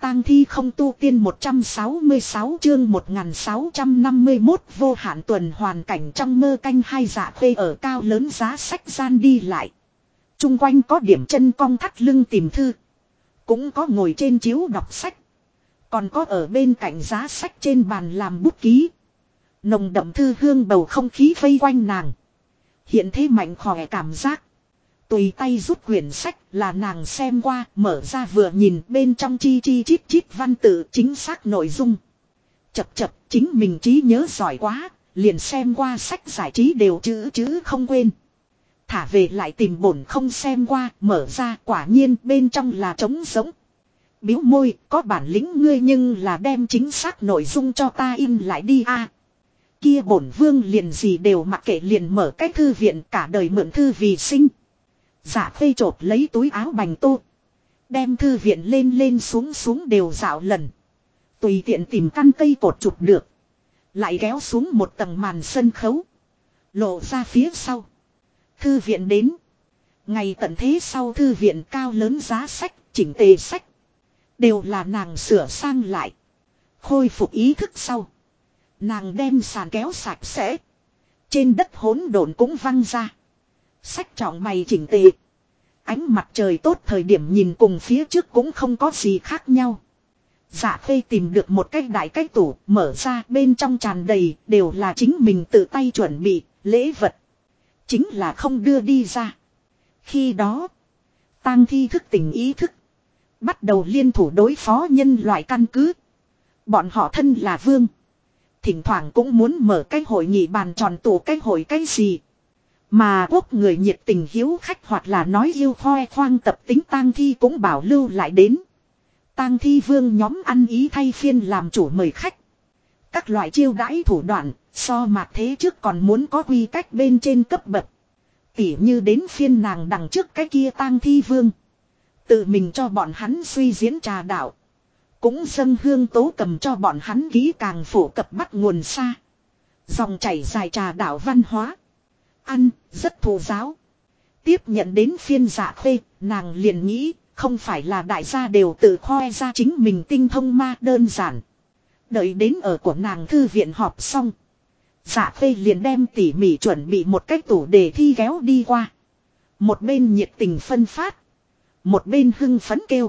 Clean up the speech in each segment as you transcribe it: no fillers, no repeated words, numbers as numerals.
tang thi không tu tiên 166 chương 1651 vô hạn tuần hoàn cảnh trong mơ canh hai Dạ Khê ở cao lớn giá sách gian đi lại. Trung quanh có điểm chân cong thắt lưng tìm thư. Cũng có ngồi trên chiếu đọc sách. Còn có ở bên cạnh giá sách trên bàn làm bút ký. Nồng đậm thư hương bầu không khí vây quanh nàng. Hiện thế mạnh khỏe cảm giác. Tùy tay rút quyển sách là nàng xem qua, mở ra vừa nhìn bên trong chi chi chít chít văn tự chính xác nội dung. Chập chính mình trí nhớ giỏi quá, liền xem qua sách giải trí đều chữ không quên. Thả về lại tìm bổn không xem qua, mở ra quả nhiên bên trong là trống giống. Biếu môi, có bản lĩnh ngươi nhưng là đem chính xác nội dung cho ta in lại đi a. Kia bổn vương liền gì đều mặc kệ liền mở cái thư viện cả đời mượn thư vì sinh. Dạ Khê chộp lấy túi áo bành tô. Đem thư viện lên xuống đều dạo lần. Tùy tiện tìm căn cây cột chụp được. Lại kéo xuống một tầng màn sân khấu. Lộ ra phía sau. Thư viện đến. Ngày tận thế sau thư viện cao lớn giá sách, chỉnh tề sách. Đều là nàng sửa sang lại. Khôi phục ý thức sau. Nàng đem sàn kéo sạch sẽ. Trên đất hỗn độn cũng văng ra. Sách trọng bày chỉnh tề. Ánh mặt trời tốt thời điểm nhìn cùng phía trước cũng không có gì khác nhau. Dạ Khê tìm được một cái đại cái tủ, mở ra bên trong tràn đầy, đều là chính mình tự tay chuẩn bị, lễ vật. Chính là không đưa đi ra. Khi đó, tang thi thức tỉnh ý thức. Bắt đầu liên thủ đối phó nhân loại căn cứ. Bọn họ thân là vương. Thỉnh thoảng cũng muốn mở cái hội nghị bàn tròn tụ cái hội cái gì. Mà quốc người nhiệt tình hiếu khách hoặc là nói yêu khoe khoang tập tính tang thi cũng bảo lưu lại đến. Tang thi vương nhóm ăn ý thay phiên làm chủ mời khách. Các loại chiêu đãi thủ đoạn, so mạt thế trước còn muốn có quy cách bên trên cấp bậc. Tỉ như đến phiên nàng đằng trước cái kia tang thi vương. Tự mình cho bọn hắn suy diễn trà đạo. Cũng dâng hương tố cầm cho bọn hắn kỹ càng phổ cập bắt nguồn xa. Dòng chảy dài trà đạo văn hóa. Ăn, rất thù giáo. Tiếp nhận đến phiên Dạ Khê, nàng liền nghĩ, không phải là đại gia đều tự khoe ra chính mình tinh thông ma đơn giản. Đợi đến ở của nàng thư viện họp xong. Dạ Khê liền đem tỉ mỉ chuẩn bị một cái tủ để thi kéo đi qua. Một bên nhiệt tình phân phát. Một bên hưng phấn kêu.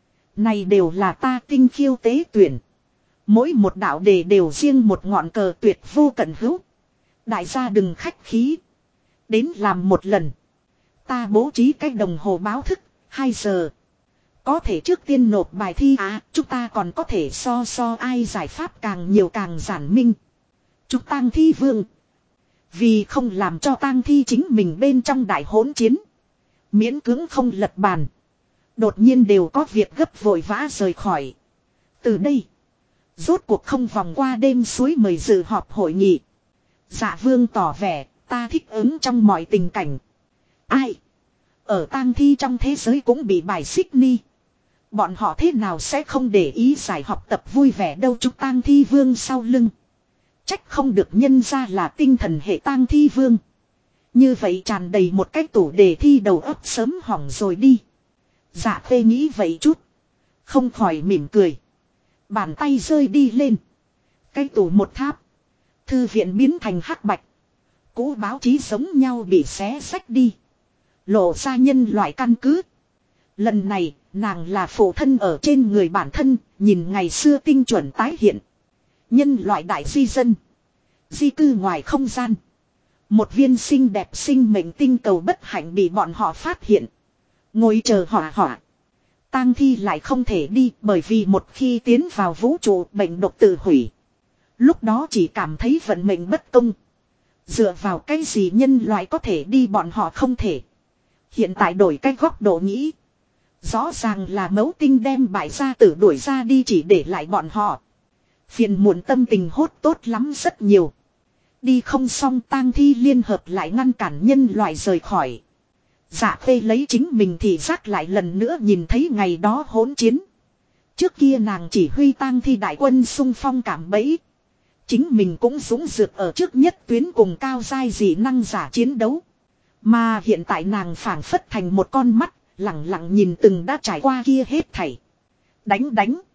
Này đều là ta tinh khiêu tế tuyển. Mỗi một đạo đề đều riêng một ngọn cờ tuyệt vô cận hữu. Đại gia đừng khách khí. Đến làm một lần. Ta bố trí cái đồng hồ báo thức, 2 giờ. Có thể trước tiên nộp bài thi chúng ta còn có thể so ai giải pháp càng nhiều càng giản minh. Chúc tang thi vương. Vì không làm cho tang thi chính mình bên trong đại hỗn chiến. Miễn cưỡng không lật bàn. Đột nhiên đều có việc gấp vội vã rời khỏi. Từ đây. Rốt cuộc không vòng qua đêm suối mời dự họp hội nghị. Dạ vương tỏ vẻ. Ta thích ứng trong mọi tình cảnh. Ai? Ở tang thi trong thế giới cũng bị bài xích ni. Bọn họ thế nào sẽ không để ý giải học tập vui vẻ đâu chúc tang thi vương sau lưng. Trách không được nhân ra là tinh thần hệ tang thi vương. Như vậy tràn đầy một cái tủ để thi đầu óc sớm hỏng rồi đi. Dạ Khê nghĩ vậy chút. Không khỏi mỉm cười. Bàn tay rơi đi lên. Cái tủ một tháp. Thư viện biến thành hắc bạch. Cũ báo chí giống nhau bị xé xách đi. Lộ ra nhân loại căn cứ. Lần này nàng là phụ thân ở trên người bản thân. Nhìn ngày xưa tinh chuẩn tái hiện. Nhân loại đại di dân. Di cư ngoài không gian. Một viên xinh đẹp sinh mệnh tinh cầu bất hạnh bị bọn họ phát hiện. Ngồi chờ hỏa. Tang thi lại không thể đi bởi vì một khi tiến vào vũ trụ bệnh độc tự hủy. Lúc đó chỉ cảm thấy vận mệnh bất công. Dựa vào cái gì nhân loại có thể đi bọn họ không thể. Hiện tại đổi cái góc độ nghĩ. Rõ ràng là mẫu tinh đem bại gia tử đuổi ra đi chỉ để lại bọn họ. Phiền muộn tâm tình hốt tốt lắm rất nhiều. Đi không xong tang thi liên hợp lại ngăn cản nhân loại rời khỏi. Dạ Khê lấy chính mình thì giác lại lần nữa nhìn thấy ngày đó hỗn chiến. Trước kia nàng chỉ huy tang thi đại quân xung phong cảm bẫy. Chính mình cũng dũng dược ở trước nhất tuyến cùng cao giai dị năng giả chiến đấu. Mà hiện tại nàng phảng phất thành một con mắt, lặng lặng nhìn từng đã trải qua kia hết thảy. Đánh.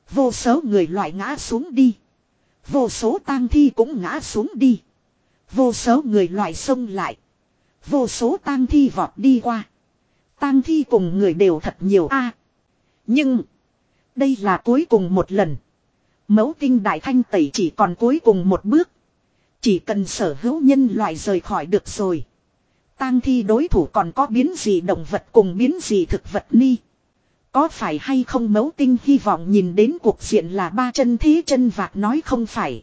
Vô số người loại ngã xuống đi. Vô số tang thi cũng ngã xuống đi. Vô số người loại xông lại. Vô số tang thi vọt đi qua. Tang thi cùng người đều thật nhiều a. Nhưng đây là cuối cùng một lần. Mẫu tinh đại thanh tẩy chỉ còn cuối cùng một bước. Chỉ cần sở hữu nhân loại rời khỏi được rồi. Tang thi đối thủ còn có biến gì động vật cùng biến gì thực vật ni. Có phải hay không mẫu tinh hy vọng nhìn đến cuộc diện là ba chân thế chân vạc nói không phải.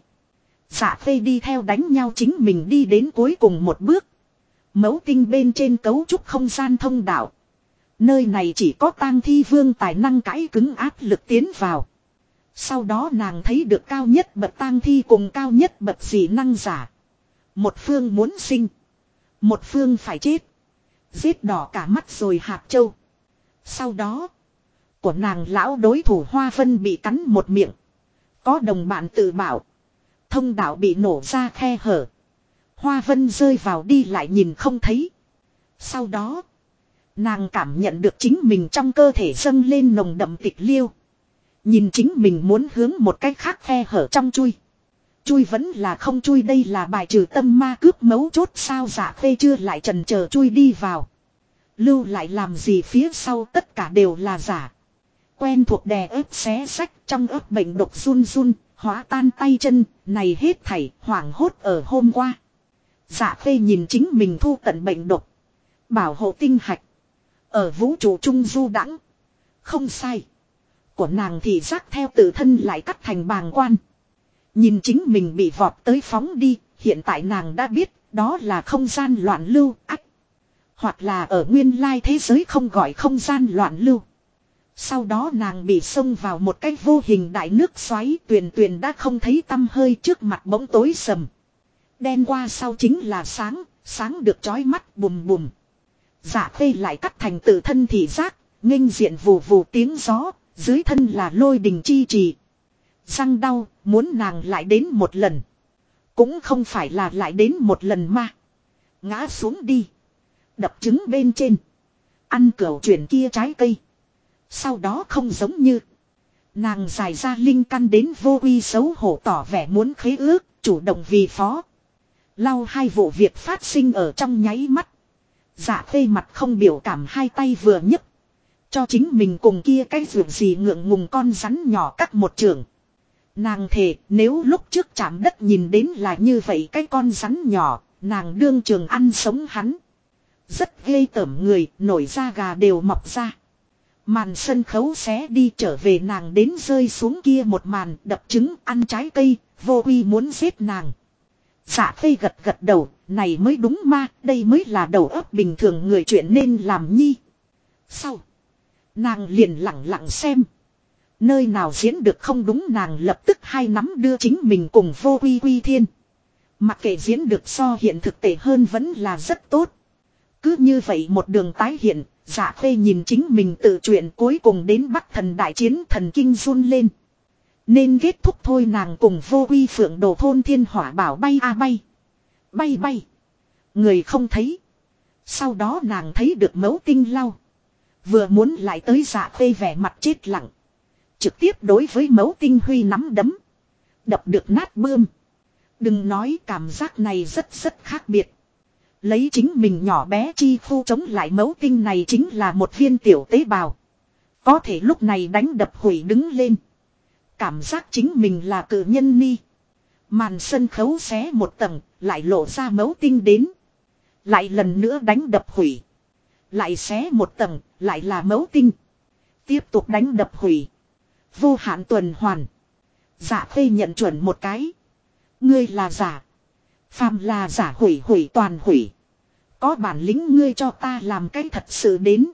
Dạ phê đi theo đánh nhau chính mình đi đến cuối cùng một bước. Mẫu tinh bên trên cấu trúc không gian thông đạo. Nơi này chỉ có tang thi vương tài năng cãi cứng áp lực tiến vào. Sau đó nàng thấy được cao nhất bậc tang thi cùng cao nhất bậc dị năng giả. Một phương muốn sinh. Một phương phải chết. Giết đỏ cả mắt rồi hạt châu. Sau đó. Của nàng lão đối thủ Hoa Vân bị cắn một miệng. Có đồng bạn tự bảo. Thông đạo bị nổ ra khe hở. Hoa Vân rơi vào đi lại nhìn không thấy. Sau đó. Nàng cảm nhận được chính mình trong cơ thể dâng lên nồng đậm tịch liêu. Nhìn chính mình muốn hướng một cách khác khe hở trong chui. Chui vẫn là không chui, đây là bài trừ tâm ma cướp mấu chốt sao Dạ Phê chưa lại trần chờ chui đi vào. Lưu lại làm gì phía sau tất cả đều là giả. Quen thuộc đè ép xé sách trong ớt bệnh độc run run, hóa tan tay chân, này hết thảy hoảng hốt ở hôm qua. Dạ Phê nhìn chính mình thu tận bệnh độc. Bảo hộ tinh hạch. Ở vũ trụ trung du đãng. Không sai. Của nàng thì giác theo tự thân lại cắt thành bàng quan. Nhìn chính mình bị vọt tới phóng đi, hiện tại nàng đã biết đó là không gian loạn lưu ách. Hoặc là ở nguyên lai thế giới không gọi không gian loạn lưu. Sau đó nàng bị xông vào một cái vô hình đại nước xoáy, tuyền đã không thấy tăm hơi, trước mặt bỗng tối sầm. Đen qua sau chính là sáng, sáng được chói mắt bùm bùm. Dạ Phê lại cắt thành tự thân thị giác, nghênh diện vù vù tiếng gió, dưới thân là lôi đình chi trì. Răng đau, muốn nàng lại đến một lần. Cũng không phải là lại đến một lần mà. Ngã xuống đi. Đập trứng bên trên. Ăn cửu chuyển kia trái cây. Sau đó không giống như. Nàng dài ra linh căn đến vô uy xấu hổ tỏ vẻ muốn khế ước, chủ động vì phó. Lau hai vụ việc phát sinh ở trong nháy mắt. Dạ Phê mặt không biểu cảm, hai tay vừa nhấc. Cho chính mình cùng kia cái ruộng gì ngượng ngùng con rắn nhỏ cắt một trường. Nàng thề nếu lúc trước chạm đất nhìn đến là như vậy cái con rắn nhỏ, nàng đương trường ăn sống hắn. Rất ghê tởm người, nổi da gà đều mọc ra. Màn sân khấu xé đi trở về nàng đến rơi xuống kia một màn đập trứng ăn trái cây, vô uy muốn giết nàng. Dạ Phê gật gật đầu, này mới đúng ma, đây mới là đầu óc bình thường người chuyện nên làm nhi. Sau, nàng liền lặng lặng xem. Nơi nào diễn được không đúng nàng lập tức hai nắm đưa chính mình cùng vô uy uy thiên. Mặc kệ diễn được so hiện thực tệ hơn vẫn là rất tốt. Cứ như vậy một đường tái hiện, Dạ Phê nhìn chính mình tự truyện cuối cùng đến Bắc Thần đại chiến thần kinh run lên. Nên kết thúc thôi, nàng cùng vô uy phượng đồ thôn thiên hỏa bảo bay a bay. Bay bay. Người không thấy. Sau đó nàng thấy được mẫu tinh lau. Vừa muốn lại tới Dạ Phê vẻ mặt chết lặng. Trực tiếp đối với mẫu tinh huy nắm đấm. Đập được nát bươm. Đừng nói, cảm giác này rất rất khác biệt. Lấy chính mình nhỏ bé chi khu chống lại mẫu tinh này chính là một viên tiểu tế bào. Có thể lúc này đánh đập hủy đứng lên. Cảm giác chính mình là cự nhân ni. Màn sân khấu xé một tầng, lại lộ ra mẫu tinh đến. Lại lần nữa đánh đập hủy. Lại xé một tầng, lại là mẫu tinh. Tiếp tục đánh đập hủy. Vô hạn tuần hoàn. Dạ Phê nhận chuẩn một cái. Ngươi là giả. Phàm là giả hủy hủy toàn hủy. Có bản lĩnh ngươi cho ta làm cái thật sự đến.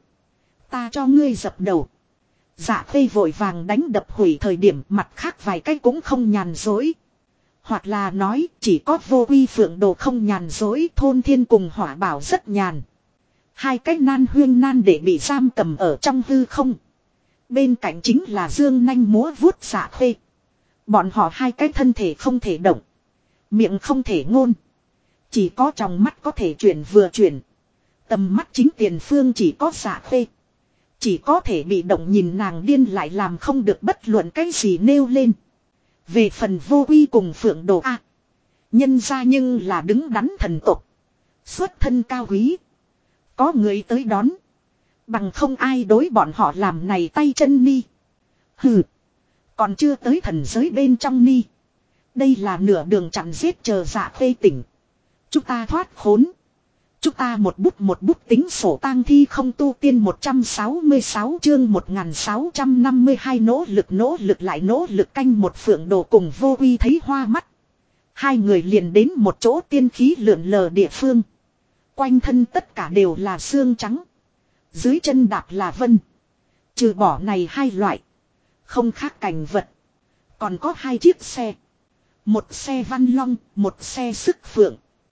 Ta cho ngươi dập đầu. Dạ Phê vội vàng đánh đập hủy thời điểm mặt khác vài cái cũng không nhàn dối. Hoặc là nói chỉ có vô uy phượng đồ không nhàn dối, thôn thiên cùng hỏa bảo rất nhàn. Hai cái nan huyên nan để bị giam cầm ở trong hư không. Bên cạnh chính là dương nanh múa vuốt Dạ Phê. Bọn họ hai cái thân thể không thể động. Miệng không thể ngôn. Chỉ có trong mắt có thể chuyển vừa chuyển. Tầm mắt chính tiền phương chỉ có Dạ Phê. Chỉ có thể bị động nhìn nàng điên lại làm không được bất luận cái gì nêu lên. Về phần Vô Uy cùng Phượng Đồ A. Nhân ra nhưng là đứng đắn thần tộc. Xuất thân cao quý. Có người tới đón. Bằng không ai đối bọn họ làm này tay chân ni. Hừ. Còn chưa tới thần giới bên trong ni. Đây là nửa đường chặn giết chờ Dạ Khê tỉnh. Chúng ta thoát khốn. Chúng ta một bút tính sổ tang thi không tu tiên 166 chương 1652 nỗ lực lại nỗ lực canh một Phượng Đồ cùng Vô Uy thấy hoa mắt. Hai người liền đến một chỗ tiên khí lượn lờ địa phương. Quanh thân tất cả đều là xương trắng. Dưới chân đạp là vân. Trừ bỏ này hai loại. Không khác cảnh vật. Còn có hai chiếc xe. Một xe văn long, một xe sức phượng.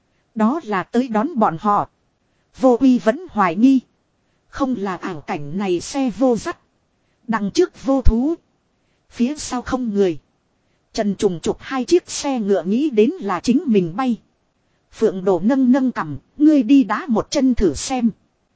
Đó là tới đón bọn họ. Vô Uy vẫn hoài nghi. Không là ảo cảnh này xe vô dắt. Đằng trước vô thú. Phía sau không người. Trần trùng trục hai chiếc xe ngựa nghĩ đến là chính mình bay. Phượng Đồ nâng nâng cằm, ngươi đi đá một chân thử xem.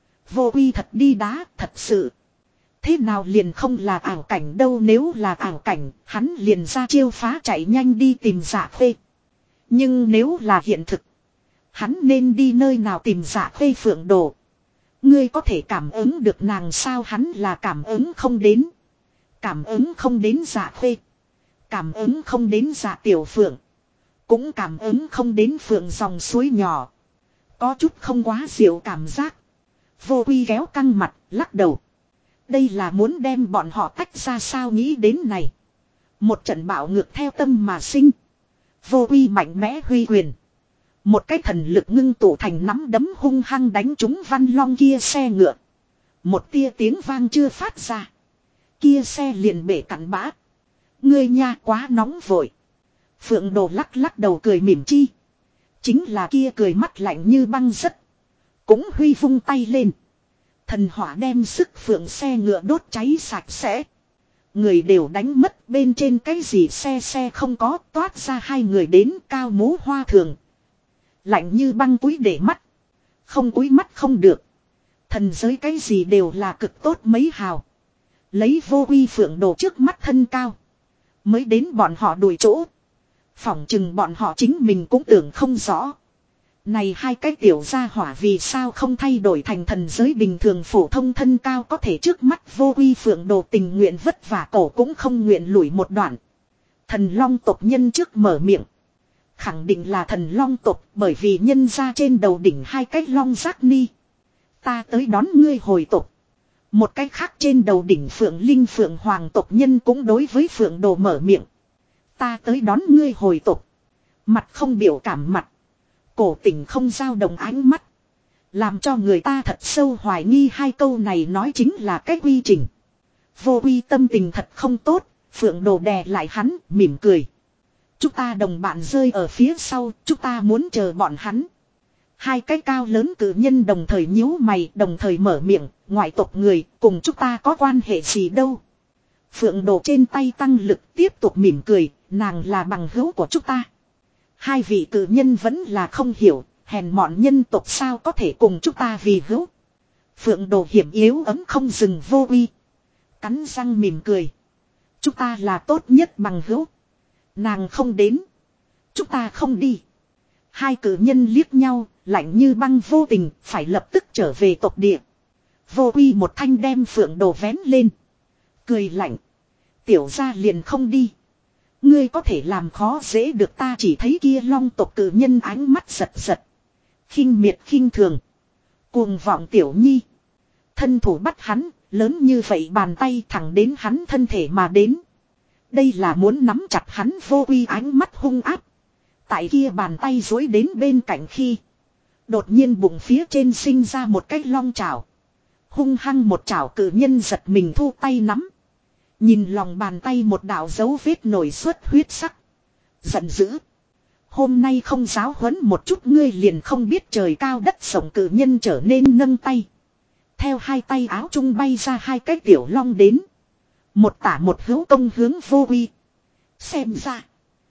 Vô Uy thật đi đá, thật sự. Thế nào liền không là ảo cảnh đâu, nếu là ảo cảnh, hắn liền ra chiêu phá chạy nhanh đi tìm Dạ Khê. Nhưng nếu là hiện thực, hắn nên đi nơi nào tìm Dạ Khê? Phượng Đồ, ngươi có thể cảm ứng được nàng sao? Hắn là cảm ứng không đến. Cảm ứng không đến Dạ Khê. Cảm ứng không đến Dạ Tiểu Phượng. Cũng cảm ứng không đến Phượng dòng suối nhỏ. Có chút không quá diệu cảm giác. Vô Uy kéo căng mặt, lắc đầu. Đây là muốn đem bọn họ tách ra sao? Nghĩ đến này. Một trận bạo ngược theo tâm mà sinh. Vô Uy mạnh mẽ huy quyền. Một cái thần lực ngưng tụ thành nắm đấm hung hăng đánh trúng văn long kia xe ngựa. Một tia tiếng vang chưa phát ra. Kia xe liền bể cặn bã. Ngươi nha quá nóng vội. Phượng Đồ lắc lắc đầu cười mỉm chi. Chính là kia cười mắt lạnh như băng rất. Cũng huy vung tay lên. Thần hỏa đem sức phượng xe ngựa đốt cháy sạch sẽ. Người đều đánh mất, bên trên cái gì xe không có, toát ra hai người đến cao mũ hoa thường. Lạnh như băng cúi để mắt. Không cúi mắt không được. Thần giới cái gì đều là cực tốt mấy hào. Lấy Vô Uy Phượng Đồ trước mắt thân cao. Mới đến bọn họ đuổi chỗ. Phỏng chừng bọn họ chính mình cũng tưởng không rõ. Này hai cái tiểu gia hỏa vì sao không thay đổi thành thần giới bình thường phổ thông thân cao, có thể trước mắt Vô Uy Phượng Đồ tình nguyện vất vả cổ cũng không nguyện lùi một đoạn. Thần Long tộc nhân trước mở miệng. Khẳng định là thần Long tộc, bởi vì nhân ra trên đầu đỉnh hai cái long giác ni. Ta tới đón ngươi hồi tộc. Một cái khác trên đầu đỉnh Phượng Linh Phượng Hoàng tộc nhân cũng đối với Phượng Đồ mở miệng. Ta tới đón ngươi hồi tộc. Mặt không biểu cảm mặt. Cổ tình không dao động ánh mắt. Làm cho người ta thật sâu hoài nghi hai câu này nói chính là cái quy trình. Vô Uy tâm tình thật không tốt. Phượng Đồ đè lại hắn, mỉm cười. Chúng ta đồng bạn rơi ở phía sau, chúng ta muốn chờ bọn hắn. Hai cái cao lớn cử nhân đồng thời nhíu mày, đồng thời mở miệng, ngoại tộc người, cùng chúng ta có quan hệ gì đâu. Phượng Đồ trên tay tăng lực tiếp tục mỉm cười, nàng là bằng hữu của chúng ta. Hai vị cử nhân vẫn là không hiểu, hèn mọn nhân tộc sao có thể cùng chúng ta vì hữu. Phượng Đồ hiểm yếu ấm không dừng Vô Uy. Cắn răng mỉm cười. Chúng ta là tốt nhất bằng hữu. Nàng không đến. Chúng ta không đi. Hai cử nhân liếc nhau, lạnh như băng vô tình, phải lập tức trở về tộc địa. Vô Uy một thanh đem Phượng Đồ vén lên. Cười lạnh. Tiểu gia liền không đi. Ngươi có thể làm khó dễ được ta, chỉ thấy kia long tộc cử nhân ánh mắt giật giật. Khinh miệt khinh thường. Cuồng vọng tiểu nhi. Thân thủ bắt hắn, lớn như vậy bàn tay thẳng đến hắn thân thể mà đến. Đây là muốn nắm chặt hắn. Vô Uy ánh mắt hung áp. Tại kia bàn tay dối đến bên cạnh khi. Đột nhiên bụng phía trên sinh ra một cái long chảo. Hung hăng một chảo, cử nhân giật mình thu tay nắm. Nhìn lòng bàn tay một đạo dấu vết nổi xuất huyết sắc. Giận dữ. Hôm nay không giáo huấn một chút ngươi liền không biết trời cao đất rộng, cử nhân trở nên nâng tay. Theo hai tay áo trung bay ra hai cái tiểu long đến. Một tả một hữu công hướng Vô Uy. Xem ra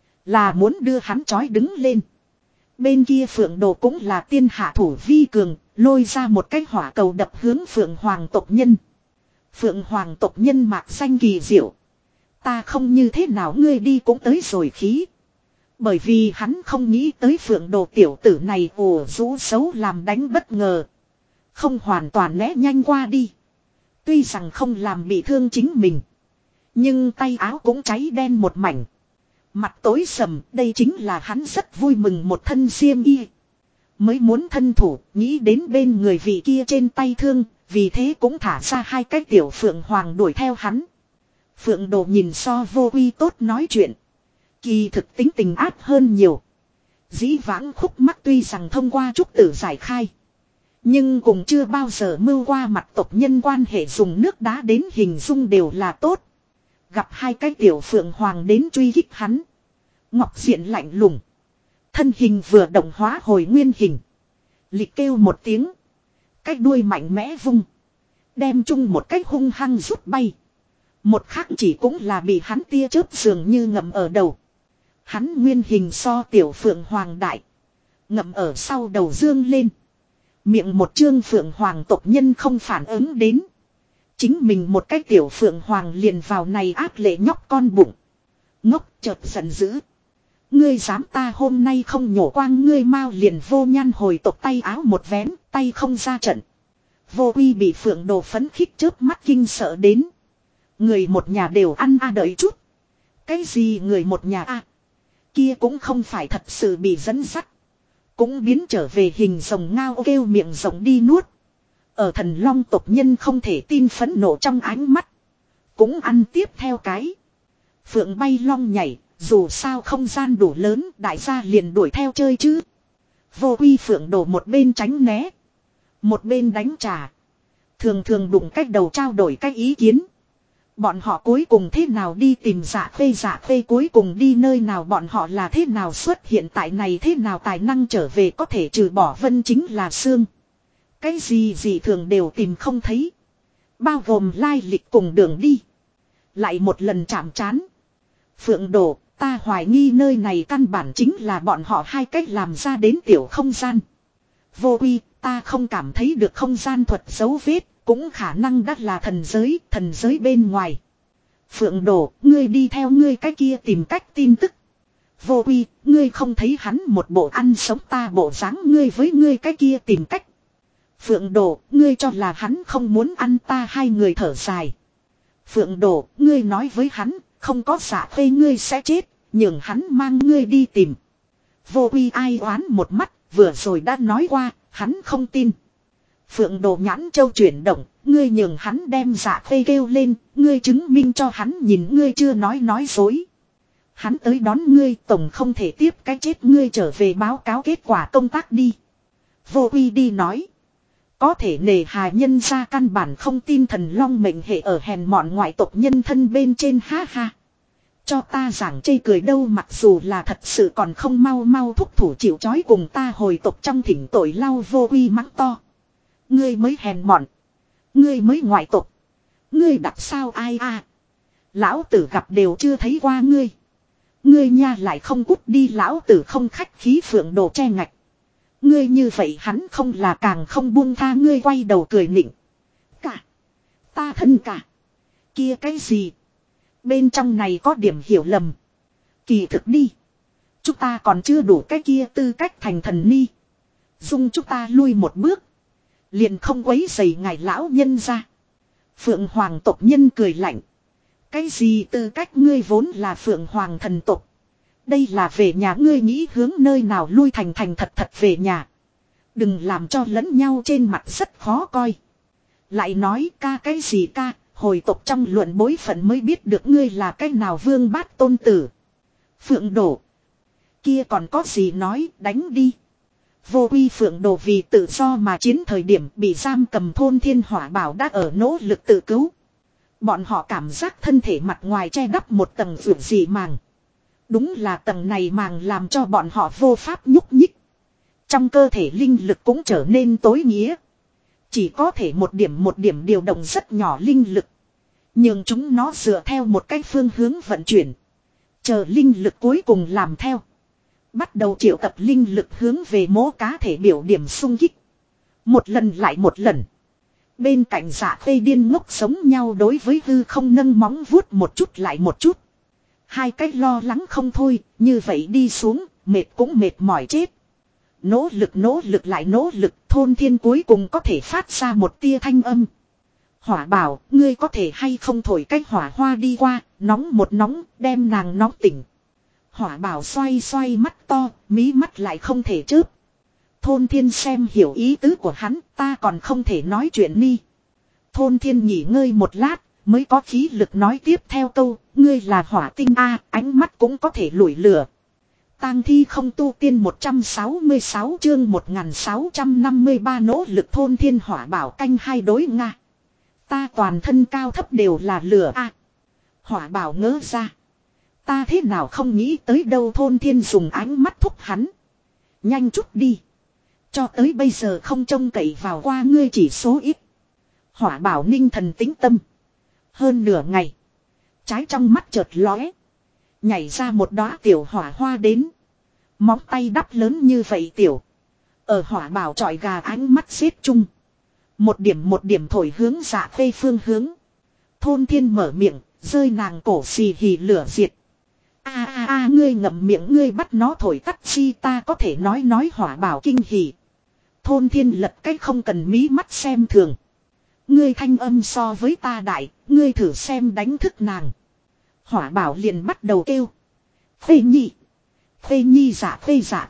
là muốn đưa hắn trói đứng lên. Bên kia Phượng Đồ cũng là tiên hạ thủ vi cường, lôi ra một cái hỏa cầu đập hướng Phượng Hoàng tộc nhân. Phượng Hoàng tộc nhân mạc danh kỳ diệu. Ta không như thế nào ngươi đi cũng tới rồi khí. Bởi vì hắn không nghĩ tới Phượng Đồ tiểu tử này ồ rũ xấu làm đánh bất ngờ. Không hoàn toàn né nhanh qua đi. Tuy rằng không làm bị thương chính mình. Nhưng tay áo cũng cháy đen một mảnh. Mặt tối sầm, đây chính là hắn rất vui mừng một thân xiêm y. Mới muốn thân thủ, nghĩ đến bên người vị kia trên tay thương, vì thế cũng thả ra hai cái tiểu Phượng Hoàng đuổi theo hắn. Phượng Đồ nhìn so Vô Uy tốt nói chuyện. Kỳ thực tính tình ác hơn nhiều. Dĩ vãng khúc mắc tuy rằng thông qua trúc tử giải khai. Nhưng cũng chưa bao giờ mưu qua mặt tộc nhân quan hệ dùng nước đá đến hình dung đều là tốt. Gặp hai cái tiểu Phượng Hoàng đến truy kích hắn. Ngọc diện lạnh lùng. Thân hình vừa động hóa hồi nguyên hình. Liệt kêu một tiếng. Cái đuôi mạnh mẽ vung. Đem chung một cách hung hăng rút bay. Một khắc chỉ cũng là bị hắn tia chớp dường như ngậm ở đầu. Hắn nguyên hình so tiểu Phượng Hoàng đại. Ngậm ở sau đầu dương lên. Miệng một chương Phượng Hoàng tộc nhân không phản ứng đến. Chính mình một cái tiểu Phượng Hoàng liền vào này ác lệ nhóc con bụng. Ngốc chợt giận dữ. Ngươi dám ta hôm nay không nhổ quang ngươi mau liền vô nhan hồi tộc tay áo một vén, tay không ra trận. Vô Uy bị Phượng Đồ phấn khích chớp mắt kinh sợ đến. Người một nhà đều ăn đợi chút. Cái gì người một nhà kia cũng không phải thật sự bị dẫn dắt. Cũng biến trở về hình rồng ngao kêu miệng rồng đi nuốt. Ở Thần Long tộc nhân không thể tin phẫn nộ trong ánh mắt. Cũng ăn tiếp theo cái. Phượng bay long nhảy, dù sao không gian đủ lớn đại gia liền đuổi theo chơi chứ. Vô Uy Phượng Đồ một bên tránh né. Một bên đánh trả. Thường thường đụng cách đầu trao đổi cách ý kiến. Bọn họ cuối cùng thế nào đi tìm Dạ Khê cuối cùng đi nơi nào bọn họ là thế nào xuất hiện tại này thế nào tài năng trở về có thể trừ bỏ Vân chính là xương. Cái gì thường đều tìm không thấy. Bao gồm lai lịch cùng đường đi. Lại một lần chạm trán. Phượng Đồ, ta hoài nghi nơi này căn bản chính là bọn họ hai cách làm ra đến tiểu không gian. Vô Uy, ta không cảm thấy được không gian thuật dấu vết. Cũng khả năng đắt là thần giới bên ngoài. Phượng Đồ, ngươi đi theo ngươi cái kia tìm cách tin tức. Vô Uy, ngươi không thấy hắn một bộ ăn sống ta bộ dáng ngươi với ngươi cái kia tìm cách. Phượng Đồ, ngươi cho là hắn không muốn ăn ta hai người thở dài. Phượng Đồ, ngươi nói với hắn, không có Dạ Khê ngươi sẽ chết, nhường hắn mang ngươi đi tìm. Vô Uy ai oán một mắt, vừa rồi đã nói qua, hắn không tin. Phượng Đồ nhãn châu chuyển động, ngươi nhường hắn đem Dạ Khê kêu lên, ngươi chứng minh cho hắn nhìn ngươi chưa nói dối. Hắn tới đón ngươi tổng không thể tiếp cái chết ngươi trở về báo cáo kết quả công tác đi. Vô Uy đi nói. Có thể nề hà nhân ra căn bản không tin Thần Long mệnh hệ ở hèn mọn ngoại tộc nhân thân bên trên ha ha. Cho ta giảng chê cười đâu mặc dù là thật sự còn không mau thúc thủ chịu chói cùng ta hồi tộc trong thỉnh tội lau. Vô Uy mắng to. Ngươi mới hèn mọn. Ngươi mới ngoại tộc. Ngươi đặt sao ai Lão tử gặp đều chưa thấy qua ngươi. Ngươi nha lại không cút đi lão tử không khách khí. Phượng Đồ che ngạch. Ngươi như vậy hắn không là càng không buông tha ngươi quay đầu cười nịnh. Cả. Ta thân cả. Kia cái gì. Bên trong này có điểm hiểu lầm. Kỳ thực đi. Chúng ta còn chưa đủ cái kia tư cách thành thần ni. Dung chúng ta lui một bước. Liền không quấy rầy ngài lão nhân ra. Phượng Hoàng tộc nhân cười lạnh. Cái gì tư cách ngươi vốn là Phượng Hoàng thần tộc. Đây là về nhà ngươi nghĩ hướng nơi nào lui thành thật về nhà. Đừng làm cho lẫn nhau trên mặt rất khó coi. Lại nói ca cái gì ca, hồi tộc trong luận bối phận mới biết được ngươi là cái nào vương bát tôn tử. Phượng Đồ. Kia còn có gì nói, đánh đi. Vô Uy Phượng Đồ vì tự do mà chiến thời điểm bị giam cầm thôn Thiên Hỏa Bảo đã ở nỗ lực tự cứu. Bọn họ cảm giác thân thể mặt ngoài che đắp một tầng vượt dị màng. Đúng là tầng này màng làm cho bọn họ vô pháp nhúc nhích. Trong cơ thể linh lực cũng trở nên tối nghĩa. Chỉ có thể một điểm điều động rất nhỏ linh lực. Nhưng chúng nó dựa theo một cái phương hướng vận chuyển. Chờ linh lực cuối cùng làm theo. Bắt đầu triệu tập linh lực hướng về mố cá thể biểu điểm xung kích. Một lần lại một lần. Bên cạnh Dạ Khê điên ngốc giống nhau đối với hư không nâng móng vuốt một chút lại một chút. Hai cái lo lắng không thôi, như vậy đi xuống, mệt cũng mệt mỏi chết. Nỗ lực lại nỗ lực, Thôn Thiên cuối cùng có thể phát ra một tia thanh âm. Hỏa Bảo, ngươi có thể hay không thổi cái hỏa hoa đi qua, nóng một nóng, đem nàng nóng tỉnh. Hỏa Bảo xoay xoay mắt to, mí mắt lại không thể chớp. Thôn Thiên xem hiểu ý tứ của hắn, ta còn không thể nói chuyện ni. Thôn Thiên nghỉ ngơi một lát, mới có khí lực nói tiếp theo câu, ngươi là hỏa tinh a, ánh mắt cũng có thể lủi lửa. Tang thi không tu tiên 166 chương 1653 nỗ lực Thôn Thiên Hỏa Bảo canh hai đối Nga. Ta toàn thân cao thấp đều là lửa a. Hỏa Bảo ngỡ ra. Ta thế nào không nghĩ tới đâu. Thôn Thiên dùng ánh mắt thúc hắn. Nhanh chút đi. Cho tới bây giờ không trông cậy vào qua ngươi chỉ số ít. Hỏa Bảo ninh thần tĩnh tâm. Hơn nửa ngày. Trái trong mắt chợt lóe. Nhảy ra một đóa tiểu hỏa hoa đến. Móng tay đắp lớn như vậy tiểu. Ở Hỏa Bảo trọi gà ánh mắt xếp chung. Một điểm thổi hướng Dạ Khê phương hướng. Thôn Thiên mở miệng, rơi nàng cổ xì hì lửa diệt. A ngươi ngậm miệng ngươi bắt nó thổi tắt chi ta có thể nói Hỏa Bảo kinh hỉ. Thôn Thiên lật cách không cần mí mắt xem thường. Ngươi thanh âm so với ta đại, ngươi thử xem đánh thức nàng. Hỏa Bảo liền bắt đầu kêu. Khê Nhi. Khê Nhi Dạ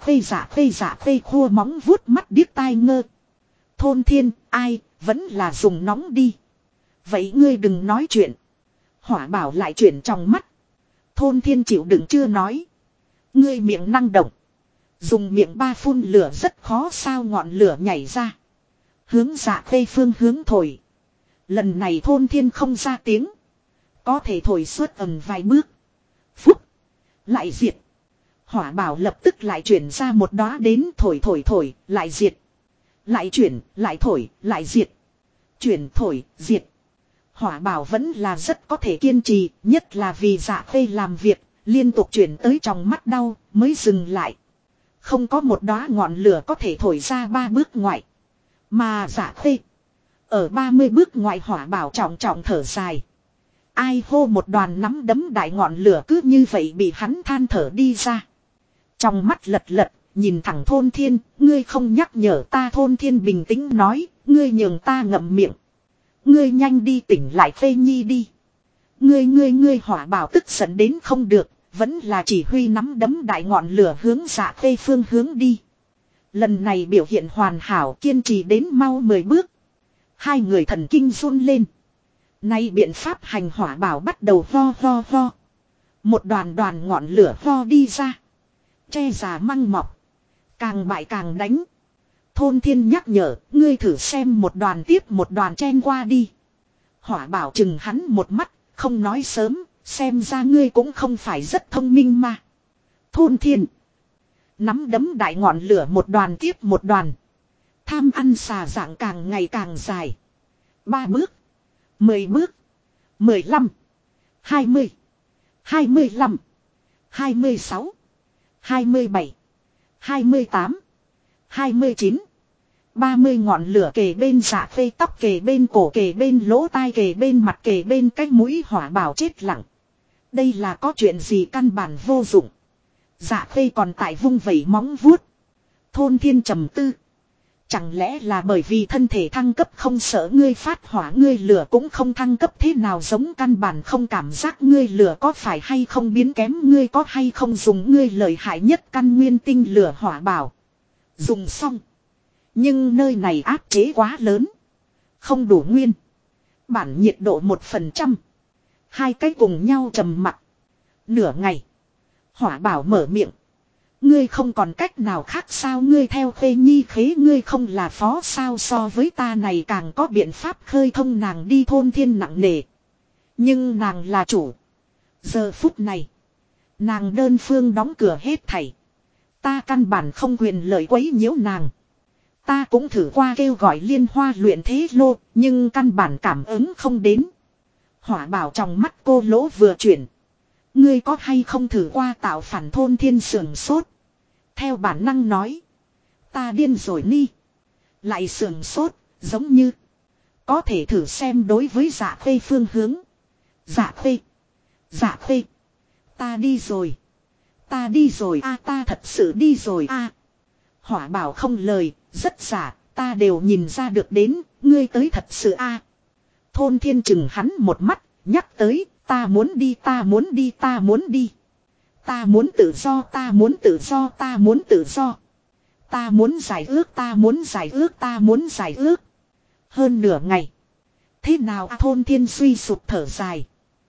Khê khua móng vuốt mắt điếc tai ngơ. Thôn Thiên, ai, vẫn là dùng nóng đi. Vậy ngươi đừng nói chuyện. Hỏa Bảo lại chuyển trong mắt. Thôn Thiên chịu đựng chưa nói. Ngươi miệng năng động. Dùng miệng ba phun lửa rất khó sao ngọn lửa nhảy ra. Hướng Dạ Khê phương hướng thổi. Lần này Thôn Thiên không ra tiếng. Có thể thổi suốt ầm vài bước. Phúc. Lại diệt. Hỏa Bảo lập tức lại chuyển ra một đóa đến thổi, lại diệt. Lại chuyển, lại thổi, lại diệt. Chuyển thổi, diệt. Hỏa Bảo vẫn là rất có thể kiên trì, nhất là vì Dạ Khê làm việc, liên tục chuyển tới trong mắt đau, mới dừng lại. Không có một đóa ngọn lửa có thể thổi ra 3 bước ngoại. Mà Dạ Khê. Ở 30 bước ngoại Hỏa Bảo trọng trọng thở dài. Ai hô một đoàn nắm đấm đại ngọn lửa cứ như vậy bị hắn than thở đi ra. Trong mắt lật, nhìn thẳng Thôn Thiên, ngươi không nhắc nhở ta. Thôn Thiên bình tĩnh nói, ngươi nhường ta ngậm miệng. Ngươi nhanh đi tỉnh lại Khê Nhi đi. Ngươi Hỏa Bảo tức giận đến không được, vẫn là chỉ huy nắm đấm đại ngọn lửa hướng Dạ Khê phương hướng đi. Lần này biểu hiện hoàn hảo kiên trì đến mau 10 bước. Hai người thần kinh run lên. Nay biện pháp hành Hỏa Bảo bắt đầu ho. Một đoàn ngọn lửa ho đi ra. Che già măng mọc. Càng bại càng đánh. Thôn Thiên nhắc nhở, ngươi thử xem một đoàn tiếp một đoàn chen qua đi. Hỏa Bảo chừng hắn một mắt, không nói sớm, xem ra ngươi cũng không phải rất thông minh mà. Thôn Thiên. Nắm đấm đại ngọn lửa một đoàn tiếp một đoàn. Tham ăn xà dạng càng ngày càng dài. 3 bước. 10 bước. 15. 20. 25. 26. 27. 28. 29. 30 ngọn lửa kề bên Dạ Khê tóc kề bên cổ kề bên lỗ tai kề bên mặt kề bên cái mũi. Hỏa Bảo chết lặng. Đây là có chuyện gì căn bản vô dụng. Dạ Khê còn tại vung vẩy móng vuốt. Thôn Thiên trầm tư. Chẳng lẽ là bởi vì thân thể thăng cấp không sợ ngươi phát hỏa, ngươi lửa cũng không thăng cấp thế nào giống căn bản không cảm giác ngươi lửa có phải hay không biến kém, ngươi có hay không dùng ngươi lợi hại nhất căn nguyên tinh lửa. Hỏa Bảo dùng xong. Nhưng nơi này áp chế quá lớn. Không đủ nguyên. Bản nhiệt độ 1%. Hai cái cùng nhau trầm mặc. Nửa ngày. Hỏa Bảo mở miệng. Ngươi không còn cách nào khác sao? Ngươi theo Khê Nhi khế, ngươi không là phó sao? So với ta này càng có biện pháp khơi thông nàng đi. Thôn Thiên nặng nề. Nhưng nàng là chủ. Giờ phút này. Nàng đơn phương đóng cửa hết thảy. Ta căn bản không quyền lợi quấy nhiễu nàng. Ta cũng thử qua kêu gọi Liên Hoa luyện thế lô, nhưng căn bản cảm ứng không đến. Hỏa Bảo trong mắt cô lỗ vừa chuyển. Ngươi có hay không thử qua tạo phản? Thôn Thiên sườn sốt. Theo bản năng nói. Ta điên rồi ni. Lại sườn sốt, giống như. Có thể thử xem đối với Dạ Khê phương hướng. Dạ Khê. Dạ Khê. Ta đi rồi. Ta đi rồi a, ta thật sự đi rồi a. Hỏa Bảo không lời, rất giả, ta đều nhìn ra được đến, ngươi tới thật sự a. Thôn Thiên chừng hắn một mắt, nhắc tới, ta muốn đi, ta muốn đi, ta muốn đi. Ta muốn tự do, ta muốn tự do, ta muốn tự do. Ta muốn giải ước, ta muốn giải ước, ta muốn giải ước. Hơn nửa ngày. Thế nào a, Thôn Thiên suy sụp thở dài.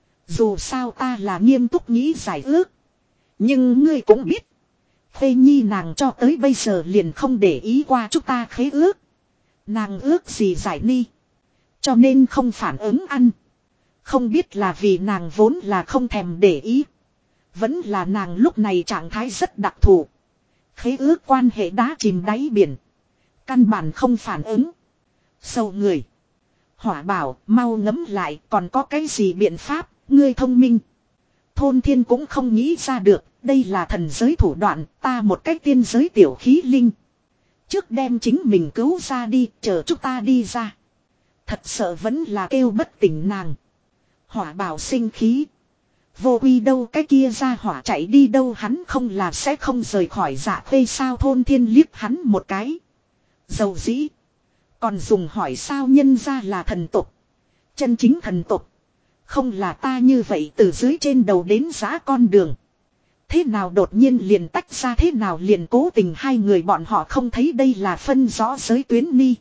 Dù sao ta là nghiêm túc nghĩ giải ước. Nhưng ngươi cũng biết. Khê Nhi nàng cho tới bây giờ liền không để ý qua chúng ta khế ước. Nàng ước gì giải ni. Cho nên không phản ứng ăn. Không biết là vì nàng vốn là không thèm để ý. Vẫn là nàng lúc này trạng thái rất đặc thù. Khế ước quan hệ đá chìm đáy biển. Căn bản không phản ứng. Sâu người. Hỏa Bảo mau ngẫm lại còn có cái gì biện pháp, ngươi thông minh. Thôn Thiên cũng không nghĩ ra được, đây là thần giới thủ đoạn, ta một cách tiên giới tiểu khí linh. Trước đem chính mình cứu ra đi, chờ chúng ta đi ra. Thật sợ vẫn là kêu bất tỉnh nàng. Hỏa Bảo sinh khí. Vô Quy đâu, cái kia ra hỏa chạy đi đâu, hắn không là sẽ không rời khỏi Dạ Khê sao. Thôn Thiên liếc hắn một cái. Dầu dĩ. Còn dùng hỏi sao, nhân ra là thần tục. Chân chính thần tục. Không là ta như vậy từ dưới trên đầu đến giá con đường. Thế nào đột nhiên liền tách ra, thế nào liền cố tình hai người bọn họ không thấy đây là phân rõ giới tuyến ni.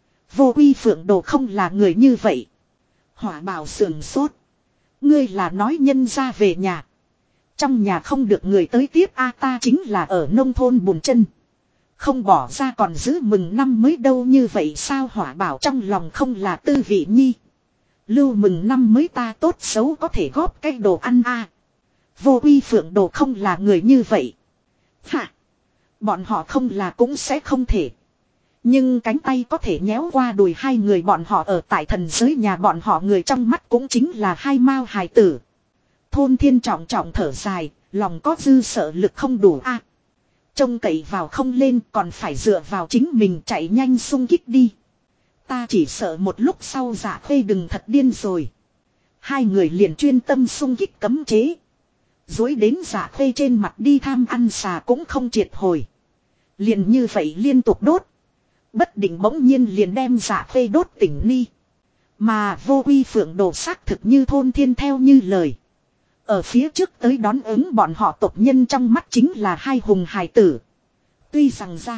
Vô Quy Phượng Đồ không là người như vậy. Hỏa Bảo sườn sốt. Ngươi là nói nhân ra về nhà. Trong nhà không được người tới tiếp a, ta chính là ở nông thôn bùn chân. Không bỏ ra còn giữ mừng năm mới đâu, như vậy sao. Hỏa Bảo trong lòng không là tư vị nhi. Lưu mừng năm mới ta tốt xấu có thể góp cái đồ ăn a. Vô Quy Phượng Đồ không là người như vậy. Hả? Bọn họ không là cũng sẽ không thể. Nhưng cánh tay có thể nhéo qua đùi hai người bọn họ ở tại thần giới nhà bọn họ, người trong mắt cũng chính là hai mao hài tử. Thôn Thiên trọng trọng thở dài, lòng có dư sợ lực không đủ a. Trông cậy vào không lên, còn phải dựa vào chính mình chạy nhanh xung kích đi. Ta chỉ sợ một lúc sau Dạ Khê đừng thật điên rồi. Hai người liền chuyên tâm xung kích cấm chế. Dối đến Dạ Khê trên mặt đi tham ăn xà cũng không triệt hồi. Liền như vậy liên tục đốt. Bất định bỗng nhiên liền đem Dạ Khê đốt tỉnh ni. Mà Vô Quy Phượng Đồ xác thực như Thôn Thiên theo như lời. Ở phía trước tới đón ứng bọn họ tộc nhân trong mắt chính là hai hùng hài tử. Tuy rằng ra.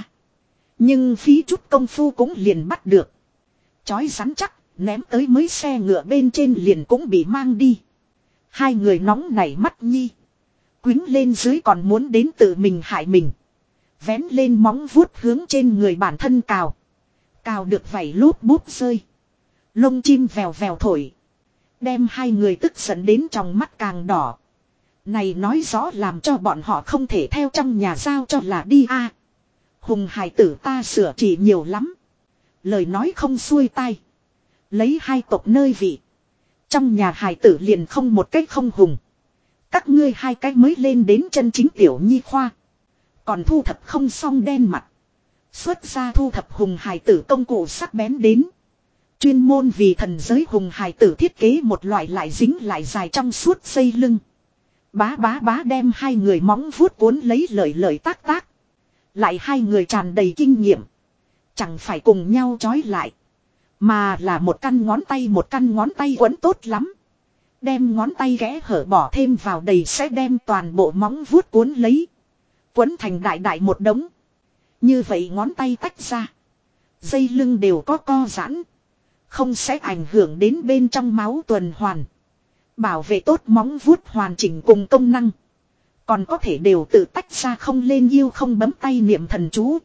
Nhưng phí chút công phu cũng liền bắt được. Chói rắn chắc, ném tới mới xe ngựa bên trên liền cũng bị mang đi. Hai người nóng nảy mắt nhi. Quính lên dưới còn muốn đến tự mình hại mình. Vén lên móng vuốt hướng trên người bản thân cào. Cào được vảy lốp bút rơi. Lông chim vèo vèo thổi. Đem hai người tức giận đến trong mắt càng đỏ. Này nói rõ làm cho bọn họ không thể theo trong nhà giao cho là đi a. Hùng hải tử ta sửa chỉ nhiều lắm. Lời nói không xuôi tai. Lấy hai tộc nơi vị. Trong nhà hải tử liền không một cách không hùng. Các ngươi hai cái mới lên đến chân chính tiểu nhi khoa. Còn thu thập không xong đen mặt. Xuất ra thu thập hùng hải tử công cụ sắc bén đến. Chuyên môn vì thần giới hùng hải tử thiết kế một loại lại dính lại dài trong suốt dây lưng. Bá bá bá đem hai người móng vuốt cuốn lấy lời tác tác. Lại hai người tràn đầy kinh nghiệm. Chẳng phải cùng nhau trói lại. Mà là một căn ngón tay quấn tốt lắm. Đem ngón tay ghẽ hở bỏ thêm vào đầy sẽ đem toàn bộ móng vuốt cuốn lấy. Quấn thành đại đại một đống. Như vậy ngón tay tách ra. Dây lưng đều có co giãn. Không sẽ ảnh hưởng đến bên trong máu tuần hoàn. Bảo vệ tốt móng vuốt hoàn chỉnh cùng công năng. Còn có thể đều tự tách ra, không lên yêu không bấm tay niệm thần chú.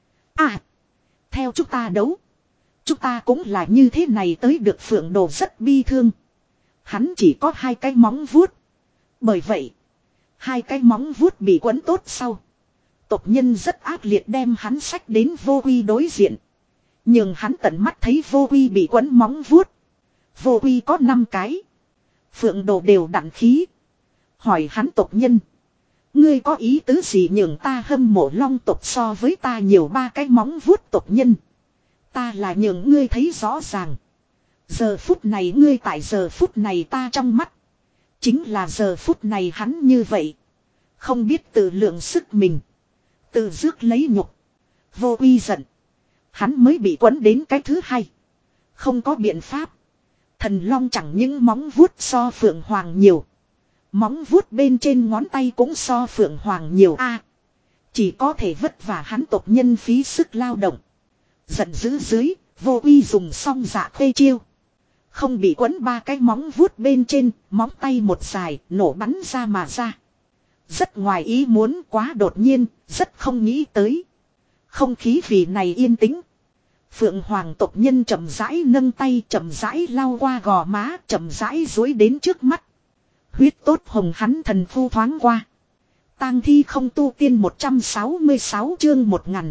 À. Theo chúng ta đấu. Chúng ta cũng là như thế này tới được. Phượng Đồ rất bi thương. Hắn chỉ có hai cái móng vuốt. Bởi vậy. Hai cái móng vuốt bị quấn tốt sau. Tộc nhân rất ác liệt đem hắn xách đến Vô Quy đối diện. Nhưng hắn tận mắt thấy Vô Quy bị quấn móng vuốt. Vô Quy có 5 cái. Phượng Đồ đều đặn khí. Hỏi hắn tộc nhân. Ngươi có ý tứ gì nhường ta hâm mộ long tộc so với ta nhiều 3 cái móng vuốt tộc nhân. Ta là nhường ngươi thấy rõ ràng. Giờ phút này ngươi tại giờ phút này ta trong mắt. Chính là giờ phút này hắn như vậy. Không biết tự lượng sức mình. Tự rước lấy nhục. Vô uy giận. Hắn mới bị quấn đến cái thứ hai. Không có biện pháp. Thần long chẳng những móng vuốt so phượng hoàng nhiều. Móng vuốt bên trên ngón tay cũng so phượng hoàng nhiều a. Chỉ có thể vất vả hắn tộc nhân phí sức lao động. Giận dữ dưới, vô uy dùng xong dạ khê chiêu. Không bị quấn ba cái móng vuốt bên trên, móng tay một dài, nổ bắn ra mà ra. Rất ngoài ý muốn, quá đột nhiên, rất không nghĩ tới. Không khí vì này yên tĩnh. Phượng hoàng tộc nhân chậm rãi nâng tay, chậm rãi lau qua gò má, chậm rãi dối đến trước mắt. Huyết tốt hồng hắn thần phu thoáng qua. Tang thi không tu tiên 166 chương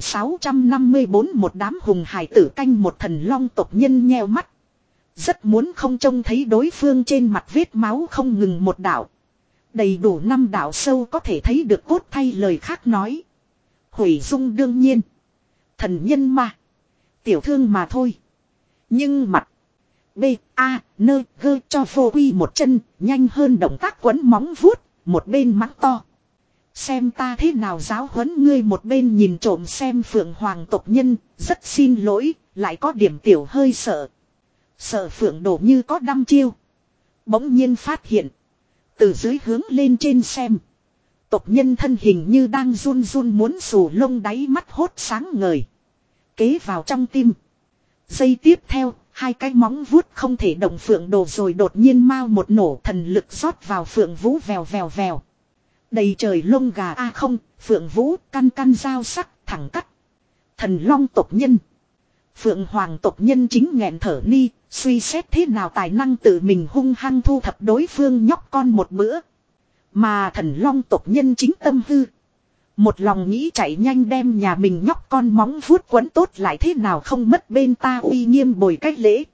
1654 một đám hùng hải tử canh một thần long tộc nhân nheo mắt. Rất muốn không trông thấy đối phương trên mặt vết máu không ngừng một đạo. Đầy đủ 5 đạo sâu có thể thấy được cốt thay lời khác nói. Hủy dung đương nhiên. Thần nhân mà. Tiểu thương mà thôi. Nhưng mặt. B, A, N, G cho vô quy một chân. Nhanh hơn động tác quấn móng vuốt. Một bên mắng to. Xem ta thế nào giáo huấn ngươi một bên nhìn trộm xem phượng hoàng tộc nhân. Rất xin lỗi. Lại có điểm tiểu hơi sợ. Sợ phượng đổ như có đăm chiêu. Bỗng nhiên phát hiện. Từ dưới hướng lên trên xem. Tộc nhân thân hình như đang run run muốn xù lông đáy mắt hốt sáng ngời. Kế vào trong tim. Giây tiếp theo, 2 cái móng vuốt không thể động phượng đồ rồi đột nhiên mau một nổ thần lực rót vào phượng vũ vèo vèo vèo. Đầy trời lông gà a không, phượng vũ căn căn dao sắc thẳng cắt. Thần long tộc nhân. Phượng hoàng tộc nhân chính nghẹn thở ni, suy xét thế nào tài năng tự mình hung hăng thu thập đối phương nhóc con một bữa. Mà thần long tộc nhân chính tâm hư. Một lòng nghĩ chạy nhanh đem nhà mình nhóc con móng vuốt quấn tốt lại thế nào không mất bên ta uy nghiêm bồi cách lễ.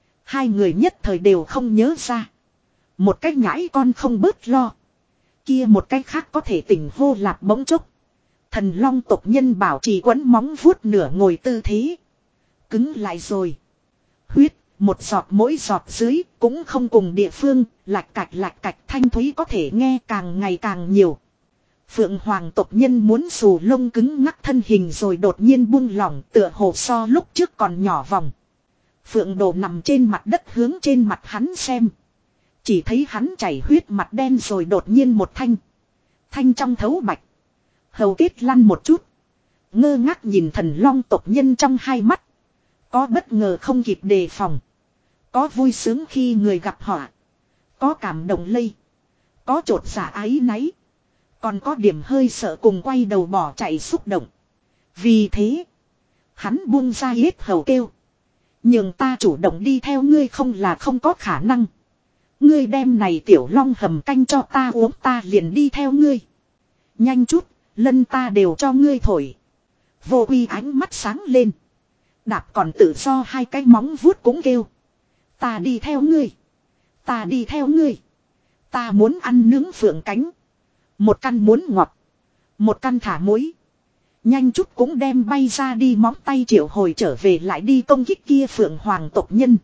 2 người nhất thời đều không nhớ ra. Một cách nhãi con không bớt lo. Kia một cách khác có thể tỉnh hô lạp bỗng chốc. Thần long tộc nhân bảo trì quấn móng vuốt nửa ngồi tư thế. Cứng lại rồi. Huyết, một giọt mỗi giọt dưới, cũng không cùng địa phương, lạch cạch thanh thúy có thể nghe càng ngày càng nhiều. Phượng hoàng tộc nhân muốn xù lông cứng ngắc thân hình rồi đột nhiên buông lỏng tựa hồ so lúc trước còn nhỏ vòng. Phượng đồ nằm trên mặt đất hướng trên mặt hắn xem. Chỉ thấy hắn chảy huyết mặt đen rồi đột nhiên một thanh. Thanh trong thấu bạch. Hầu kết lăn một chút. Ngơ ngác nhìn thần long tộc nhân trong 2 mắt. Có bất ngờ không kịp đề phòng. Có vui sướng khi người gặp họa. Có cảm động lây. Có trột dạ áy náy. Còn có điểm hơi sợ cùng quay đầu bỏ chạy xúc động. Vì thế. Hắn buông ra yết hầu kêu. Nhưng ta chủ động đi theo ngươi không là không có khả năng. Ngươi đem này tiểu long hầm canh cho ta uống ta liền đi theo ngươi. Nhanh chút, lân ta đều cho ngươi thổi. Vô uy ánh mắt sáng lên. Đạp còn tự do 2 cái móng vuốt cũng kêu. Ta đi theo ngươi. Ta đi theo ngươi. Ta muốn ăn nướng phượng cánh. Một căn muốn ngọt. Một căn thả muối. Nhanh chút cũng đem bay ra đi móng tay triệu hồi trở về lại đi công kích kia phượng hoàng tộc nhân.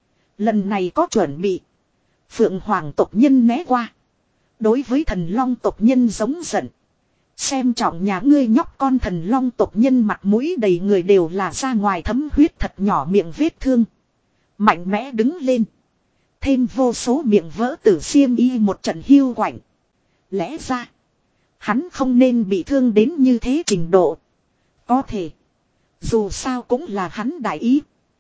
Lần này có chuẩn bị. Phượng hoàng tộc nhân né qua. Đối với thần long tộc nhân giống giận. Xem trọng nhà ngươi nhóc con thần long tộc nhân mặt mũi đầy người đều là ra ngoài thấm huyết thật nhỏ miệng vết thương. Mạnh mẽ đứng lên. Thêm vô số miệng vỡ tử xiêm y một trận hiu quạnh. Lẽ ra. Hắn không nên bị thương đến như thế trình độ. Có thể. Dù sao cũng là hắn đại ý.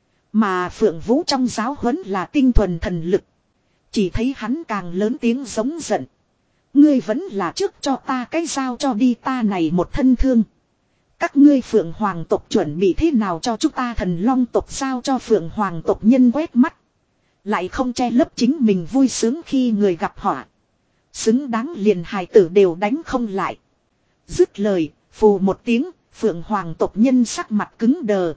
Mà Phượng Vũ trong giáo huấn là tinh thuần thần lực. Chỉ thấy hắn càng lớn tiếng giống giận. Ngươi vẫn là trước cho ta cái dao cho đi ta này một thân thương. Các ngươi Phượng Hoàng tộc chuẩn bị thế nào cho chúng ta thần long tộc sao cho Phượng Hoàng tộc nhân quét mắt. Lại không che lấp chính mình vui sướng khi người gặp họa. Xứng đáng liền hài tử đều đánh không lại. Dứt lời, phù một tiếng, Phượng Hoàng tộc nhân sắc mặt cứng đờ.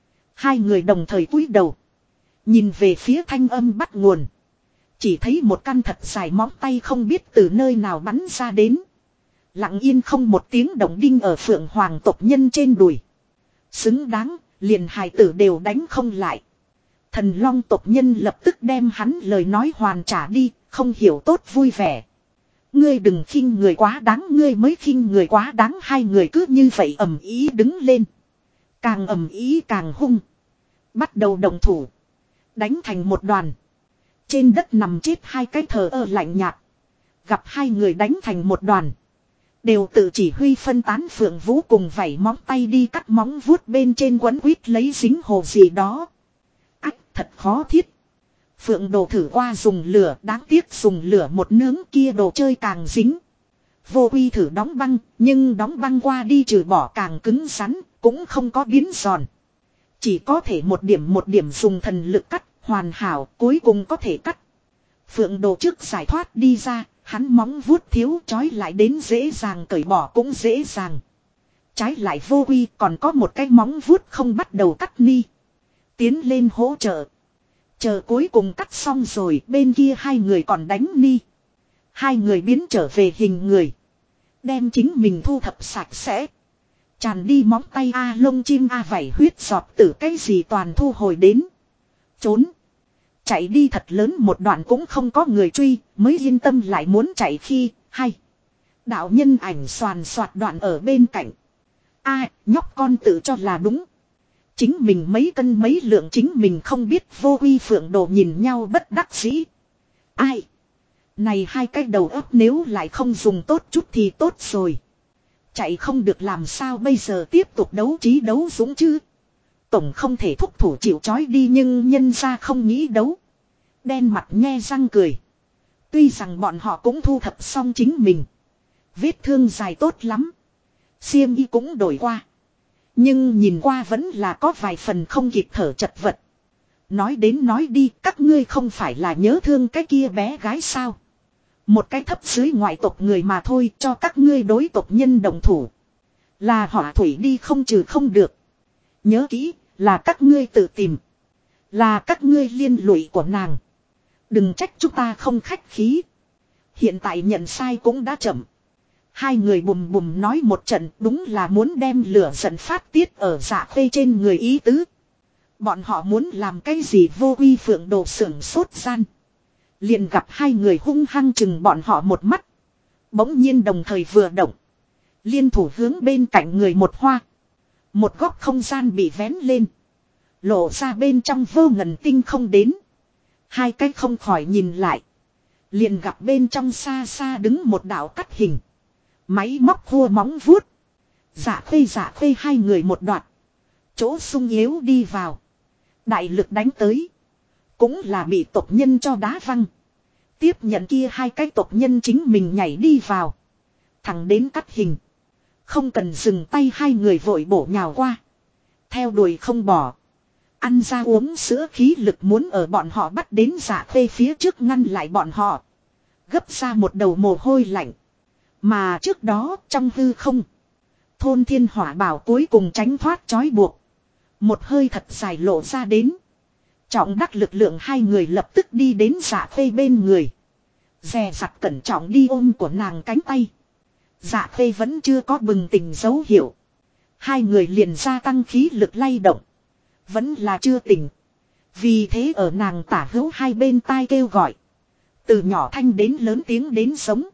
2 người đồng thời cúi đầu. Nhìn về phía thanh âm bắt nguồn. Chỉ thấy một căn thật dài móng tay không biết từ nơi nào bắn ra đến. Lặng yên không một tiếng động đinh ở Phượng Hoàng tộc nhân trên đùi. Xứng đáng, liền hài tử đều đánh không lại. Thần long tộc nhân lập tức đem hắn lời nói hoàn trả đi, không hiểu tốt vui vẻ. Ngươi đừng khinh người quá đáng, ngươi mới khinh người quá đáng. Hai người cứ như vậy ầm ĩ đứng lên. Càng ầm ĩ càng hung. Bắt đầu động thủ. Đánh thành một đoàn. Trên đất nằm chết hai cái thờ ơ lạnh nhạt. Gặp hai người đánh thành một đoàn. Đều tự chỉ huy phân tán Phượng Vũ cùng vảy móng tay đi cắt móng vuốt bên trên quấn quýt lấy dính hồ gì đó. Ách thật khó thiết. Phượng đồ thử qua dùng lửa, đáng tiếc dùng lửa một nướng kia đồ chơi càng dính. Vô Uy thử đóng băng, nhưng đóng băng qua đi trừ bỏ càng cứng rắn, cũng không có biến giòn. Chỉ có thể một điểm dùng thần lực cắt, hoàn hảo, cuối cùng có thể cắt. Phượng đồ trước giải thoát đi ra, hắn móng vuốt thiếu chói lại đến dễ dàng cởi bỏ cũng dễ dàng. Trái lại Vô Uy còn có một cái móng vuốt không bắt đầu cắt ni. Tiến lên hỗ trợ. Chờ cuối cùng cắt xong rồi, bên kia hai người còn đánh ni. Hai người biến trở về hình người. Đem chính mình thu thập sạch sẽ. Tràn đi móng tay lông chim vảy huyết giọt tử cái gì toàn thu hồi đến. Trốn. Chạy đi thật lớn một đoạn cũng không có người truy, mới yên tâm lại muốn chạy khi, hay. Đạo nhân ảnh xoàn xoạt đoạn ở bên cạnh. Nhóc con tự cho là đúng. Chính mình mấy cân mấy lượng chính mình không biết. Vô Uy Phượng đồ nhìn nhau bất đắc dĩ. Ai? Này hai cái đầu óc nếu lại không dùng tốt chút thì tốt rồi. Chạy không được làm sao bây giờ tiếp tục đấu trí đấu dũng chứ. Tổng không thể thúc thủ chịu trói đi nhưng nhân ra không nghĩ đấu. Đen mặt nhe răng cười. Tuy rằng bọn họ cũng thu thập xong chính mình. Vết thương dài tốt lắm. Xiêm y cũng đổi qua. Nhưng nhìn qua vẫn là có vài phần không kịp thở chật vật. Nói đến nói đi, các ngươi không phải là nhớ thương cái kia bé gái sao. Một cái thấp dưới ngoại tộc người mà thôi, cho các ngươi đối tộc nhân đồng thủ. Là họ thủy đi không trừ không được. Nhớ kỹ, là các ngươi tự tìm. Là các ngươi liên lụy của nàng. Đừng trách chúng ta không khách khí. Hiện tại nhận sai cũng đã chậm. Hai người bùm bùm nói một trận, đúng là muốn đem lửa giận phát tiết ở Dạ Khê trên người ý tứ. Bọn họ muốn làm cái gì Vô Uy Phượng đồ sưởng sốt gian. Liền gặp hai người hung hăng chừng bọn họ một mắt. Bỗng nhiên đồng thời vừa động. Liên thủ hướng bên cạnh người một hoa. Một góc không gian bị vén lên. Lộ ra bên trong vô ngần tinh không đến. Hai cái không khỏi nhìn lại. Liền gặp bên trong xa xa đứng một đạo cắt hình. Máy móc hua móng vuốt. Dạ khê hai người một đoạn. Chỗ sung yếu đi vào. Đại lực đánh tới. Cũng là bị tộc nhân cho đá văng. Tiếp nhận kia hai cái tộc nhân chính mình nhảy đi vào. Thẳng đến cắt hình. Không cần dừng tay hai người vội bổ nhào qua. Theo đuổi không bỏ. Ăn ra uống sữa khí lực muốn ở bọn họ bắt đến Dạ khê phía trước ngăn lại bọn họ. Gấp ra một đầu mồ hôi lạnh. Mà trước đó trong hư không. Thôn Thiên Hỏa Bảo cuối cùng tránh thoát trói buộc. Một hơi thật dài lộ ra đến. Trọng đắc lực lượng hai người lập tức đi đến Dạ khê bên người. Dè dặt cẩn trọng đi ôm của nàng cánh tay. Dạ khê vẫn chưa có bừng tỉnh dấu hiệu. Hai người liền gia tăng khí lực lay động. Vẫn là chưa tỉnh. Vì thế ở nàng tả hữu hai bên tai kêu gọi. Từ nhỏ thanh đến lớn tiếng đến sống.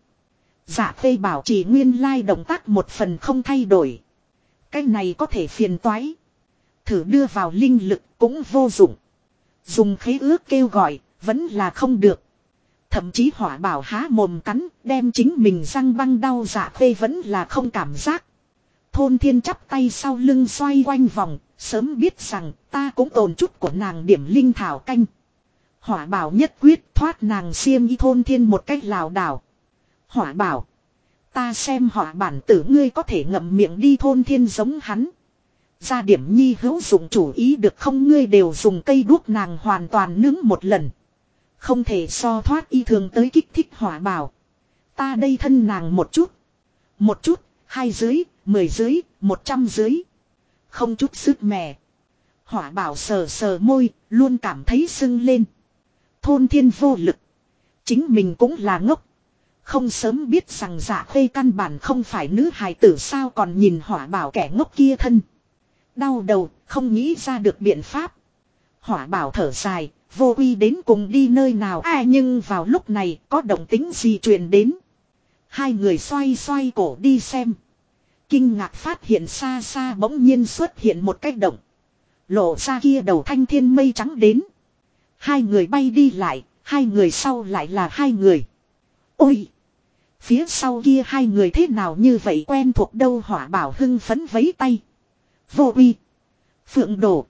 Dạ khê bảo trì nguyên lai động tác một phần không thay đổi. Cái này có thể phiền toái. Thử đưa vào linh lực cũng vô dụng. Dùng khế ước kêu gọi vẫn là không được. Thậm chí Hỏa Bảo há mồm cắn đem chính mình răng băng đau. Dạ khê vẫn là không cảm giác. Thôn Thiên chắp tay sau lưng xoay quanh vòng. Sớm biết rằng ta cũng tồn chút của nàng điểm linh thảo canh. Hỏa Bảo nhất quyết thoát nàng xiêm y. Thôn Thiên một cách lảo đảo. Hỏa Bảo. Ta xem họ bản tử ngươi có thể ngậm miệng đi. Thôn Thiên giống hắn. Ra điểm nhi hữu dụng chủ ý được không? Ngươi đều dùng cây đuốc nàng hoàn toàn nướng một lần. Không thể so thoát y thường tới kích thích Hỏa Bảo. Ta đây thân nàng một chút. Một chút, 2 dưới, 10 dưới, 100 dưới. Không chút sức mẻ. Hỏa Bảo sờ sờ môi, luôn cảm thấy sưng lên. Thôn Thiên vô lực. Chính mình cũng là ngốc. Không sớm biết rằng Dạ khê căn bản không phải nữ hài tử sao còn nhìn Hỏa Bảo kẻ ngốc kia thân. Đau đầu, không nghĩ ra được biện pháp. Hỏa bảo thở dài, Vô Uy đến cùng đi nơi nào nhưng vào lúc này có động tĩnh gì truyền đến. Hai người xoay xoay cổ đi xem. Kinh ngạc phát hiện xa xa bỗng nhiên xuất hiện một cái động. Lộ ra kia đầu thanh thiên mây trắng đến. Hai người bay đi lại, hai người sau lại là hai người. Ôi! Phía sau kia hai người thế nào như vậy quen thuộc đâu, Hỏa bảo hưng phấn vấy tay. Vô Uy! Phượng Đồ!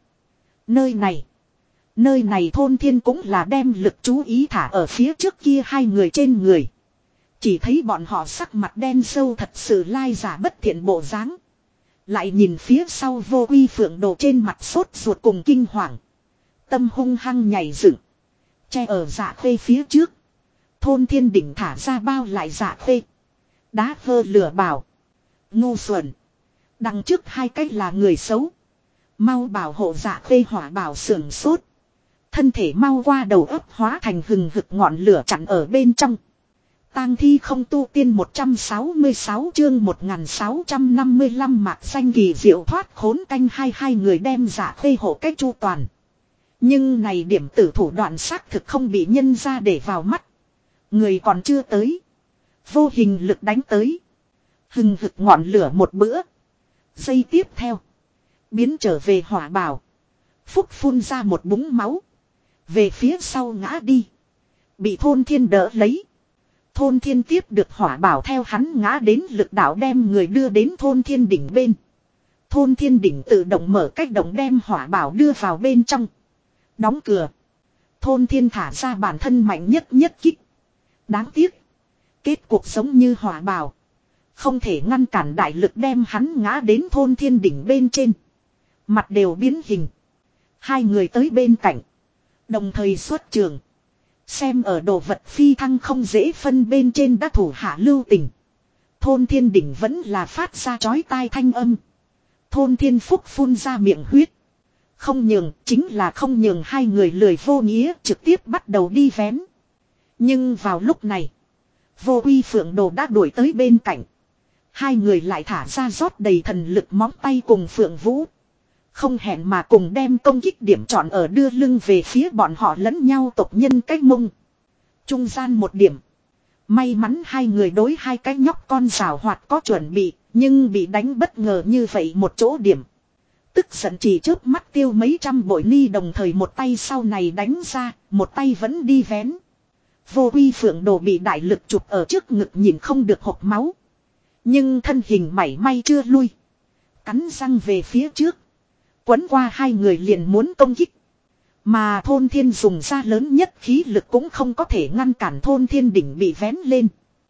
Nơi này Thôn Thiên cũng là đem lực chú ý thả ở phía trước kia hai người trên người. Chỉ thấy bọn họ sắc mặt đen sâu thật sự lai giả bất thiện bộ dáng. Lại nhìn phía sau Vô Uy Phượng Đồ trên mặt sốt ruột cùng kinh hoàng. Tâm hung hăng nhảy dựng. Che ở Dạ Khê phía trước. Thôn Thiên đỉnh thả ra bao lại Dạ Khê. Đá hơ lửa bảo. Ngu xuẩn. Đằng trước hai cái là người xấu. Mau bảo hộ Dạ Khê. Hỏa bảo sưởng sốt. Thân thể mau qua đầu ấp hóa thành hừng hực ngọn lửa chặn ở bên trong. Tang thi không tu tiên 166 chương 1655 mạc xanh kỳ diệu thoát khốn canh hai người đem Dạ Khê hộ cách chu toàn. Nhưng này điểm tử thủ đoạn xác thực không bị nhân ra để vào mắt. Người còn chưa tới. Vô hình lực đánh tới. Hừng hực ngọn lửa một bữa. Giây tiếp theo. Biến trở về hỏa bảo. Phúc phun ra một búng máu. Về phía sau ngã đi. Bị Thôn Thiên đỡ lấy. Thôn Thiên tiếp được hỏa bảo theo hắn ngã đến lực đạo đem người đưa đến Thôn Thiên đỉnh bên. Thôn Thiên đỉnh tự động mở cách động đem hỏa bảo đưa vào bên trong. Đóng cửa. Thôn Thiên thả ra bản thân mạnh nhất kích. Đáng tiếc. Kết cuộc giống như hỏa bảo. Không thể ngăn cản đại lực đem hắn ngã đến Thôn Thiên đỉnh bên trên. Mặt đều biến hình. Hai người tới bên cạnh. Đồng thời xuất trường. Xem ở đồ vật phi thăng không dễ phân bên trên đã thủ hạ lưu tình. Thôn Thiên đỉnh vẫn là phát ra chói tai thanh âm. Thôn Thiên Phúc phun ra miệng huyết. Không nhường, chính là không nhường, hai người lười vô nghĩa trực tiếp bắt đầu đi vén. Nhưng vào lúc này, Vô Uy Phượng Đồ đã đuổi tới bên cạnh. Hai người lại thả ra rót đầy thần lực móng tay cùng Phượng Vũ. Không hẹn mà cùng đem công kích điểm chọn ở đưa lưng về phía bọn họ lẫn nhau tộc nhân cách mông. Trung gian một điểm. May mắn hai người đối hai cái nhóc con rào hoạt có chuẩn bị, nhưng bị đánh bất ngờ như vậy một chỗ điểm. Tức giận chỉ chớp mắt tiêu mấy trăm bội ni, đồng thời một tay sau này đánh ra, một tay vẫn đi vén. Vô Uy Phượng Đồ bị đại lực chụp ở trước ngực nhìn không được hộc máu. Nhưng thân hình mảy may chưa lui. Cắn răng về phía trước. Quấn qua hai người liền muốn công kích. Mà Thôn Thiên dùng ra lớn nhất khí lực cũng không có thể ngăn cản Thôn Thiên đỉnh bị vén lên.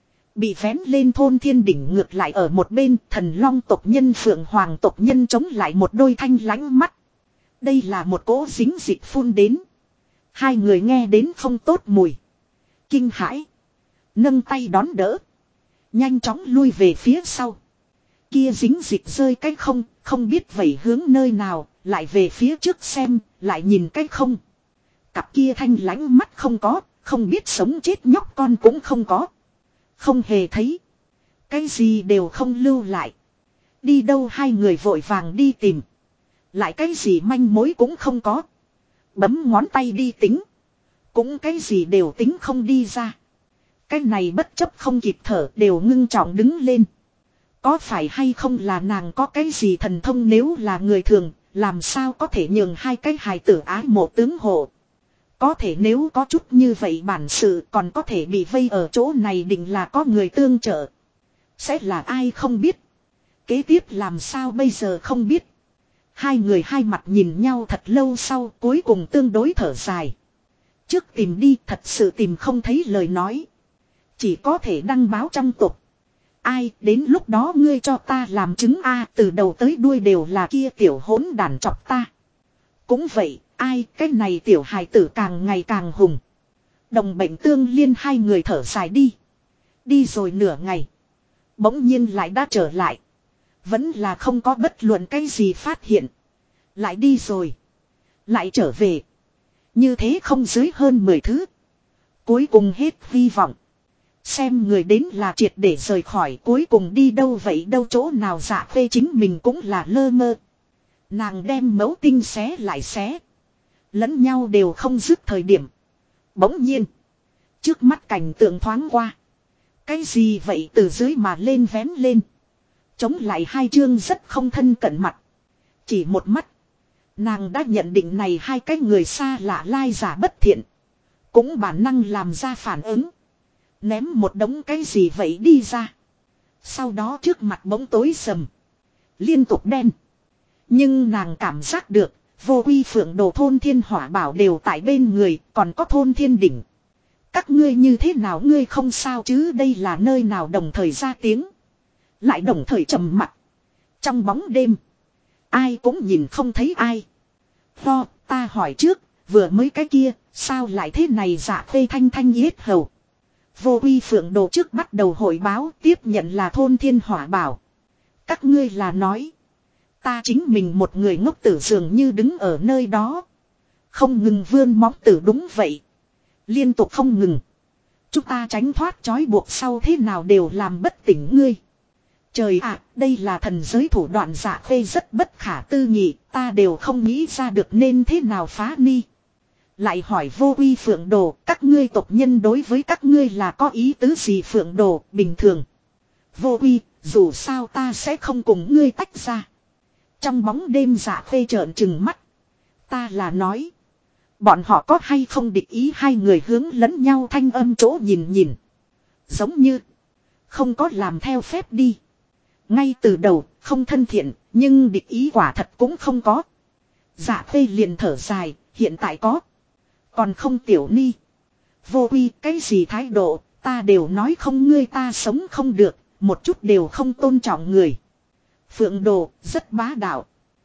Bị vén lên Thôn Thiên đỉnh ngược lại ở một bên, Thần Long tộc nhân Phượng Hoàng tộc nhân chống lại một đôi thanh lánh mắt. Đây là một cỗ dính dịch phun đến. Hai người nghe đến không tốt mùi. Kinh hãi. Nâng tay đón đỡ. Nhanh chóng lui về phía sau. Kia dính dịch rơi cách không biết vẩy hướng nơi nào, lại về phía trước xem, lại nhìn cách không. Cặp kia thanh lánh mắt không có, không biết sống chết nhóc con cũng không có. Không hề thấy. Cái gì đều không lưu lại. Đi đâu hai người vội vàng đi tìm. Lại cái gì manh mối cũng không có. Bấm ngón tay đi tính. Cũng cái gì đều tính không đi ra. Cái này bất chấp không kịp thở đều ngưng trọng đứng lên. Có phải hay không là nàng có cái gì thần thông, nếu là người thường, làm sao có thể nhường hai cái hài tử ái mộ tướng hộ. Có thể nếu có chút như vậy bản sự còn có thể bị vây ở chỗ này, định là có người tương trợ. Sẽ là ai không biết. Kế tiếp làm sao bây giờ không biết. Hai người hai mặt nhìn nhau thật lâu sau cuối cùng tương đối thở dài. Trước tìm đi, thật sự tìm không thấy lời nói. Chỉ có thể đăng báo trong tộc. Ai, đến lúc đó ngươi cho ta làm chứng a, từ đầu tới đuôi đều là kia tiểu hỗn đàn chọc ta. Cũng vậy, ai, cái này tiểu hài tử càng ngày càng hùng. Đồng bệnh tương liên hai người thở dài đi. Đi rồi nửa ngày. Bỗng nhiên lại đã trở lại. Vẫn là không có bất luận cái gì phát hiện. Lại đi rồi. Lại trở về. Như thế không dưới hơn 10 thứ. Cuối cùng hết hy vọng. Xem người đến là triệt để rời khỏi, cuối cùng đi đâu vậy đâu chỗ nào. Dạ Khê chính mình cũng là lơ mơ. Nàng đem mẫu tinh xé lại xé. Lẫn nhau đều không dứt thời điểm. Bỗng nhiên. Trước mắt cảnh tượng thoáng qua. Cái gì vậy từ dưới mà lên vén lên. Chống lại hai chương rất không thân cận mặt. Chỉ một mắt. Nàng đã nhận định này hai cái người xa lạ lai giả bất thiện. Cũng bản năng làm ra phản ứng. Ném một đống cái gì vậy đi ra. Sau đó trước mặt bỗng tối sầm. Liên tục đen. Nhưng nàng cảm giác được. Vô Uy Phượng Đồ thôn thiên hỏa bảo đều tại bên người. Còn có thôn thiên đỉnh. Các ngươi như thế nào ngươi không sao chứ đây là nơi nào đồng thời ra tiếng. Lại đồng thời trầm mặt. Trong bóng đêm. Ai cũng nhìn không thấy ai. Ho, ta hỏi trước, vừa mới cái kia, sao lại thế này dạ phê thanh thanh yết hầu. Vô Uy Phượng Đồ trước bắt đầu hội báo tiếp nhận là thôn thiên hỏa bảo. Các ngươi là nói. Ta chính mình một người ngốc tử dường như đứng ở nơi đó. Không ngừng vươn móng tử đúng vậy. Liên tục không ngừng. Chúng ta tránh thoát trói buộc sau thế nào đều làm bất tỉnh ngươi. Trời ạ, đây là thần giới thủ đoạn dạ phê rất bất khả tư nghị, ta đều không nghĩ ra được nên thế nào phá ni. Lại hỏi Vô Uy Phượng Đồ, các ngươi tộc nhân đối với các ngươi là có ý tứ gì Phượng Đồ, bình thường. Vô Uy, dù sao ta sẽ không cùng ngươi tách ra. Trong bóng đêm dạ phê trợn trừng mắt. Ta là nói. Bọn họ có hay không địch ý hai người hướng lẫn nhau thanh âm chỗ nhìn nhìn. Giống như. Không có làm theo phép đi. Ngay từ đầu không thân thiện. Nhưng địch ý quả thật cũng không có. Dạ phê liền thở dài. Hiện tại có. Còn không tiểu ni. Vô Uy cái gì thái độ. Ta đều nói không ngươi ta sống không được. Một chút đều không tôn trọng người. Phượng Đồ rất bá đạo.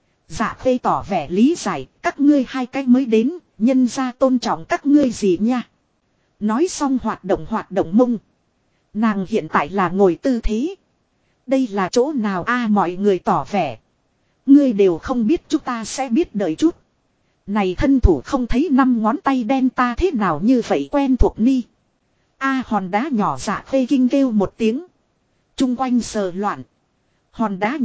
Dạ phê tỏ vẻ lý giải. Các ngươi hai cái mới đến. Nhân ra tôn trọng các ngươi gì nha. Nói xong hoạt động mông. Nàng hiện tại là ngồi tư thế. Đây là chỗ nào a mọi người tỏ vẻ. Ngươi đều không biết chúng ta sẽ biết đợi chút. Này thân thủ không thấy năm ngón tay đen ta thế nào như vậy quen thuộc ni. A hòn đá nhỏ dạ phê kinh kêu một tiếng. Trung quanh sờ loạn. Hòn đá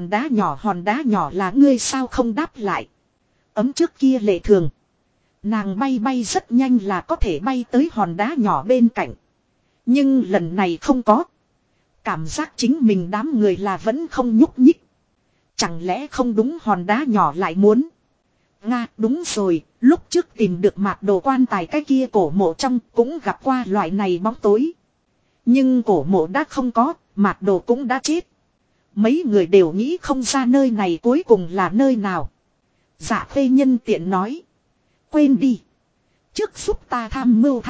nhỏ là ngươi sao không đáp lại. Ấm trước kia lệ thường. Nàng bay rất nhanh là có thể bay tới hòn đá nhỏ bên cạnh. Nhưng lần này không có. Cảm giác chính mình đám người là vẫn không nhúc nhích. Chẳng lẽ không đúng hòn đá nhỏ lại muốn. Nga đúng rồi, lúc trước tìm được mạc đồ quan tài cái kia cổ mộ trong cũng gặp qua loại này bóng tối. Nhưng cổ mộ đã không có, mạc đồ cũng đã chết. Mấy người đều nghĩ không ra nơi này cuối cùng là nơi nào. Dạ phê nhân tiện nói. Quên đi. Trước giúp ta tham mưu.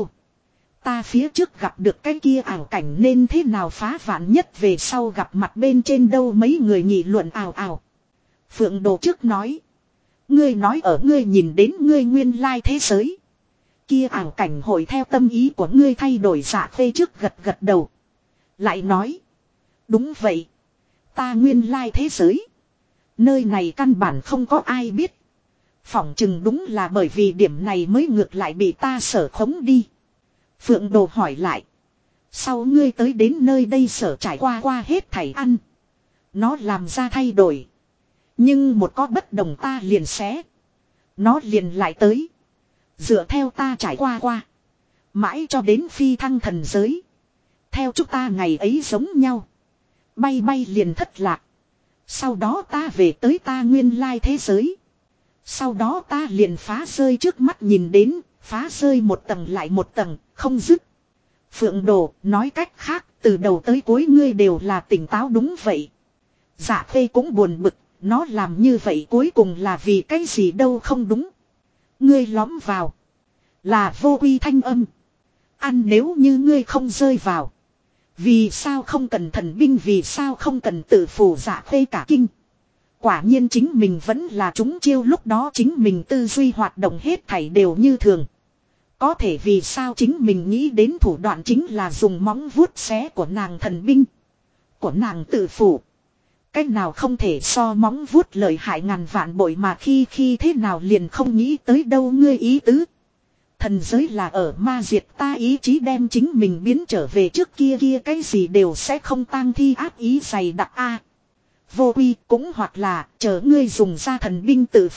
Ta phía trước gặp được cái kia ảo cảnh nên thế nào phá vạn nhất về sau gặp mặt bên trên đâu mấy người nghị luận ào. Phượng Đồ trước nói. Ngươi nói ở ngươi nhìn đến ngươi nguyên lai thế giới. Kia ảo cảnh hội theo tâm ý của ngươi thay đổi dạ phê trước gật đầu. Lại nói. Đúng vậy. Ta nguyên lai thế giới. Nơi này căn bản không có ai biết. Phỏng chừng đúng là bởi vì điểm này mới ngược lại bị ta sở khống đi. Phượng Đồ hỏi lại. Sau ngươi tới đến nơi đây sở trải qua hết thảy ăn. Nó làm ra thay đổi. Nhưng một có bất đồng ta liền xé. Nó liền lại tới. Dựa theo ta trải qua. Mãi cho đến phi thăng thần giới. Theo chúng ta ngày ấy giống nhau. Bay liền thất lạc. Sau đó ta về tới ta nguyên lai thế giới. Sau đó ta liền phá rơi trước mắt nhìn đến. Phá rơi một tầng lại một tầng. Không dứt. Phượng Đồ nói cách khác. Từ đầu tới cuối ngươi đều là tỉnh táo đúng vậy. Dạ phê cũng buồn bực. Nó làm như vậy cuối cùng là vì cái gì đâu không đúng. Ngươi lõm vào. Là Vô Uy thanh âm. Ăn nếu như ngươi không rơi vào. Vì sao không cần thần binh vì sao không cần tự phù dạ phê cả kinh. Quả nhiên chính mình vẫn là trúng chiêu lúc đó chính mình tư duy hoạt động hết thảy đều như thường. Có thể vì sao chính mình nghĩ đến thủ đoạn chính là dùng móng vuốt xé của nàng thần binh. Của nàng tự phủ. Cách nào không thể so móng vuốt lợi hại ngàn vạn bội mà khi thế nào liền không nghĩ tới đâu ngươi ý tứ. Thần giới là ở ma diệt ta ý chí đem chính mình biến trở về trước kia cái gì đều sẽ không tang thi áp ý dày đặc a. Vô Uy cũng hoặc là chờ ngươi dùng ra thần binh tự phù,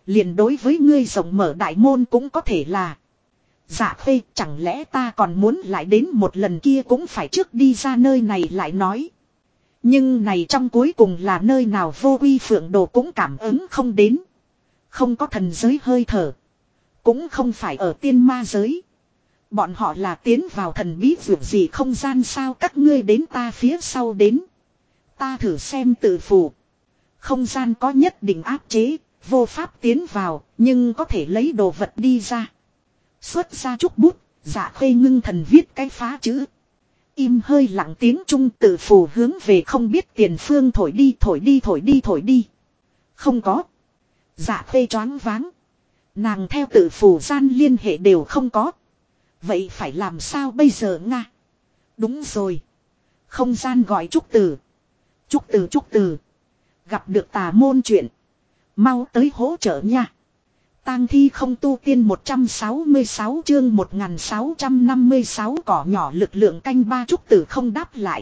liền đối với ngươi rộng mở đại môn cũng có thể là. Dạ Khê, chẳng lẽ ta còn muốn lại đến một lần kia cũng phải trước đi ra nơi này lại nói. Nhưng này trong cuối cùng là nơi nào Vô Uy Phượng Đồ cũng cảm ứng không đến. Không có thần giới hơi thở. Cũng không phải ở tiên ma giới. Bọn họ là tiến vào thần bí vượt gì không gian sao các ngươi đến ta phía sau đến. Ta thử xem tự phù. Không gian có nhất định áp chế, vô pháp tiến vào, nhưng có thể lấy đồ vật đi ra. Xuất ra chút bút, Dạ Khê ngưng thần viết cái phá chữ. Im hơi lặng tiếng trung tự phù hướng về không biết tiền phương thổi đi thổi đi thổi đi thổi đi. Không có. Dạ Khê choáng váng. Nàng theo tự phù gian liên hệ đều không có. Vậy phải làm sao bây giờ Nga? Đúng rồi. Không gian gọi Trúc Tử. Trúc Tử Trúc Tử. Gặp được tà môn chuyện. Mau tới hỗ trợ nha. Tang thi không tu tiên 166 chương 1656 cỏ nhỏ lực lượng canh ba Trúc Tử không đáp lại.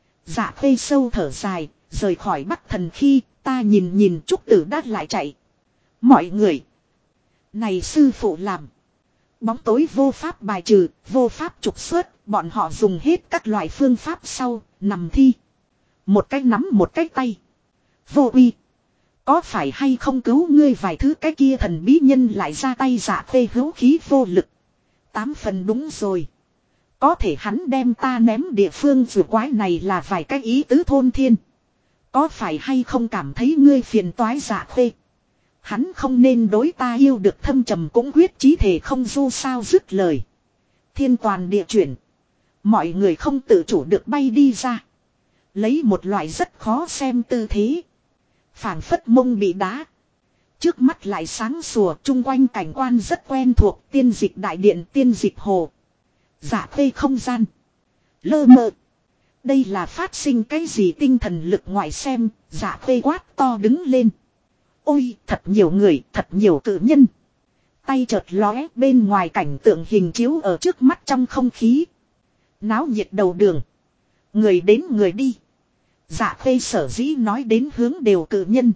Dạ Khê sâu thở dài, rời khỏi Bắc Thần khi ta nhìn Trúc Tử đã lại chạy. Mọi người. Này sư phụ làm. Bóng tối vô pháp bài trừ, vô pháp trục xuất, bọn họ dùng hết các loại phương pháp sau, nằm thi. Một cái nắm một cái tay. Vô Uy. Có phải hay không cứu ngươi vài thứ cái kia thần bí nhân lại ra tay Dạ Khê hữu khí vô lực. 8 phần đúng rồi. Có thể hắn đem ta ném địa phương vừa quái này là vài cái ý tứ thôn thiên. Có phải hay không cảm thấy ngươi phiền toái Dạ Khê. Hắn không nên đối ta yêu được thâm trầm cũng quyết chí thể không du sao dứt lời. Thiên toàn địa chuyển. Mọi người không tự chủ được bay đi ra. Lấy một loại rất khó xem tư thế. Phảng phất mông bị đá. Trước mắt lại sáng sủa chung quanh cảnh quan rất quen thuộc tiên dịch đại điện tiên dịch hồ. Dạ Khê không gian. Lơ mơ. Đây là phát sinh cái gì tinh thần lực ngoài xem, Dạ Khê quát to đứng lên. Ôi thật nhiều người, thật nhiều cự nhân. Tay chợt lóe bên ngoài cảnh tượng hình chiếu ở trước mắt trong không khí. Náo nhiệt đầu đường. Người đến người đi. Dạ Khê sở dĩ nói đến hướng đều cự nhân.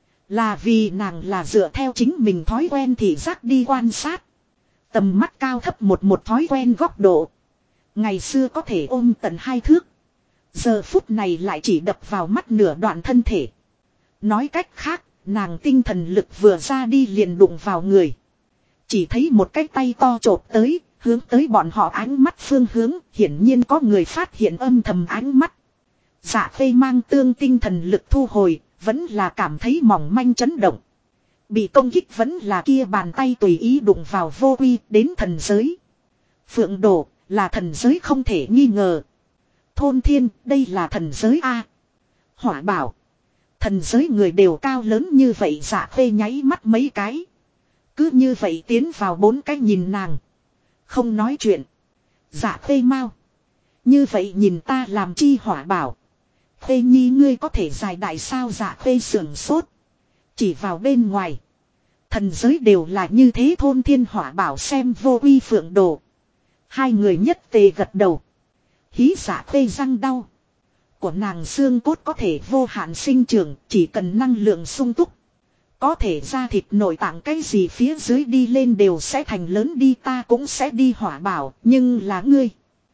Là vì nàng là dựa theo chính mình thói quen thị giác đi quan sát. Tầm mắt cao thấp một thói quen góc độ. Ngày xưa có thể ôm tận 2 thước. Giờ phút này lại chỉ đập vào mắt nửa đoạn thân thể. Nói cách khác, nàng tinh thần lực vừa ra đi liền đụng vào người. Chỉ thấy một cái tay to chộp tới, hướng tới bọn họ ánh mắt phương hướng, hiển nhiên có người phát hiện âm thầm ánh mắt. Dạ Khê mang tương tinh thần lực thu hồi, vẫn là cảm thấy mỏng manh chấn động. Bị công kích vẫn là kia bàn tay tùy ý đụng vào Vô Uy đến thần giới. Phượng Đồ là thần giới không thể nghi ngờ. Thôn Thiên đây là thần giới A. Hỏa Bảo. Thần giới người đều cao lớn như vậy Dạ Khê nháy mắt mấy cái. Cứ như vậy tiến vào 4 cái nhìn nàng. Không nói chuyện. Dạ Khê mau. Như vậy nhìn ta làm chi Hỏa Bảo. Khê nhi ngươi có thể giải đại sao Dạ Khê sưởng sốt. Chỉ vào bên ngoài. Thần giới đều là như thế Thôn Thiên Hỏa Bảo xem Vô Uy Phượng Đồ. Hai người nhất tề gật đầu. Hí Dạ Khê răng đau. Của nàng xương cốt có thể vô hạn sinh trưởng, chỉ cần năng lượng sung túc. Có thể ra thịt nội tạng cái gì phía dưới đi lên đều sẽ thành lớn đi ta cũng sẽ đi Hỏa Bảo, nhưng là ngươi.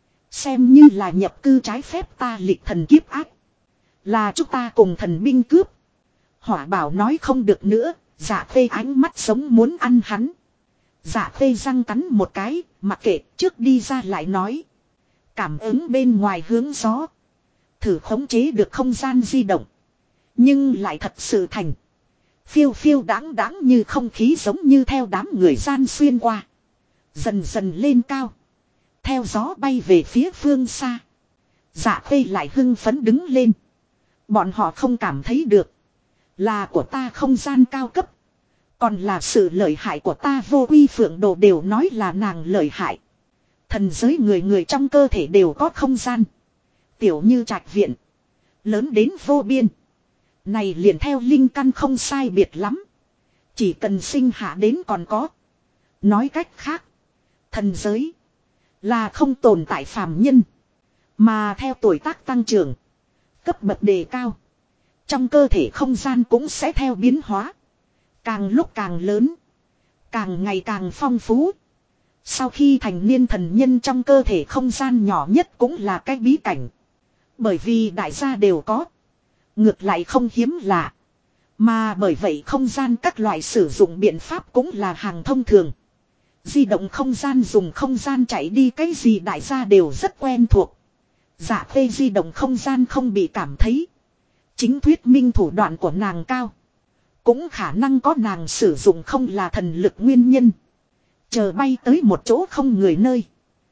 Xem như là nhập cư trái phép ta lịch thần kiếp ác. Là chúng ta cùng thần binh cướp. Hỏa Bảo nói không được nữa, Dạ Khê ánh mắt sống muốn ăn hắn. Dạ Khê răng cắn một cái, mặc kệ trước đi ra lại nói. Cảm ứng bên ngoài hướng gió. Thử khống chế được không gian di động. Nhưng lại thật sự thành. Phiêu phiêu đáng đáng như không khí giống như theo đám người gian xuyên qua. Dần dần lên cao. Theo gió bay về phía phương xa. Dạ Khê lại hưng phấn đứng lên. Bọn họ không cảm thấy được. Là của ta không gian cao cấp. Còn là sự lợi hại của ta Vô Uy Phượng Đồ đều nói là nàng lợi hại. Thần giới người trong cơ thể đều có không gian. Tiểu như trạch viện. Lớn đến vô biên. Này liền theo linh căn không sai biệt lắm. Chỉ cần sinh hạ đến còn có. Nói cách khác. Thần giới. Là không tồn tại phàm nhân. Mà theo tuổi tác tăng trưởng. Cấp bậc đề cao. Trong cơ thể không gian cũng sẽ theo biến hóa. Càng lúc càng lớn. Càng ngày càng phong phú. Sau khi thành niên thần nhân trong cơ thể không gian nhỏ nhất cũng là cái bí cảnh. Bởi vì đại gia đều có. Ngược lại không hiếm lạ. Mà bởi vậy không gian các loại sử dụng biện pháp cũng là hàng thông thường. Di động không gian dùng không gian chạy đi cái gì đại gia đều rất quen thuộc. Dạ Khê di động không gian không bị cảm thấy. Chính thuyết minh thủ đoạn của nàng cao. Cũng khả năng có nàng sử dụng không là thần lực nguyên nhân. Chờ bay tới một chỗ không người nơi.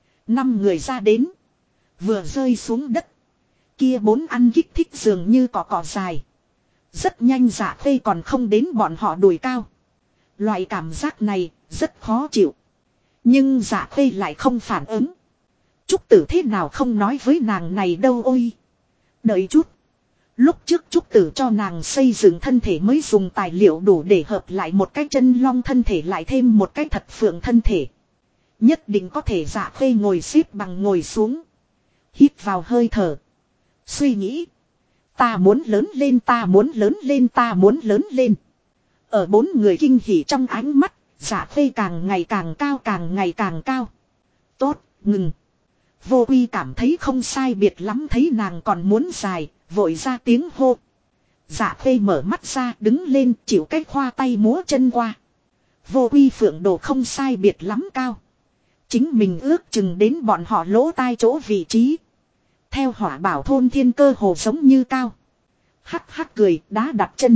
5 người ra đến. Vừa rơi xuống đất. Kia 4 ăn kích thích dường như cỏ dài. Rất nhanh Dạ Khê còn không đến bọn họ đùi cao. Loại cảm giác này rất khó chịu. Nhưng Dạ Khê lại không phản ứng. Trúc Tử thế nào không nói với nàng này đâu ôi. Đợi chút. Lúc trước Trúc Tử cho nàng xây dựng thân thể mới dùng tài liệu đủ để hợp lại một cái chân long thân thể lại thêm một cái thật phượng thân thể. Nhất định có thể Dạ Khê ngồi xếp bằng ngồi xuống. Hít vào hơi thở. Suy nghĩ. Ta muốn lớn lên, ta muốn lớn lên, ta muốn lớn lên. Ở 4 người kinh hỉ trong ánh mắt, Dạ Khê càng ngày càng cao, càng ngày càng cao. Tốt, ngừng. Vô Uy cảm thấy không sai biệt lắm thấy nàng còn muốn dài, vội ra tiếng hô. Dạ Khê mở mắt ra đứng lên chịu cách khoa tay múa chân qua. Vô Uy phượng đồ không sai biệt lắm cao. Chính mình ước chừng đến bọn họ lỗ tai chỗ vị trí. Theo Hỏa Bảo thôn thiên cơ hồ giống như cao. Hắc hắc cười đá đặt chân.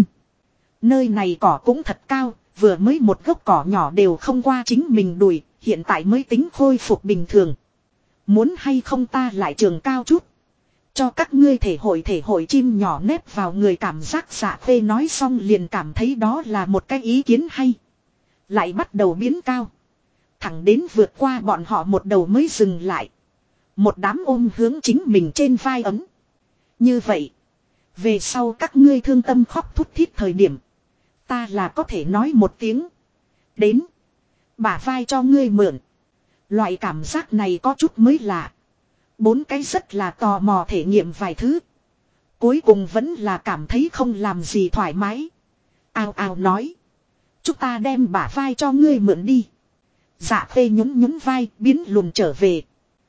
Nơi này cỏ cũng thật cao, vừa mới một gốc cỏ nhỏ đều không qua chính mình đùi, hiện tại mới tính khôi phục bình thường. Muốn hay không ta lại trường cao chút. Cho các ngươi thể hội chim nhỏ nép vào người cảm giác. Dạ Khê nói xong liền cảm thấy đó là một cái ý kiến hay. Lại bắt đầu biến cao. Thẳng đến vượt qua bọn họ một đầu mới dừng lại. Một đám ôm hướng chính mình trên vai ấm. Như vậy. Về sau các ngươi thương tâm khóc thút thít thời điểm. Ta là có thể nói một tiếng. Đến. Bả vai cho ngươi mượn. Loại cảm giác này có chút mới lạ. 4 cái rất là tò mò thể nghiệm vài thứ. Cuối cùng vẫn là cảm thấy không làm gì thoải mái. Ào ào nói. Chúng ta đem bả vai cho ngươi mượn đi. Dạ Khê nhún vai biến lùn trở về.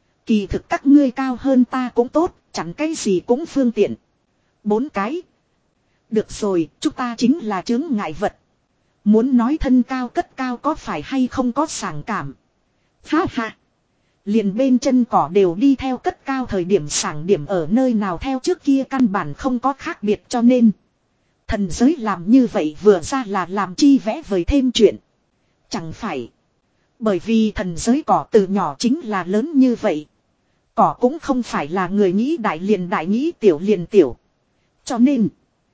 Kỳ thực các ngươi cao hơn ta cũng tốt. Chẳng cái gì cũng phương tiện. 4 cái. Được rồi, chúng ta chính là chướng ngại vật. Muốn nói thân cao cất cao có phải hay không có sảng cảm. Ha ha. Liền bên chân cỏ đều đi theo cất cao thời điểm sảng điểm ở nơi nào theo trước kia căn bản không có khác biệt cho nên. Thần giới làm như vậy vừa ra là làm chi vẽ vời thêm chuyện. Chẳng phải. Bởi vì thần giới cỏ từ nhỏ chính là lớn như vậy. Cỏ cũng không phải là người nghĩ đại nghĩ tiểu liền tiểu. Cho nên.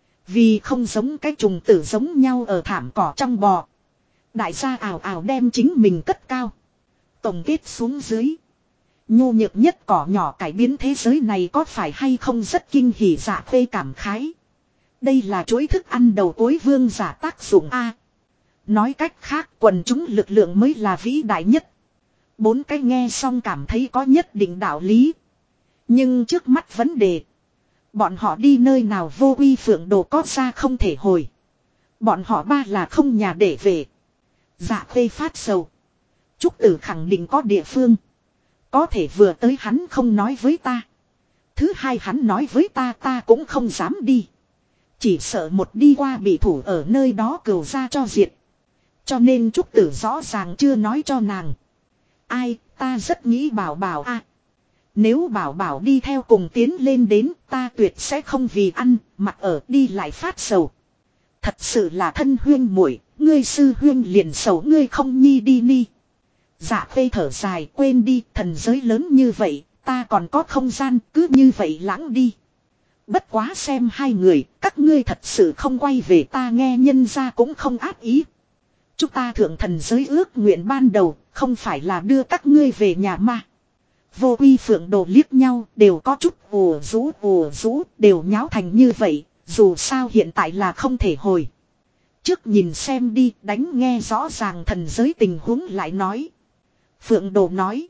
Vì không giống cái trùng tử giống nhau ở thảm cỏ trong bò. Đại gia ảo ảo đem chính mình cất cao. Tổng kết xuống dưới. Nhu nhược nhất cỏ nhỏ cải biến thế giới này có phải hay không rất kinh hỉ. Dạ Khê cảm khái. Đây là chuỗi thức ăn đầu cuối vương giả tác dụng A. Nói cách khác quần chúng lực lượng mới là vĩ đại nhất. 4 cái nghe xong cảm thấy có nhất định đạo lý. Nhưng trước mắt vấn đề. Bọn họ đi nơi nào Vô Uy phượng đồ có ra không thể hồi. Bọn họ 3 là không nhà để về. Dạ Khê phát sầu. Trúc Tử khẳng định có địa phương. Có thể vừa tới hắn không nói với ta. Thứ hai hắn nói với ta ta cũng không dám đi. Chỉ sợ một đi qua bị thủ ở nơi đó cừu ra cho diệt. Cho nên Trúc Tử rõ ràng chưa nói cho nàng. Ai ta rất nghĩ bảo bảo a. Nếu bảo bảo đi theo cùng tiến lên đến ta tuyệt sẽ không vì ăn mặc ở đi lại phát sầu. Thật sự là thân huyên muội, ngươi sư huyên liền sầu ngươi không nhi đi ni. Dạ Khê thở dài quên đi thần giới lớn như vậy, ta còn có không gian cứ như vậy lãng đi. Bất quá xem 2 người, các ngươi thật sự không quay về ta nghe nhân ra cũng không ác ý. Chúng ta thượng thần giới ước nguyện ban đầu, không phải là đưa các ngươi về nhà ma. Vô Uy phượng đồ liếc nhau đều có chút ùa rú đều nháo thành như vậy, dù sao hiện tại là không thể hồi. Trước nhìn xem đi đánh nghe rõ ràng thần giới tình huống lại nói. Phượng đồ nói.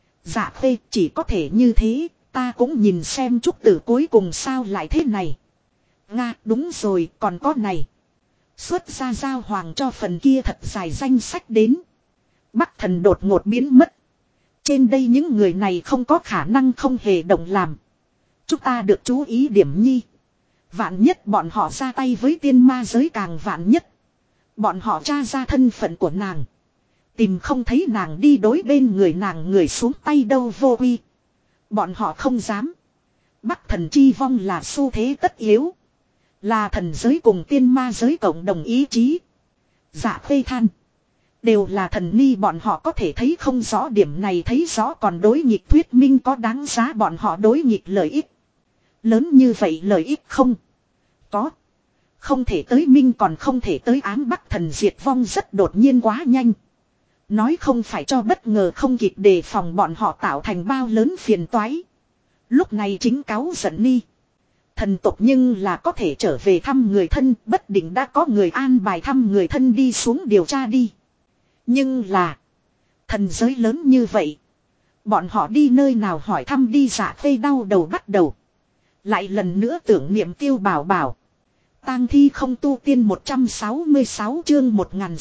Dạ Khê chỉ có thể như thế, ta cũng nhìn xem Trúc Tử cuối cùng sao lại thế này. Nga đúng rồi còn có này. Xuất ra giao hoàng cho phần kia thật dài danh sách đến. Bắc thần đột ngột biến mất. Trên đây những người này không có khả năng không hề động làm. Chúng ta được chú ý điểm nhi. Vạn nhất bọn họ ra tay với tiên ma giới càng vạn nhất. Bọn họ tra ra thân phận của nàng. Tìm không thấy nàng đi đối bên người nàng người xuống tay đâu vô uy. Bọn họ không dám. Bắc thần chi vong là xu thế tất yếu. Là thần giới cùng tiên ma giới cộng đồng ý chí. Dạ Khê than. Đều là thần ni bọn họ có thể thấy không rõ điểm này thấy rõ còn đối nghịch thuyết minh có đáng giá bọn họ đối nghịch lợi ích. Lớn như vậy lợi ích không? Có. Không thể tới minh còn không thể tới ám Bắc thần diệt vong rất đột nhiên quá nhanh. Nói không phải cho bất ngờ không kịp đề phòng bọn họ tạo thành bao lớn phiền toái. Lúc này chính cáu giận ni. Thần tộc nhưng là có thể trở về thăm người thân, bất định đã có người an bài thăm người thân đi xuống điều tra đi. Nhưng là thần giới lớn như vậy. Bọn họ đi nơi nào hỏi thăm đi Dạ Khê đau đầu bắt đầu. Lại lần nữa tưởng niệm Tiêu Bảo Bảo. Tang thi không tu tiên 166 chương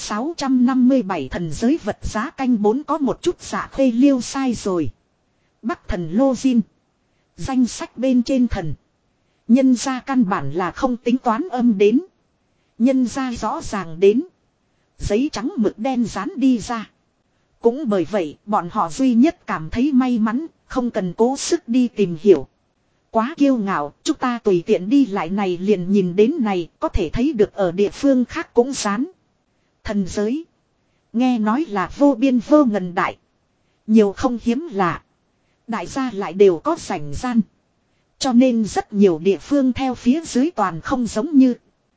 1657 thần giới vật giá canh 4 có một chút Dạ Khê liêu sai rồi. Bắc thần Lô Jin. Danh sách bên trên thần. Nhân ra căn bản là không tính toán âm đến. Nhân ra rõ ràng đến. Giấy trắng mực đen dán đi ra. Cũng bởi vậy bọn họ duy nhất cảm thấy may mắn. Không cần cố sức đi tìm hiểu. Quá kiêu ngạo, chúng ta tùy tiện đi lại này liền nhìn đến này, có thể thấy được ở địa phương khác cũng dán. Thần giới. Nghe nói là vô biên vô ngần đại. Nhiều không hiếm lạ. Đại gia lại đều có rảnh gian. Cho nên rất nhiều địa phương theo phía dưới toàn không giống như.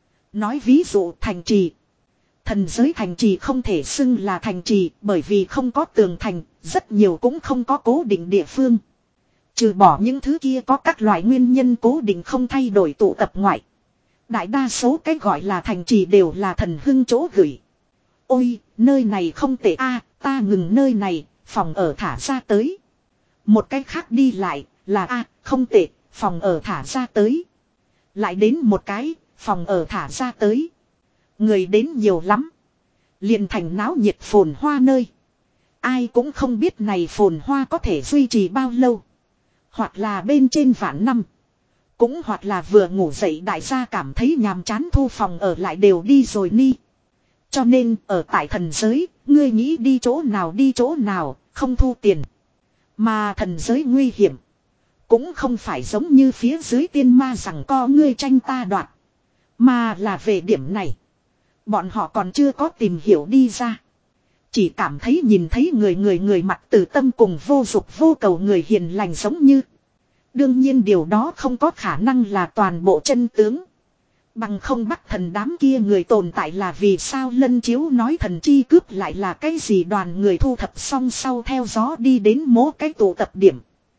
Nói ví dụ thành trì. Thần giới thành trì không thể xưng là thành trì bởi vì không có tường thành, rất nhiều cũng không có cố định địa phương. Trừ bỏ những thứ kia có các loại nguyên nhân cố định không thay đổi tụ tập ngoại. Đại đa số cái gọi là thành trì đều là thần hưng chỗ gửi. Ôi, nơi này không tệ a, ta ngừng nơi này, phòng ở thả ra tới. Một cái khác đi lại, là a, không tệ, phòng ở thả ra tới. Lại đến một cái, phòng ở thả ra tới. Người đến nhiều lắm. Liền thành náo nhiệt phồn hoa nơi. Ai cũng không biết này phồn hoa có thể duy trì bao lâu. Hoặc là bên trên vạn năm. Cũng hoặc là vừa ngủ dậy đại gia cảm thấy nhàm chán thu phòng ở lại đều đi rồi ni. Cho nên ở tại thần giới, ngươi nghĩ đi chỗ nào, không thu tiền. Mà thần giới nguy hiểm. Cũng không phải giống như phía dưới tiên ma rằng co ngươi tranh ta đoạt. Mà là về điểm này. Bọn họ còn chưa có tìm hiểu đi ra. Chỉ cảm thấy nhìn thấy người mặt từ tâm cùng vô dục vô cầu người hiền lành giống như. Đương nhiên điều đó không có khả năng là toàn bộ chân tướng. Bằng không Bắc thần đám kia người tồn tại là vì sao Lân Chiếu nói thần chi cướp lại là cái gì đoàn người thu thập xong sau theo gió đi đến mố cái tụ tập điểm.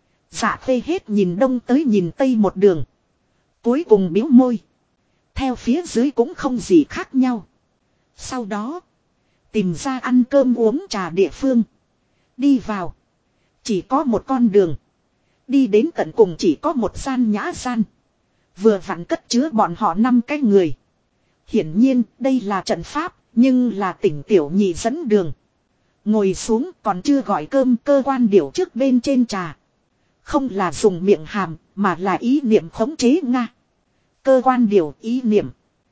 Dạ Khê hết nhìn đông tới nhìn tây một đường. Cuối cùng biếu môi. Theo phía dưới cũng không gì khác nhau. Sau đó. Tìm ra ăn cơm uống trà địa phương. Đi vào. Chỉ có một con đường. Đi đến tận cùng chỉ có một gian nhã gian. Vừa vặn cất chứa bọn họ 5 cái người. Hiển nhiên đây là trận pháp. Nhưng là tỉnh tiểu nhị dẫn đường. Ngồi xuống còn chưa gọi cơm cơ quan điểu trước bên trên trà. Không là dùng miệng hàm mà là ý niệm khống chế Nga. Cơ quan điểu ý niệm.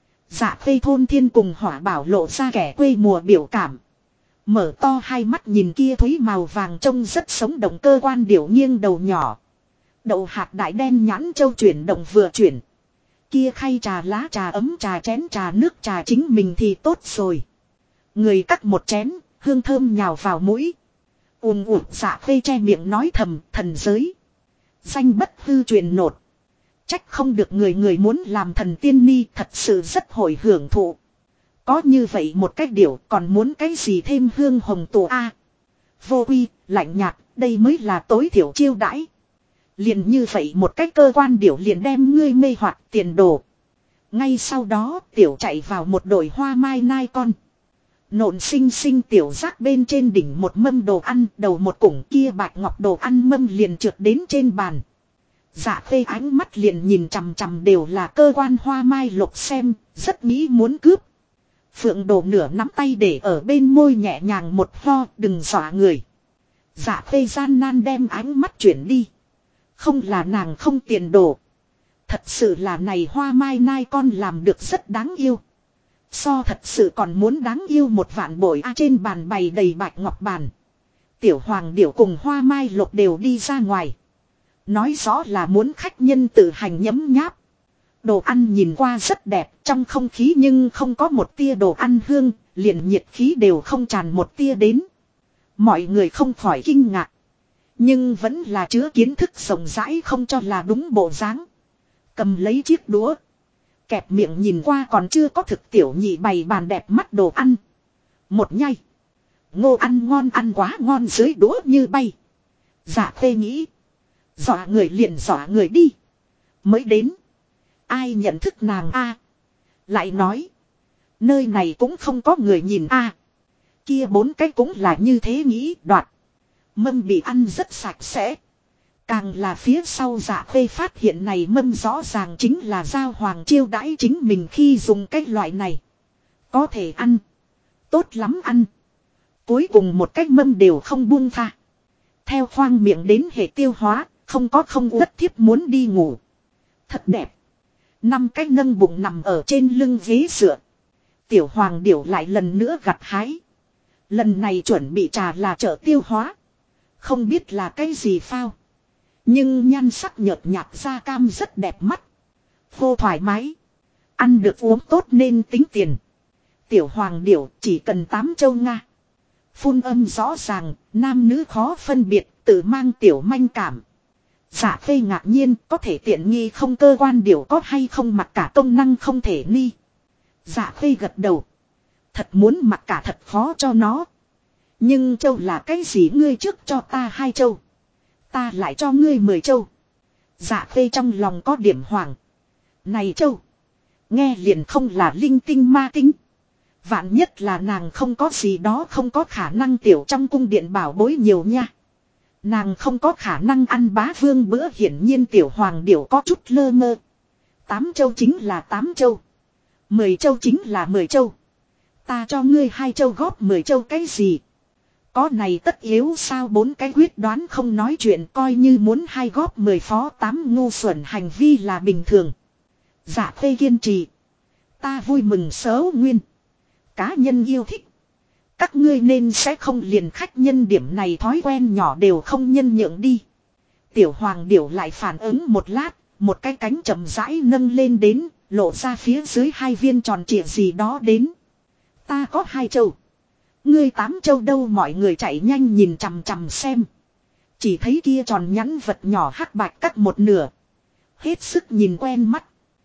Dạ Khê thôn thiên cùng Hỏa Bảo lộ ra kẻ quê mùa biểu cảm. Mở to hai mắt nhìn kia thúy màu vàng trông rất sống động cơ quan điểu nghiêng đầu nhỏ. Đậu hạt đại đen nhãn châu chuyển động vừa chuyển. Kia khay trà lá trà ấm trà chén trà nước trà chính mình thì tốt rồi. Người cắt một chén, hương thơm nhào vào mũi. Ùm ụt Dạ Khê che miệng nói thầm thần giới. Danh bất hư truyền nột. Trách không được người muốn làm thần tiên ni thật sự rất hồi hưởng thụ. Có như vậy một cách điều còn muốn cái gì thêm hương hồng tù a. Vô uy, lạnh nhạt, đây mới là tối thiểu chiêu đãi. Liền như vậy một cách cơ quan điểu liền đem ngươi mê hoặc tiền đồ. Ngay sau đó tiểu chạy vào một đội hoa mai nai con. Nộn xinh xinh tiểu giác bên trên đỉnh một mâm đồ ăn đầu một củng kia bạch ngọc đồ ăn mâm liền trượt đến trên bàn. Dạ Khê ánh mắt liền nhìn chằm chằm đều là cơ quan hoa mai lục xem, rất nghĩ muốn cướp. Phượng Đồ nửa nắm tay để ở bên môi nhẹ nhàng một ho, đừng dọa người. Dạ Khê gian nan đem ánh mắt chuyển đi. Không là nàng không tiền đồ. Thật sự là này Hoa Mai Nai con làm được rất đáng yêu. So thật sự còn muốn đáng yêu một vạn bội trên bàn bày đầy bạch ngọc bàn. Tiểu Hoàng Điểu cùng Hoa Mai Lục đều đi ra ngoài. Nói rõ là muốn khách nhân tự hành nhấm nháp. Đồ ăn nhìn qua rất đẹp, trong không khí nhưng không có một tia đồ ăn hương, liền nhiệt khí đều không tràn một tia đến. Mọi người không khỏi kinh ngạc. Nhưng vẫn là chứa kiến thức rộng rãi không cho là đúng bộ dáng. Cầm lấy chiếc đũa. Kẹp miệng nhìn qua còn chưa có thực tiểu nhị bày bàn đẹp mắt đồ ăn. Một nhai. Ngô ăn quá ngon dưới đũa như bay. Dạ Khê nghĩ. Dọa người liền dọa người đi. Mới đến. Ai nhận thức nàng a? Lại nói. Nơi này cũng không có người nhìn a. Kia 4 cái cũng là như thế nghĩ đoạt. Mâm bị ăn rất sạch sẽ. Càng là phía sau Dạ Khê phát hiện này mâm rõ ràng chính là Giao Hoàng chiêu đãi chính mình khi dùng cái loại này. Có thể ăn. Tốt lắm ăn. Cuối cùng một cái mâm đều không buông tha. Theo khoang miệng đến hệ tiêu hóa, không có không rất thiếp muốn đi ngủ. Thật đẹp. 5 cái nâng bụng nằm ở trên lưng ghế dựa. Tiểu Hoàng Điểu lại lần nữa gặt hái. Lần này chuẩn bị trà là chợ tiêu hóa. Không biết là cái gì phao. Nhưng nhan sắc nhợt nhạt da cam rất đẹp mắt. Vô thoải mái. Ăn được uống tốt nên tính tiền. Tiểu Hoàng Điểu chỉ cần 8 châu Nga. Phun âm rõ ràng, nam nữ khó phân biệt, tự mang tiểu manh cảm. Dạ Khê ngạc nhiên, có thể tiện nghi không cơ quan điểu có hay không mặc cả công năng không thể ni. Dạ Khê gật đầu. Thật muốn mặc cả thật khó cho nó. Nhưng châu là cái gì ngươi trước cho ta 2 châu. Ta lại cho ngươi 10 châu. Dạ Khê trong lòng có điểm hoảng. Này châu. Nghe liền không là linh tinh ma tinh. Vạn nhất là nàng không có gì đó không có khả năng tiểu trong cung điện bảo bối nhiều nha. Nàng không có khả năng ăn bá vương bữa hiển nhiên Tiểu Hoàng Điểu có chút lơ mơ. 8 châu chính là 8 châu. 10 châu chính là 10 châu. Ta cho ngươi 2 châu góp 10 châu cái gì? Có này tất yếu sao 4 cái quyết đoán không nói chuyện coi như muốn 2 góp 10 phó 8 ngu xuẩn hành vi là bình thường. Dạ Khê kiên trì. Ta vui mừng sớ nguyên. Cá nhân yêu thích. Các ngươi nên sẽ không liền khách nhân điểm này thói quen nhỏ đều không nhân nhượng đi. Tiểu Hoàng Điểu lại phản ứng một lát, một cái cánh chậm rãi nâng lên đến, lộ ra phía dưới 2 viên tròn trịa gì đó đến. Ta có 2 châu. Ngươi 8 châu đâu mọi người chạy nhanh nhìn chằm chằm xem. Chỉ thấy kia tròn nhẵn vật nhỏ hắc bạch cắt một nửa. Hết sức nhìn quen mắt.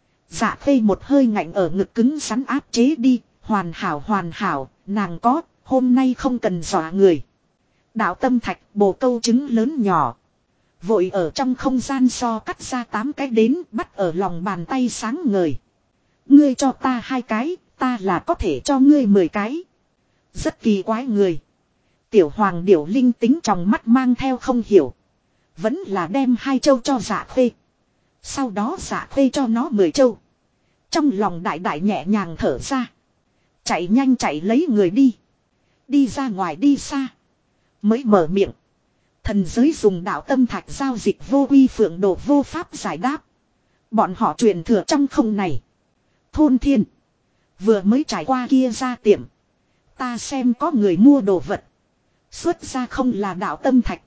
Dạ Khê một hơi ngạnh ở ngực cứng rắn áp chế đi, hoàn hảo, nàng có. Hôm nay không cần dọa người. Đạo tâm thạch bồ câu trứng lớn nhỏ. Vội ở trong không gian so cắt ra 8 cái đến bắt ở lòng bàn tay sáng ngời. Ngươi cho ta 2 cái, ta là có thể cho ngươi 10 cái. Rất kỳ quái người. Tiểu Hoàng Điểu linh tính trong mắt mang theo không hiểu. Vẫn là đem 2 châu cho Dạ Khê. Sau đó Dạ Khê cho nó 10 châu. Trong lòng đại đại nhẹ nhàng thở ra. Chạy nhanh chạy lấy người đi. Đi ra ngoài đi xa. Mới mở miệng. Thần giới dùng đạo tâm thạch giao dịch vô uy Phượng Đồ vô pháp giải đáp. Bọn họ truyền thừa trong không này. Thôn Thiên. Vừa mới trải qua kia ra tiệm. Ta xem có người mua đồ vật. Xuất ra không là đạo tâm thạch.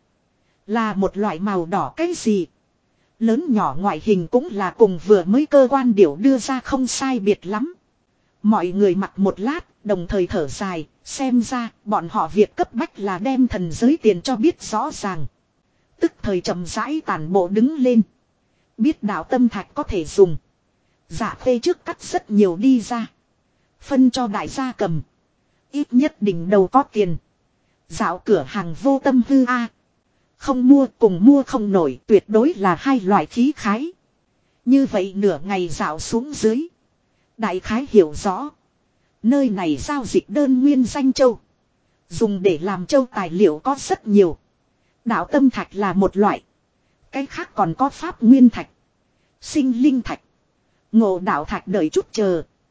Là một loại màu đỏ cái gì. Lớn nhỏ ngoại hình cũng là cùng vừa mới cơ quan điểu đưa ra không sai biệt lắm. Mọi người mặc một lát. Đồng thời thở dài, xem ra bọn họ việc cấp bách là đem thần giới tiền cho biết rõ ràng. Tức thời chậm rãi tản bộ đứng lên. Biết đạo tâm thạch có thể dùng. Dạ Khê trước cắt rất nhiều đi ra. Phân cho đại gia cầm. Ít nhất đỉnh đầu có tiền. Dạo cửa hàng vô tâm hư a. Không mua cùng mua không nổi tuyệt đối là 2 loại khí khái. Như vậy nửa ngày dạo xuống dưới. Đại khái hiểu rõ. Nơi này giao dịch đơn nguyên danh châu. Dùng để làm châu tài liệu có rất nhiều. Đạo tâm thạch là một loại. Cái khác còn có pháp nguyên thạch. Sinh linh thạch. Ngộ đạo thạch đợi chút chờ.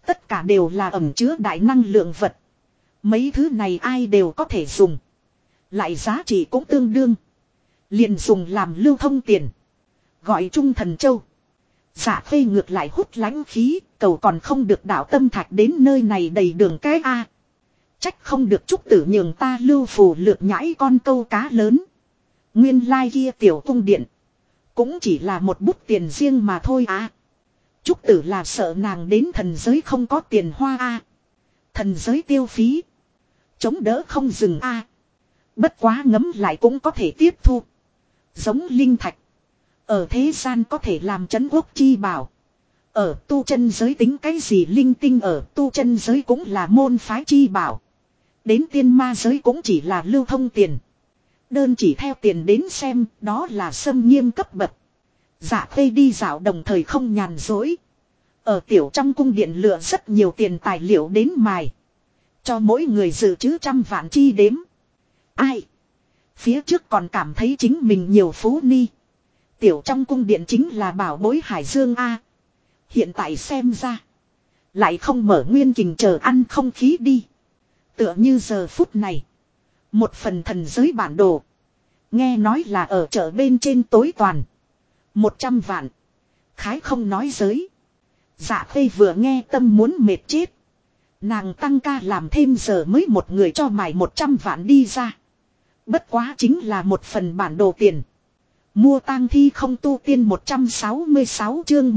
Tất cả đều là ẩn chứa đại năng lượng vật. Mấy thứ này ai đều có thể dùng. Lại giá trị cũng tương đương. Liền dùng làm lưu thông tiền. Gọi Trung Thần Châu. Dạ Khê ngược lại hút lãnh khí. Cầu còn không được đạo tâm thạch đến nơi này đầy đường cái A. Trách không được Trúc Tử nhường ta lưu phù lược nhãi con câu cá lớn. Nguyên lai kia tiểu cung điện. Cũng chỉ là một bút tiền riêng mà thôi à. Trúc Tử là sợ nàng đến thần giới không có tiền hoa a. Thần giới tiêu phí. Chống đỡ không dừng a. Bất quá ngấm lại cũng có thể tiếp thu. Giống linh thạch. Ở thế gian có thể làm trấn quốc chi bảo. Ở tu chân giới tính cái gì linh tinh ở tu chân giới cũng là môn phái chi bảo. Đến tiên ma giới cũng chỉ là lưu thông tiền. Đơn chỉ theo tiền đến xem đó là xâm nghiêm cấp bậc. Dạ Khê đi dạo đồng thời không nhàn dối. Ở tiểu trong cung điện lựa rất nhiều tiền tài liệu đến mài. Cho mỗi người dự trữ 100 vạn chi đếm. Ai? Phía trước còn cảm thấy chính mình nhiều phú ni. Tiểu trong cung điện chính là bảo bối hải dương A. Hiện tại xem ra. Lại không mở nguyên kình chờ ăn không khí đi. Tựa như giờ phút này. Một phần thần giới bản đồ. Nghe nói là ở chợ bên trên tối toàn. 100 vạn. Khái không nói giới. Dạ Khê vừa nghe tâm muốn mệt chết. Nàng tăng ca làm thêm giờ mới một người cho mày 100 vạn đi ra. Bất quá chính là một phần bản đồ tiền. Mua tang thi không tu tiên 166 chương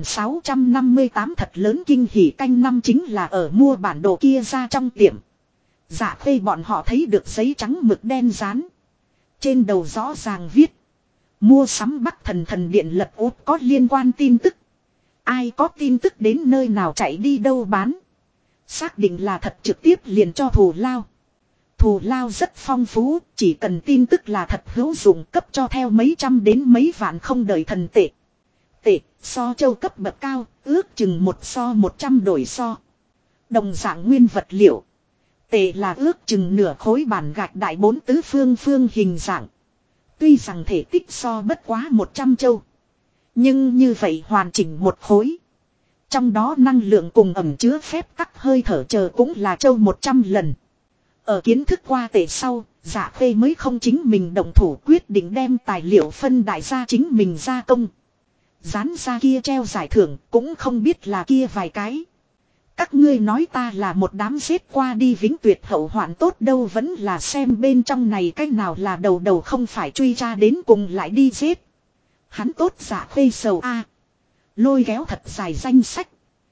1658 thật lớn kinh hỉ canh năm chính là ở mua bản đồ kia ra trong tiệm. Dạ Khê bọn họ thấy được giấy trắng mực đen dán. Trên đầu rõ ràng viết. Mua sắm Bắc Thần Thần Điện lật úp có liên quan tin tức. Ai có tin tức đến nơi nào chạy đi đâu bán. Xác định là thật trực tiếp liền cho thù lao. Thù lao rất phong phú, chỉ cần tin tức là thật hữu dụng cấp cho theo mấy trăm đến mấy vạn không đợi thần tệ. Tệ, so châu cấp bậc cao, ước chừng 1 so 100 đổi so. Đồng dạng nguyên vật liệu. Tệ là ước chừng nửa khối bản gạch đại 4 tứ phương phương hình dạng. Tuy rằng thể tích so bất quá 100 châu. Nhưng như vậy hoàn chỉnh một khối. Trong đó năng lượng cùng ẩm chứa phép tắc hơi thở chờ cũng là châu 100 lần. Ở kiến thức qua tệ sau, Dạ Khê mới không chính mình động thủ quyết định đem tài liệu phân đại gia chính mình gia công. Dán ra kia treo giải thưởng cũng không biết là kia vài cái. Các ngươi nói ta là một đám giết qua đi vĩnh tuyệt hậu hoạn tốt đâu vẫn là xem bên trong này cái nào là đầu đầu không phải truy ra đến cùng lại đi giết. Hắn tốt Dạ Khê sầu a. Lôi kéo thật dài danh sách.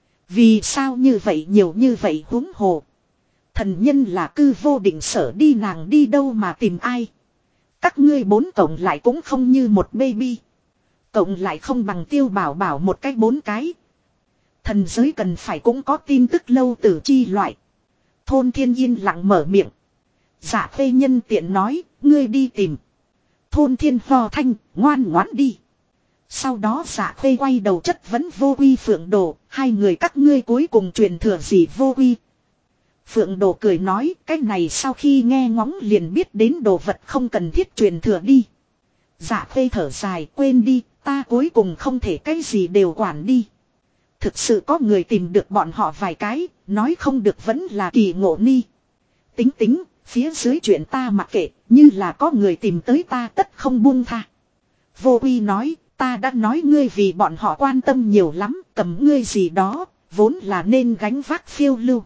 Vì sao như vậy nhiều như vậy huống hồ. Thần nhân là cư vô định sở đi nàng đi đâu mà tìm ai. Các ngươi 4 cộng lại cũng không như một baby. Cộng lại không bằng Tiêu Bảo Bảo một cái 4 cái. Thần giới cần phải cũng có tin tức lâu tử chi loại. Thôn Thiên yên lặng mở miệng. Dạ Khê nhân tiện nói, ngươi đi tìm. Thôn Thiên hò thanh, ngoan ngoãn đi. Sau đó Dạ Khê quay đầu chất vấn Vô Quy Phượng Đồ, hai người các ngươi cuối cùng truyền thừa gì Vô Quy. Phượng Đồ cười nói, cái này sau khi nghe ngóng liền biết đến đồ vật không cần thiết truyền thừa đi. Dạ Khê thở dài, quên đi, ta cuối cùng không thể cái gì đều quản đi. Thực sự có người tìm được bọn họ vài cái, nói không được vẫn là kỳ ngộ ni. Tính tính, phía dưới chuyện ta mặc kệ, như là có người tìm tới ta tất không buông tha. Vô Quy nói, ta đã nói ngươi vì bọn họ quan tâm nhiều lắm, cầm ngươi gì đó, vốn là nên gánh vác phiêu lưu.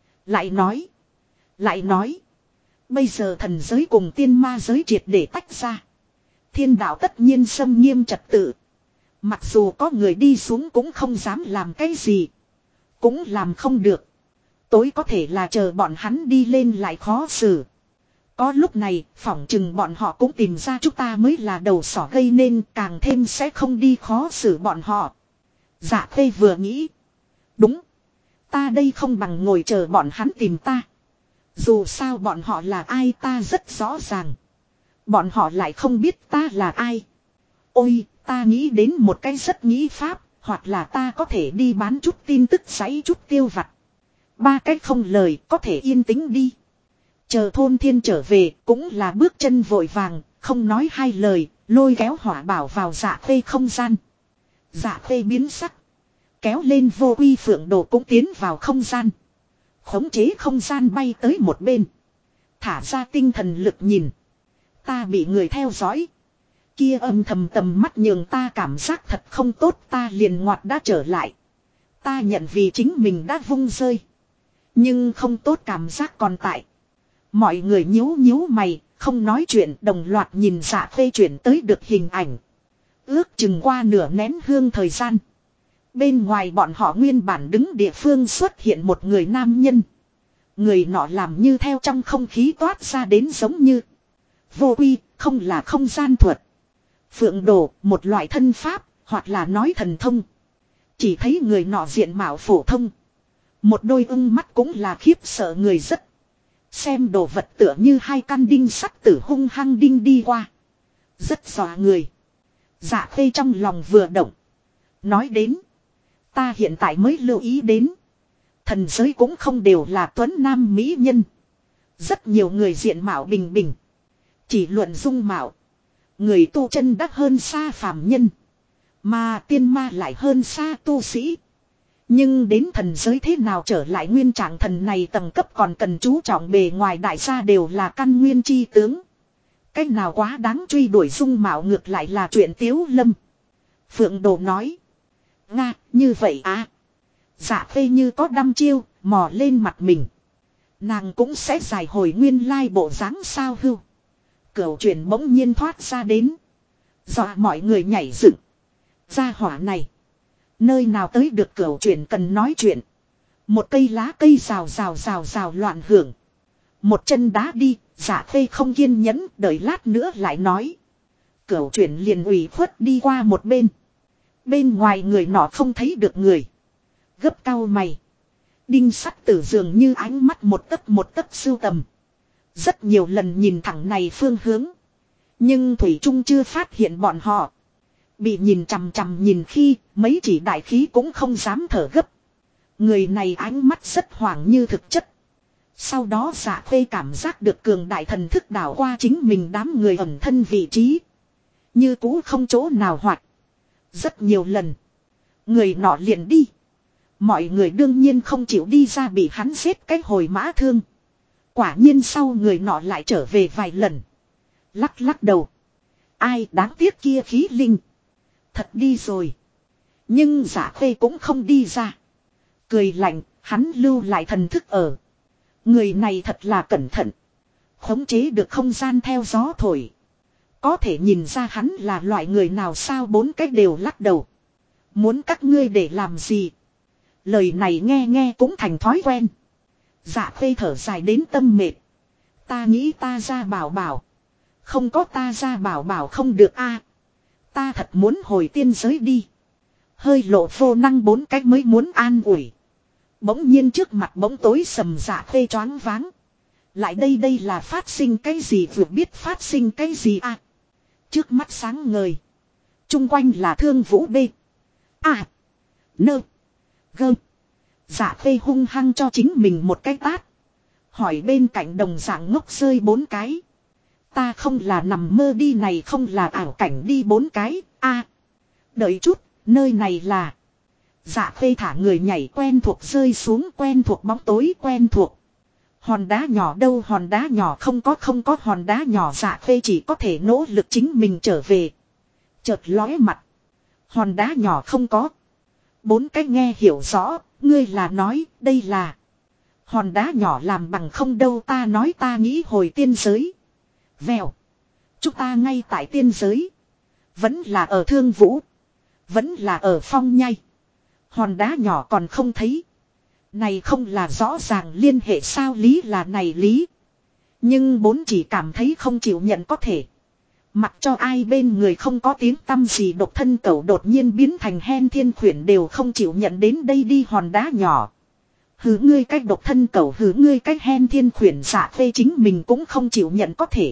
Lại nói, bây giờ thần giới cùng tiên ma giới triệt để tách ra. Thiên đạo tất nhiên xâm nghiêm trật tự. Mặc dù có người đi xuống cũng không dám làm cái gì. Cũng làm không được. Tối có thể là chờ bọn hắn đi lên lại khó xử. Có lúc này, phỏng chừng bọn họ cũng tìm ra chúng ta mới là đầu sỏ gây nên càng thêm sẽ không đi khó xử bọn họ. Dạ Khê vừa nghĩ. Đúng. Ta đây không bằng ngồi chờ bọn hắn tìm ta. Dù sao bọn họ là ai ta rất rõ ràng. Bọn họ lại không biết ta là ai. Ôi, ta nghĩ đến một cái rất nghĩ pháp, hoặc là ta có thể đi bán chút tin tức giấy chút tiêu vặt. 3 cái không lời có thể yên tĩnh đi. Chờ Thôn Thiên trở về cũng là bước chân vội vàng, không nói hai lời, lôi kéo Hỏa Bảo vào Dạ Khê không gian. Dạ Khê biến sắc. Kéo lên vô uy phượng đồ cũng tiến vào không gian. Khống chế không gian bay tới một bên. Thả ra tinh thần lực nhìn. Ta bị người theo dõi. Kia âm thầm tầm mắt nhường ta cảm giác thật không tốt, ta liền ngoặt đã trở lại. Ta nhận vì chính mình đã vung rơi. Nhưng không tốt cảm giác còn tại. Mọi người nhíu nhíu mày, không nói chuyện, đồng loạt nhìn Dạ Khê chuyển tới được hình ảnh. Ước chừng qua nửa nén hương thời gian. Bên ngoài bọn họ nguyên bản đứng địa phương xuất hiện một người nam nhân. Người nọ làm như theo trong không khí toát ra đến giống như vô uy, không là không gian thuật. Phượng đồ, một loại thân pháp, hoặc là nói thần thông. Chỉ thấy người nọ diện mạo phổ thông. Một đôi ưng mắt cũng là khiếp sợ người rất. Xem đồ vật tựa như hai căn đinh sắt tử hung hăng đinh đi qua. Rất dọa người. Dạ Khê trong lòng vừa động. Nói đến. Ta hiện tại mới lưu ý đến. Thần giới cũng không đều là tuấn nam mỹ nhân. Rất nhiều người diện mạo bình bình. Chỉ luận dung mạo. Người tu chân đắc hơn xa phàm nhân. Mà tiên ma lại hơn xa tu sĩ. Nhưng đến thần giới thế nào trở lại nguyên trạng thần này tầng cấp còn cần chú trọng bề ngoài, đại gia đều là căn nguyên chi tướng. Cách nào quá đáng truy đuổi dung mạo ngược lại là chuyện Tiếu Lâm. Phượng Đồ nói. Nga, như vậy à. Dạ Khê như có đăm chiêu, mò lên mặt mình. Nàng cũng sẽ giải hồi nguyên lai bộ dáng sao hưu. Cửu chuyển bỗng nhiên thoát ra đến. Dọa mọi người nhảy dựng. Gia hỏa này. Nơi nào tới được cửu chuyển cần nói chuyện. Một cây lá cây rào loạn hưởng. Một chân đá đi, Dạ Khê không kiên nhẫn, đợi lát nữa lại nói. Cửu chuyển liền ủy khuất đi qua một bên. Bên ngoài người nọ không thấy được người. Gấp cau mày. Đinh sắt tử dường như ánh mắt một tấc sưu tầm. Rất nhiều lần nhìn thẳng này phương hướng. Nhưng Thủy Trung chưa phát hiện bọn họ. Bị nhìn chằm chằm nhìn khi mấy chỉ đại khí cũng không dám thở gấp. Người này ánh mắt rất hoảng như thực chất. Sau đó Dạ Khê cảm giác được cường đại thần thức đảo qua chính mình đám người ẩn thân vị trí. Như cũ không chỗ nào hoạt. Rất nhiều lần. Người nọ liền đi. Mọi người đương nhiên không chịu đi ra, bị hắn giết cái hồi mã thương. Quả nhiên sau người nọ lại trở về vài lần. Lắc lắc đầu. Ai đáng tiếc kia khí linh. Thật đi rồi. Nhưng Dạ Khê cũng không đi ra. Cười lạnh, hắn lưu lại thần thức ở. Người này thật là cẩn thận. Khống chế được không gian theo gió thổi. Có thể nhìn ra hắn là loại người nào sao? Bốn cách đều lắc đầu. Muốn các ngươi để làm gì? Lời này nghe nghe cũng thành thói quen. Dạ Khê thở dài đến tâm mệt. Ta nghĩ ta ra bảo bảo. Không có ta ra bảo bảo không được a. Ta thật muốn hồi tiên giới đi. Hơi lộ vô năng bốn cách mới muốn an ủi. Bỗng nhiên trước mặt bỗng tối sầm, Dạ Khê choáng váng. Lại đây là phát sinh cái gì, vừa biết phát sinh cái gì à? Trước mắt sáng ngời. Trung quanh là Thương Vũ B. À. Nơ. Gơ. Dạ Khê hung hăng cho chính mình một cái tát. Hỏi bên cạnh đồng dạng ngốc rơi bốn cái. Ta không là nằm mơ đi, này không là ảo cảnh đi bốn cái. A. Đợi chút, nơi này là. Dạ Khê thả người nhảy quen thuộc rơi xuống, quen thuộc bóng tối quen thuộc. Hòn đá nhỏ đâu, hòn đá nhỏ không có hòn đá nhỏ. Dạ Khê chỉ có thể nỗ lực chính mình trở về. Chợt lóe mặt. Hòn đá nhỏ không có. Bốn cái nghe hiểu rõ, ngươi là nói đây là. Hòn đá nhỏ làm bằng không đâu, ta nói ta nghĩ hồi tiên giới. Vèo. Chúng ta ngay tại tiên giới. Vẫn là ở Thương Vũ. Vẫn là ở Phong Nhai. Hòn đá nhỏ còn không thấy. Này không là rõ ràng liên hệ sao? Lý là này lý. Nhưng bốn chỉ cảm thấy không chịu nhận có thể. Mặc cho ai bên người không có tiếng tăm gì, độc thân cẩu đột nhiên biến thành hen thiên khuyển đều không chịu nhận đến đây đi hòn đá nhỏ. Hứ ngươi cách độc thân cẩu, hứ ngươi cách hen thiên khuyển. Dạ Khê chính mình cũng không chịu nhận có thể.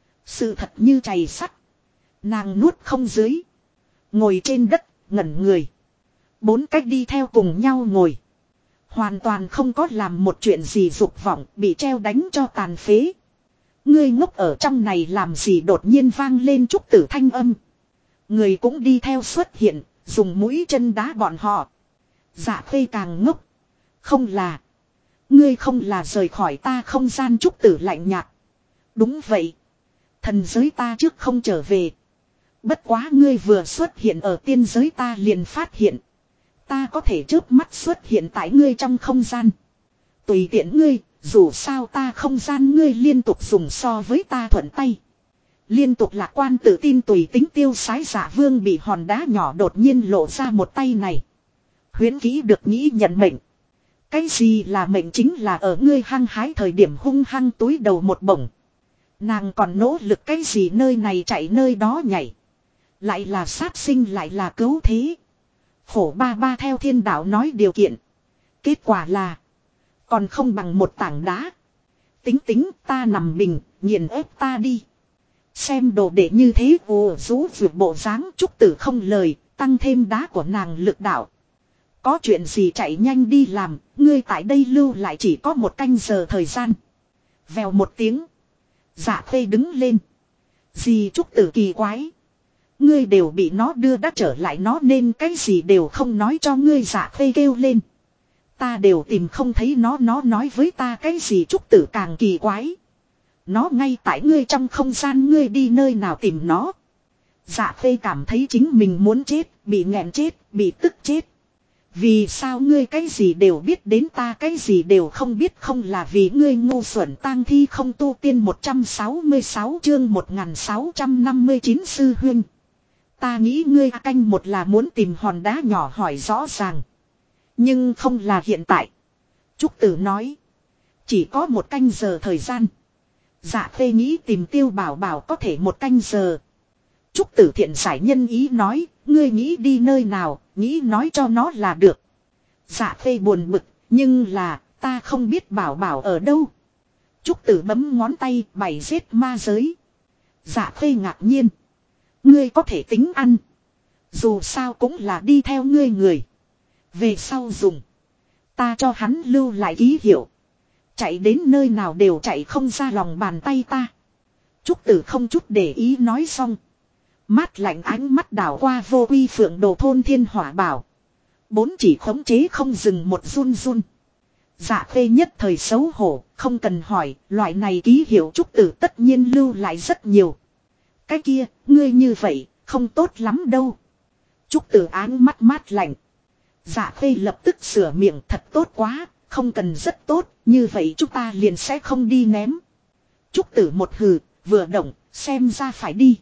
Sự thật như chày sắt. Nàng nuốt không dưới. Ngồi trên đất, ngẩn người. Bốn cách đi theo cùng nhau ngồi. Hoàn toàn không có làm một chuyện gì dục vọng, bị treo đánh cho tàn phế. Ngươi ngốc ở trong này làm gì? Đột nhiên vang lên trúc tử thanh âm. Người cũng đi theo xuất hiện, dùng mũi chân đá bọn họ. Dạ Khê càng ngốc. Không là. Ngươi không là rời khỏi ta không gian. Trúc Tử lạnh nhạt. Đúng vậy. Thần giới ta trước không trở về. Bất quá ngươi vừa xuất hiện ở tiên giới ta liền phát hiện. Ta có thể chớp mắt xuất hiện tại ngươi trong không gian. Tùy tiện ngươi, dù sao ta không gian ngươi liên tục dùng so với ta thuận tay. Liên tục lạc quan tự tin tùy tính tiêu sái Dạ Vương bị hòn đá nhỏ đột nhiên lộ ra một tay này. Huyễn kỹ được nghĩ nhận mệnh. Cái gì là mệnh chính là ở ngươi hăng hái thời điểm hung hăng túi đầu một bổng. Nàng còn nỗ lực cái gì nơi này chạy nơi đó nhảy. Lại là sát sinh lại là cứu thế. Khổ ba ba theo thiên đạo nói điều kiện. Kết quả là. Còn không bằng một tảng đá. Tính tính ta nằm bình, nghiền ép ta đi. Xem đồ đệ như thế ồ rú vượt bộ dáng Trúc Tử không lời, tăng thêm đá của nàng lực đạo. Có chuyện gì chạy nhanh đi làm, ngươi tại đây lưu lại chỉ có 1 canh giờ thời gian. Vèo một tiếng. Dạ Khê đứng lên. Gì Trúc Tử kỳ quái. Ngươi đều bị nó đưa đã trở lại nó nên cái gì đều không nói cho ngươi. Dạ Khê kêu lên. Ta đều tìm không thấy nó nói với ta cái gì. Trúc Tử càng kỳ quái. Nó ngay tại ngươi trong không gian ngươi đi nơi nào tìm nó. Dạ Khê cảm thấy chính mình muốn chết, bị nghẹn chết, bị tức chết. Vì sao ngươi cái gì đều biết đến ta cái gì đều không biết không là vì ngươi ngu xuẩn tang thi không tu tiên 166 chương 1659 sư huynh. Ta nghĩ ngươi canh một là muốn tìm hòn đá nhỏ hỏi rõ ràng. Nhưng không là hiện tại. Trúc Tử nói. Chỉ có 1 canh giờ thời gian. Dạ Khê nghĩ tìm Tiêu Bảo Bảo có thể 1 canh giờ. Trúc Tử thiện giải nhân ý nói. Ngươi nghĩ đi nơi nào, nghĩ nói cho nó là được. Dạ Khê buồn bực, nhưng là, ta không biết Bảo Bảo ở đâu. Trúc Tử bấm ngón tay, bày giết ma giới. Dạ Khê ngạc nhiên. Ngươi có thể tính ăn. Dù sao cũng là đi theo ngươi người. Về sau dùng. Ta cho hắn lưu lại ký hiệu. Chạy đến nơi nào đều chạy không ra lòng bàn tay ta. Trúc Tử không chút để ý nói xong. Mát lạnh ánh mắt đảo qua vô uy phượng đồ thôn thiên hỏa bảo. 4 chỉ khống chế không dừng một run run. Dạ Khê nhất thời xấu hổ, không cần hỏi, loại này ký hiệu Trúc Tử tất nhiên lưu lại rất nhiều. Cái kia, ngươi như vậy, không tốt lắm đâu. Trúc Tử áng mắt mát lạnh. Dạ Khê lập tức sửa miệng thật tốt quá, không cần rất tốt, như vậy chúng ta liền sẽ không đi ném. Trúc Tử một hừ, vừa động, xem ra phải đi.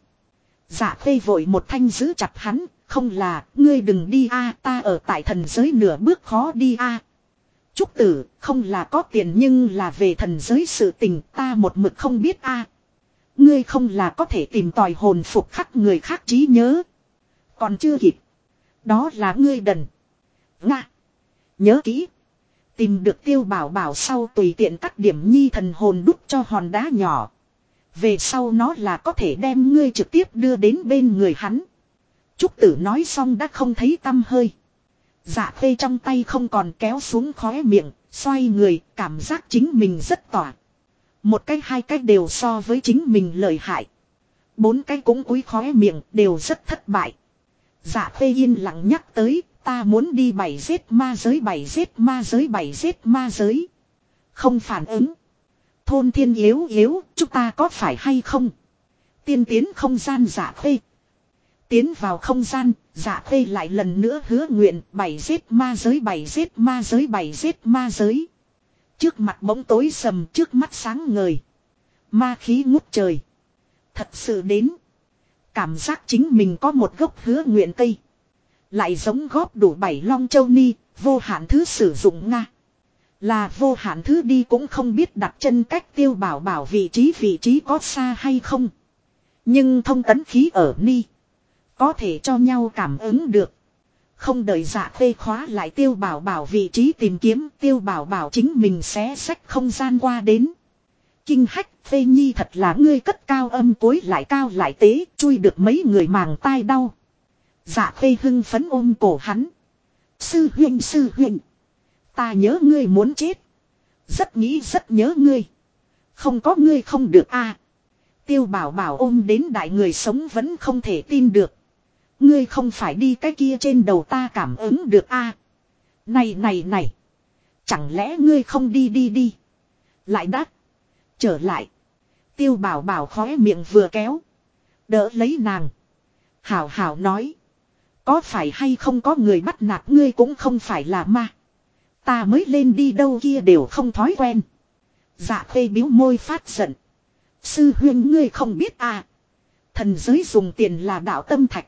Dạ Khê vội một thanh giữ chặt hắn, không là, ngươi đừng đi a, ta ở tại thần giới nửa bước khó đi a. Trúc Tử, không là có tiền nhưng là về thần giới sự tình ta một mực không biết a. Ngươi không là có thể tìm tòi hồn phục khắc người khác trí nhớ. Còn chưa kịp. Đó là ngươi đần. Nga. Nhớ kỹ. Tìm được Tiêu Bảo Bảo sau tùy tiện cắt điểm nhi thần hồn đúc cho hòn đá nhỏ. Về sau nó là có thể đem ngươi trực tiếp đưa đến bên người hắn. Trúc Tử nói xong đã không thấy tăm hơi. Dạ Khê trong tay không còn kéo xuống khóe miệng, xoay người, cảm giác chính mình rất tỏa. 1 cái 2 cái đều so với chính mình lợi hại. 4 cái cũng cúi khóe miệng, đều rất thất bại. Dạ Khê yên lặng nhắc tới, ta muốn đi 7 giết ma giới 7 giết ma giới 7 giết ma giới. Không phản ứng. Thôn thiên yếu yếu, chúng ta có phải hay không? Tiên tiến không gian Dạ Khê. Tiến vào không gian, Dạ Khê lại lần nữa hứa nguyện 7 giết ma giới 7 giết ma giới 7 giết ma giới. Trước mặt bỗng tối sầm, trước mắt sáng ngời. Ma khí ngút trời. Thật sự đến. Cảm giác chính mình có một gốc hứa nguyện cây. Lại giống góp đủ 7 long châu ni, vô hạn thứ sử dụng Nga. Là vô hạn thứ đi cũng không biết đặt chân cách Tiêu Bảo Bảo vị trí có xa hay không. Nhưng thông tấn khí ở ni. Có thể cho nhau cảm ứng được. Không đợi Dạ Khê khóa lại Tiêu Bảo Bảo vị trí tìm kiếm Tiêu Bảo Bảo chính mình xé xách không gian qua đến. Kinh hách Phê Nhi thật là ngươi cất cao âm cối lại cao lại tế chui được mấy người màng tai đau. Dạ Khê hưng phấn ôm cổ hắn. Sư huynh. Ta nhớ ngươi muốn chết. Rất nghĩ rất nhớ ngươi. Không có ngươi không được a. Tiêu Bảo Bảo ôm đến đại người sống vẫn không thể tin được. Ngươi không phải đi cái kia trên đầu ta cảm ứng được a. Này. Chẳng lẽ ngươi không đi. Lại đắt. Trở lại. Tiêu bảo bảo khóe miệng vừa kéo. Đỡ lấy nàng. Hảo nói. Có phải hay không có người bắt nạt ngươi cũng không phải là ma. Ta mới lên đi đâu kia đều không thói quen. Dạ khê biếu môi phát giận. Sư huynh ngươi không biết à. Thần giới dùng tiền là đạo tâm thạch.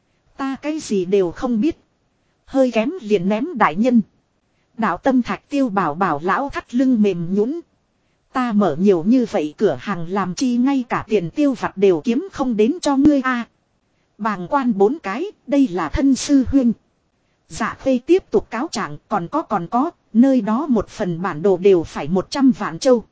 Ta cái gì đều không biết. Hơi kém liền ném đại nhân. Đạo tâm thạch tiêu bảo bảo lão thắt lưng mềm nhũn. Ta mở nhiều như vậy cửa hàng làm chi ngay cả tiền tiêu vặt đều kiếm không đến cho ngươi a. Bàng quan 4 cái, đây là thân sư huynh. Dạ khê tiếp tục cáo trạng, còn có, nơi đó một phần bản đồ đều phải 100 vạn châu.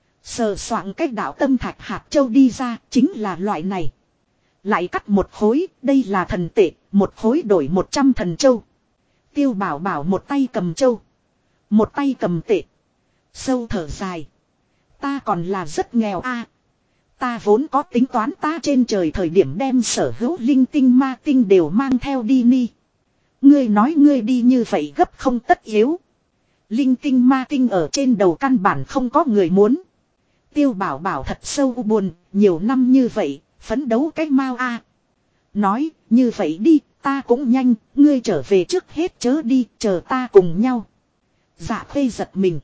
Sờ soạn cách đạo tâm thạch hạt châu đi ra, chính là loại này. Lại cắt một khối, đây là thần tệ, một khối đổi 100 thần châu. Tiêu bảo bảo một tay cầm châu, một tay cầm tệ. Sâu thở dài. Ta còn là rất nghèo a. Ta vốn có tính toán ta trên trời thời điểm đem sở hữu linh tinh ma tinh đều mang theo đi ni. Ngươi nói ngươi đi như vậy gấp không tất yếu. Linh tinh ma tinh ở trên đầu căn bản không có người muốn. Tiêu bảo bảo thật sâu buồn, nhiều năm như vậy, phấn đấu cái mau a. Nói, như vậy đi, ta cũng nhanh, ngươi trở về trước hết chớ đi, chờ ta cùng nhau. Dạ khê giật mình.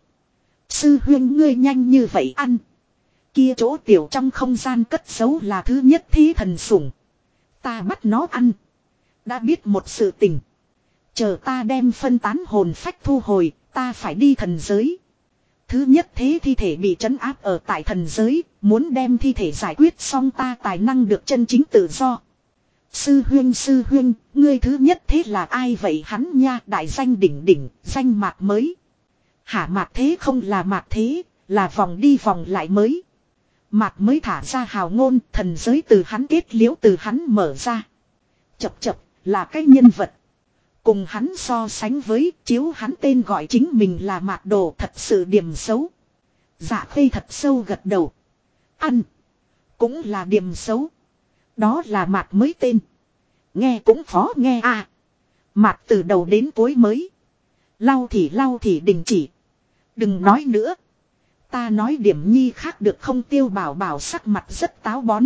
Sư huynh ngươi nhanh như vậy ăn. Kia chỗ tiểu trong không gian cất giấu là thứ nhất thí thần sủng. Ta bắt nó ăn. Đã biết một sự tình. Chờ ta đem phân tán hồn phách thu hồi, ta phải đi thần giới. Thứ nhất thế thi thể bị trấn áp ở tại thần giới, muốn đem thi thể giải quyết xong ta tài năng được chân chính tự do. Sư huynh, ngươi thứ nhất thế là ai vậy hắn nha, đại danh đỉnh, danh mạc mới. Hả mạc thế không là mạc thế, là vòng đi vòng lại mới. Mạc mới thả ra hào ngôn, thần giới từ hắn kết liễu từ hắn mở ra. Chập, là cái nhân vật. Cùng hắn so sánh với, chiếu hắn tên gọi chính mình là Mạc Đồ thật sự điểm xấu. Dạ khê thật sâu gật đầu. Ăn. Cũng là điểm xấu. Đó là Mạc mới tên. Nghe cũng khó nghe à. Mạc từ đầu đến cuối mới. Lau thì đình chỉ. Đừng nói nữa. Ta nói điểm nhi khác được không tiêu bảo bảo sắc mặt rất táo bón.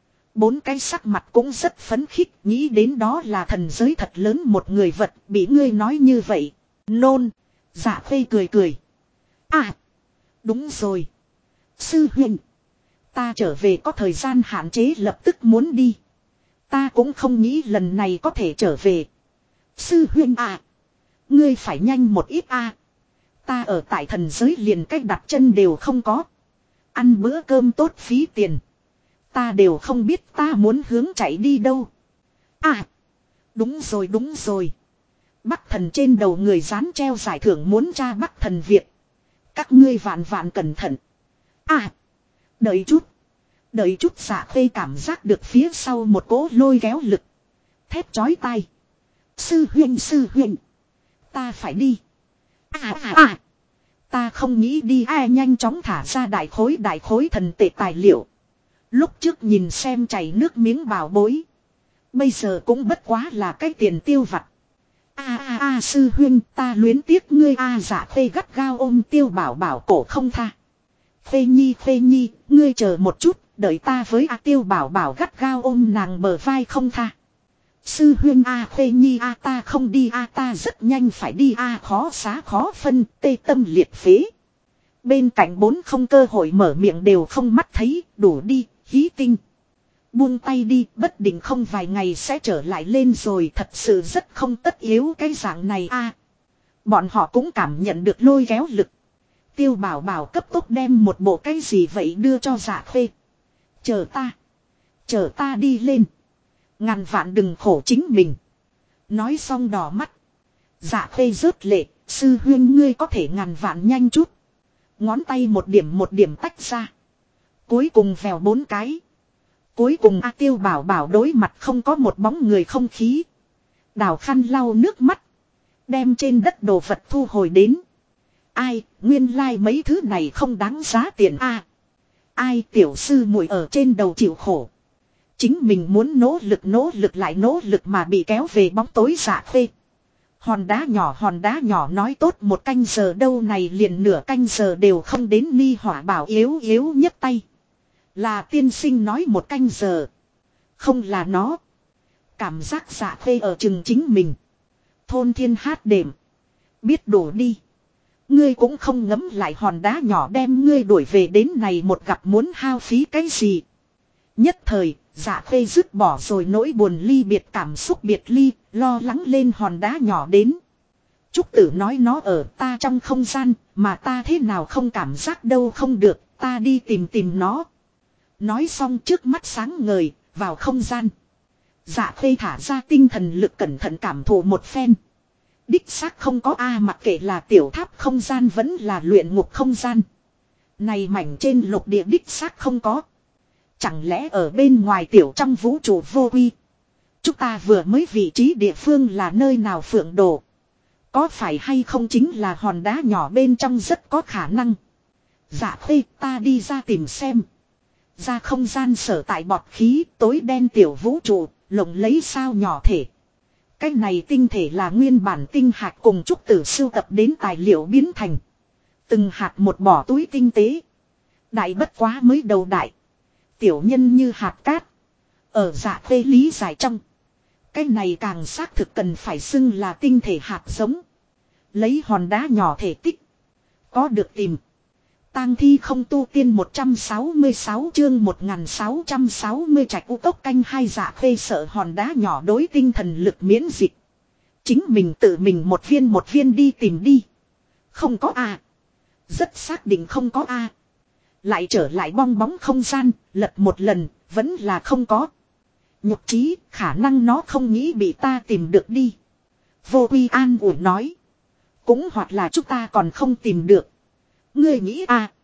4 cái sắc mặt cũng rất phấn khích. Nghĩ đến đó là thần giới thật lớn một người vật. Bị ngươi nói như vậy. Nôn. Dạ khê cười. À. Đúng rồi. Sư huynh. Ta trở về có thời gian hạn chế lập tức muốn đi. Ta cũng không nghĩ lần này có thể trở về. Sư huynh à. Ngươi phải nhanh một ít à. Ta ở tại thần giới liền cách đặt chân đều không có. Ăn bữa cơm tốt phí tiền. Ta đều không biết ta muốn hướng chạy đi đâu. À. Đúng rồi. Bắc thần trên đầu người dán treo giải thưởng muốn tra Bắc thần Việt. Các ngươi vạn cẩn thận. À. Đợi chút Dạ khê cảm giác được phía sau một cỗ lôi kéo lực. Thét chói tai. Sư huynh. Ta phải đi. À. Ta không nghĩ đi nhanh chóng thả ra đại khối thần tệ tài liệu. Lúc trước nhìn xem chảy nước miếng bảo bối. Bây giờ cũng bất quá là cái tiền tiêu vặt. Sư huynh ta luyến tiếc ngươi Dạ khê gắt gao ôm tiêu bảo bảo cổ không tha. Phê nhi, ngươi chờ một chút, đợi ta với tiêu bảo bảo gắt gao ôm nàng bờ vai không tha. Sư huynh Phê nhi ta không đi ta rất nhanh phải đi khó xá khó phân, tê tâm liệt phế. Bên cạnh 4 không cơ hội mở miệng đều không mắt thấy, đủ đi, hí tinh. Buông tay đi, bất định không vài ngày sẽ trở lại lên rồi, thật sự rất không tất yếu cái dạng này Bọn họ cũng cảm nhận được lôi kéo lực. Tiêu bảo bảo cấp tốc đem một bộ cái gì vậy đưa cho Dạ khê. Chờ ta đi lên. Ngàn vạn đừng khổ chính mình. Nói xong đỏ mắt. Dạ khê rớt lệ. Sư huynh ngươi có thể ngàn vạn nhanh chút. Ngón tay một điểm tách ra. Cuối cùng vèo 4 cái. Cuối cùng tiêu bảo bảo đối mặt không có một bóng người không khí. Đào khăn lau nước mắt. Đem trên đất đồ vật thu hồi đến. Ai, nguyên lai mấy thứ này không đáng giá tiền Ai tiểu sư muội ở trên đầu chịu khổ. Chính mình muốn nỗ lực lại nỗ lực mà bị kéo về bóng tối Dạ khê. Hòn đá nhỏ nói tốt một canh giờ đâu này liền nửa canh giờ đều không đến. Ni Hỏa Bảo yếu yếu nhấc tay. Là tiên sinh nói một canh giờ. Không là nó. Cảm giác Dạ Khê ở chừng chính mình. Thôn Thiên hát đệm. Biết đổ đi. Ngươi cũng không ngấm lại hòn đá nhỏ đem ngươi đuổi về đến này một gặp muốn hao phí cái gì. Nhất thời, Dạ Khê dứt bỏ rồi nỗi buồn ly biệt cảm xúc biệt ly, lo lắng lên hòn đá nhỏ đến. Trúc Tử nói nó ở ta trong không gian, mà ta thế nào không cảm giác đâu không được, ta đi tìm nó. Nói xong trước mắt sáng ngời, vào không gian. Dạ Khê thả ra tinh thần lực cẩn thận cảm thụ một phen. Đích xác không có mặc kệ là tiểu tháp không gian vẫn là luyện ngục không gian. Này mảnh trên lục địa đích xác không có. Chẳng lẽ ở bên ngoài tiểu trong vũ trụ vô quy. Chúng ta vừa mới vị trí địa phương là nơi nào Phượng Đồ. Có phải hay không chính là hòn đá nhỏ bên trong rất có khả năng. Dạ Khê ta đi ra tìm xem. Ra không gian sở tại bọt khí tối đen tiểu vũ trụ lồng lấy sao nhỏ thể. Cái này tinh thể là nguyên bản tinh hạt cùng Trúc Tử sưu tập đến tài liệu biến thành. Từng hạt một bỏ túi tinh tế. Đại bất quá mới đầu đại. Tiểu nhân như hạt cát. Ở Dạ Khê lý giải trong. Cái này càng xác thực cần phải xưng là tinh thể hạt giống. Lấy hòn đá nhỏ thể tích. Có được tìm. Tang thi không tu tiên 166 chương 1660 trạch u cốc canh hai. Dạ Khê sợ hòn đá nhỏ đối tinh thần lực miễn dịch. Chính mình tự mình một viên đi tìm đi. Không có Rất xác định không có Lại trở lại bong bóng không gian, lật một lần, vẫn là không có. Nhục trí, khả năng nó không nghĩ bị ta tìm được đi. Vô Quy an ủi nói. Cũng hoặc là chúng ta còn không tìm được. Ngươi nghĩ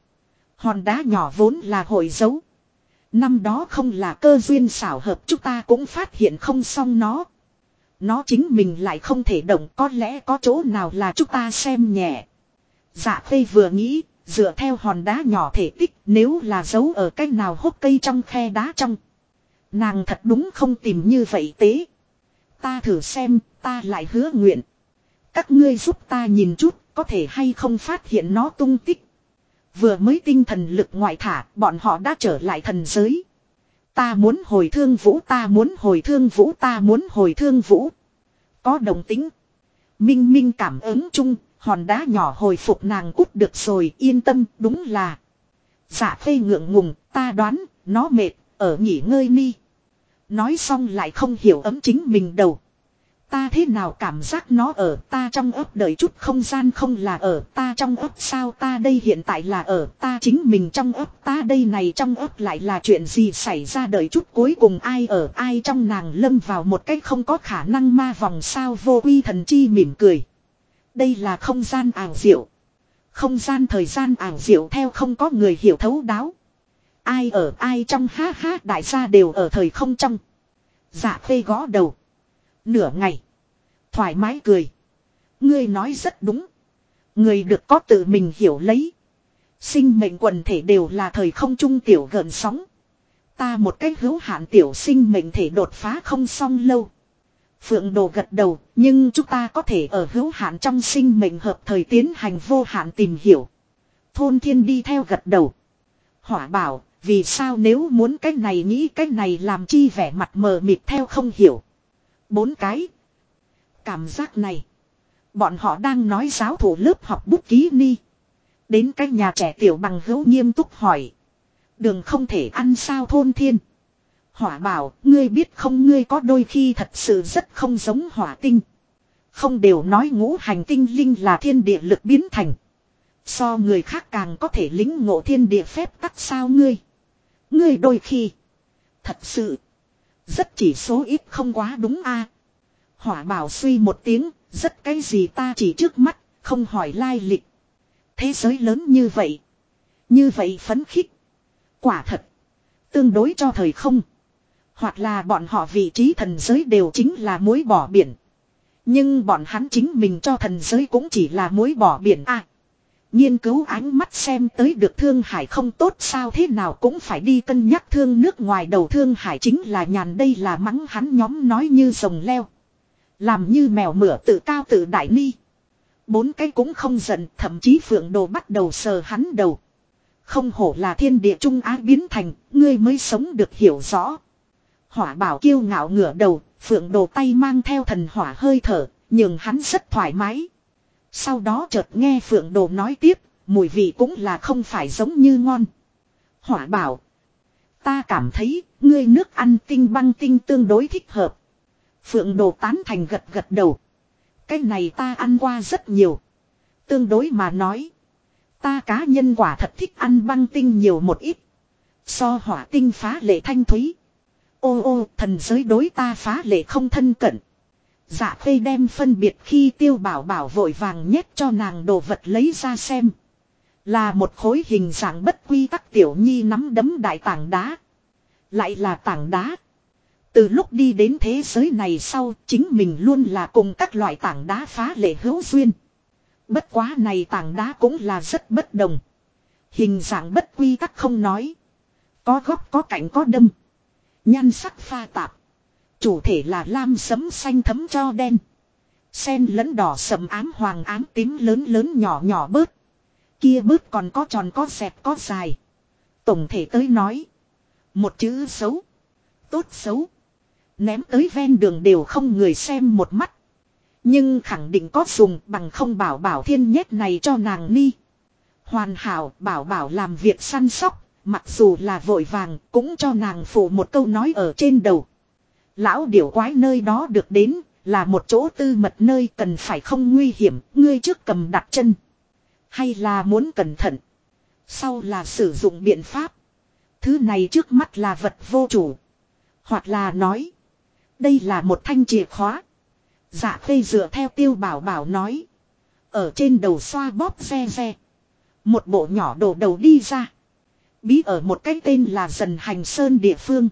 hòn đá nhỏ vốn là hồi dấu. Năm đó không là cơ duyên xảo hợp chúng ta cũng phát hiện không xong nó. Nó chính mình lại không thể động có lẽ có chỗ nào là chúng ta xem nhẹ. Dạ Khê vừa nghĩ, dựa theo hòn đá nhỏ thể tích nếu là giấu ở cách nào hốc cây trong khe đá trong. Nàng thật đúng không tìm như vậy tế. Ta thử xem, ta lại hứa nguyện. Các ngươi giúp ta nhìn chút, có thể hay không phát hiện nó tung tích. Vừa mới tinh thần lực ngoại thả, bọn họ đã trở lại thần giới. Ta muốn hồi thương vũ, ta muốn hồi thương vũ, ta muốn hồi thương vũ. Có đồng tính. Minh Minh cảm ứng chung, hòn đá nhỏ hồi phục nàng cút được rồi, yên tâm, đúng là. Dạ Khê ngượng ngùng, ta đoán, nó mệt, ở nghỉ ngơi mi. Nói xong lại không hiểu ấm chính mình đầu. Ta thế nào cảm giác nó ở ta trong ấp đợi chút không gian không là ở ta trong ấp sao ta đây hiện tại là ở ta chính mình trong ấp ta đây này trong ấp lại là chuyện gì xảy ra đợi chút cuối cùng ai ở ai trong nàng lâm vào một cách không có khả năng ma vòng sao Vô Quy thần chi mỉm cười. Đây là không gian ảo diệu. Không gian thời gian ảo diệu theo không có người hiểu thấu đáo. Ai ở ai trong ha ha đại gia đều ở thời không trong. Dạ Khê gõ đầu. Nửa ngày. Thoải mái cười. Ngươi nói rất đúng. Người được có tự mình hiểu lấy. Sinh mệnh quần thể đều là thời không trung tiểu gợn sóng. Ta một cách hữu hạn tiểu sinh mệnh thể đột phá không xong lâu. Phượng Đồ gật đầu, nhưng chúng ta có thể ở hữu hạn trong sinh mệnh hợp thời tiến hành vô hạn tìm hiểu. Thôn Thiên đi theo gật đầu. Hỏa Bảo, vì sao nếu muốn cái này nghĩ cái này làm chi vẻ mặt mờ mịt theo không hiểu. 4 cái. Cảm giác này. Bọn họ đang nói giáo thủ lớp học bút ký ni. Đến cái nhà trẻ tiểu bằng hữu nghiêm túc hỏi. Đường không thể ăn sao Thôn Thiên. Hỏa Bảo, ngươi biết không ngươi có đôi khi thật sự rất không giống hỏa tinh. Không đều nói ngũ hành tinh linh là thiên địa lực biến thành. So người khác càng có thể lĩnh ngộ thiên địa phép tắc sao ngươi. Ngươi đôi khi. Thật sự. Rất chỉ số ít không quá đúng Hỏa Bảo suy một tiếng, rất cái gì ta chỉ trước mắt, không hỏi lai lịch. Thế giới lớn như vậy. Như vậy phấn khích. Quả thật. Tương đối cho thời không. Hoặc là bọn họ vị trí thần giới đều chính là muối bỏ biển. Nhưng bọn hắn chính mình cho thần giới cũng chỉ là muối bỏ biển nghiên cứu ánh mắt xem tới được Thương Hải không tốt sao thế nào cũng phải đi cân nhắc thương nước ngoài đầu Thương Hải chính là nhàn đây là mắng hắn nhóm nói như rồng leo. Làm như mèo mửa tự cao tự đại ni. Bốn cái cũng không giận, thậm chí Phượng Đồ bắt đầu sờ hắn đầu. Không hổ là thiên địa trung ái biến thành, ngươi mới sống được hiểu rõ. Hỏa Bảo kiêu ngạo ngửa đầu, Phượng Đồ tay mang theo thần hỏa hơi thở, nhưng hắn rất thoải mái. Sau đó chợt nghe Phượng Đồ nói tiếp, mùi vị cũng là không phải giống như ngon. Hỏa Bảo, ta cảm thấy, ngươi nước ăn tinh băng tinh tương đối thích hợp. Phượng Đồ tán thành gật gật đầu. Cái này ta ăn qua rất nhiều. Tương đối mà nói, ta cá nhân quả thật thích ăn băng tinh nhiều một ít. So hỏa tinh phá lệ thanh thúy. Ô ô, thần giới đối ta phá lệ không thân cận. Dạ Khê đem phân biệt khi Tiêu Bảo Bảo vội vàng nhét cho nàng đồ vật lấy ra xem. Là một khối hình dạng bất quy tắc tiểu nhi nắm đấm đại tảng đá. Lại là tảng đá. Từ lúc đi đến thế giới này sau, chính mình luôn là cùng các loại tảng đá phá lệ hữu duyên. Bất quá này tảng đá cũng là rất bất đồng. Hình dạng bất quy tắc không nói. Có góc có cạnh có đâm. Nhan sắc pha tạp. Chủ thể là lam sẫm xanh thấm cho đen. Xen lẫn đỏ sẫm ám hoàng ám tím lớn lớn nhỏ nhỏ bớt. Kia bớt còn có tròn có dẹp có dài. Tổng thể tới nói. Một chữ xấu. Tốt xấu. Ném tới ven đường đều không người xem một mắt. Nhưng khẳng định có dùng bằng không Bảo Bảo thiên nhét này cho nàng ni. Hoàn hảo Bảo Bảo làm việc săn sóc. Mặc dù là vội vàng cũng cho nàng phụ một câu nói ở trên đầu. Lão điểu quái nơi đó được đến là một chỗ tư mật nơi cần phải không nguy hiểm. Ngươi trước cầm đặt chân. Hay là muốn cẩn thận. Sau là sử dụng biện pháp. Thứ này trước mắt là vật vô chủ. Hoặc là nói. Đây là một thanh chìa khóa. Dạ Khê dựa theo Tiêu Bảo Bảo nói. Ở trên đầu xoa bóp xe xe. Một bộ nhỏ đổ đầu đi ra. Bí ở một cái tên là Dần Hành Sơn địa phương.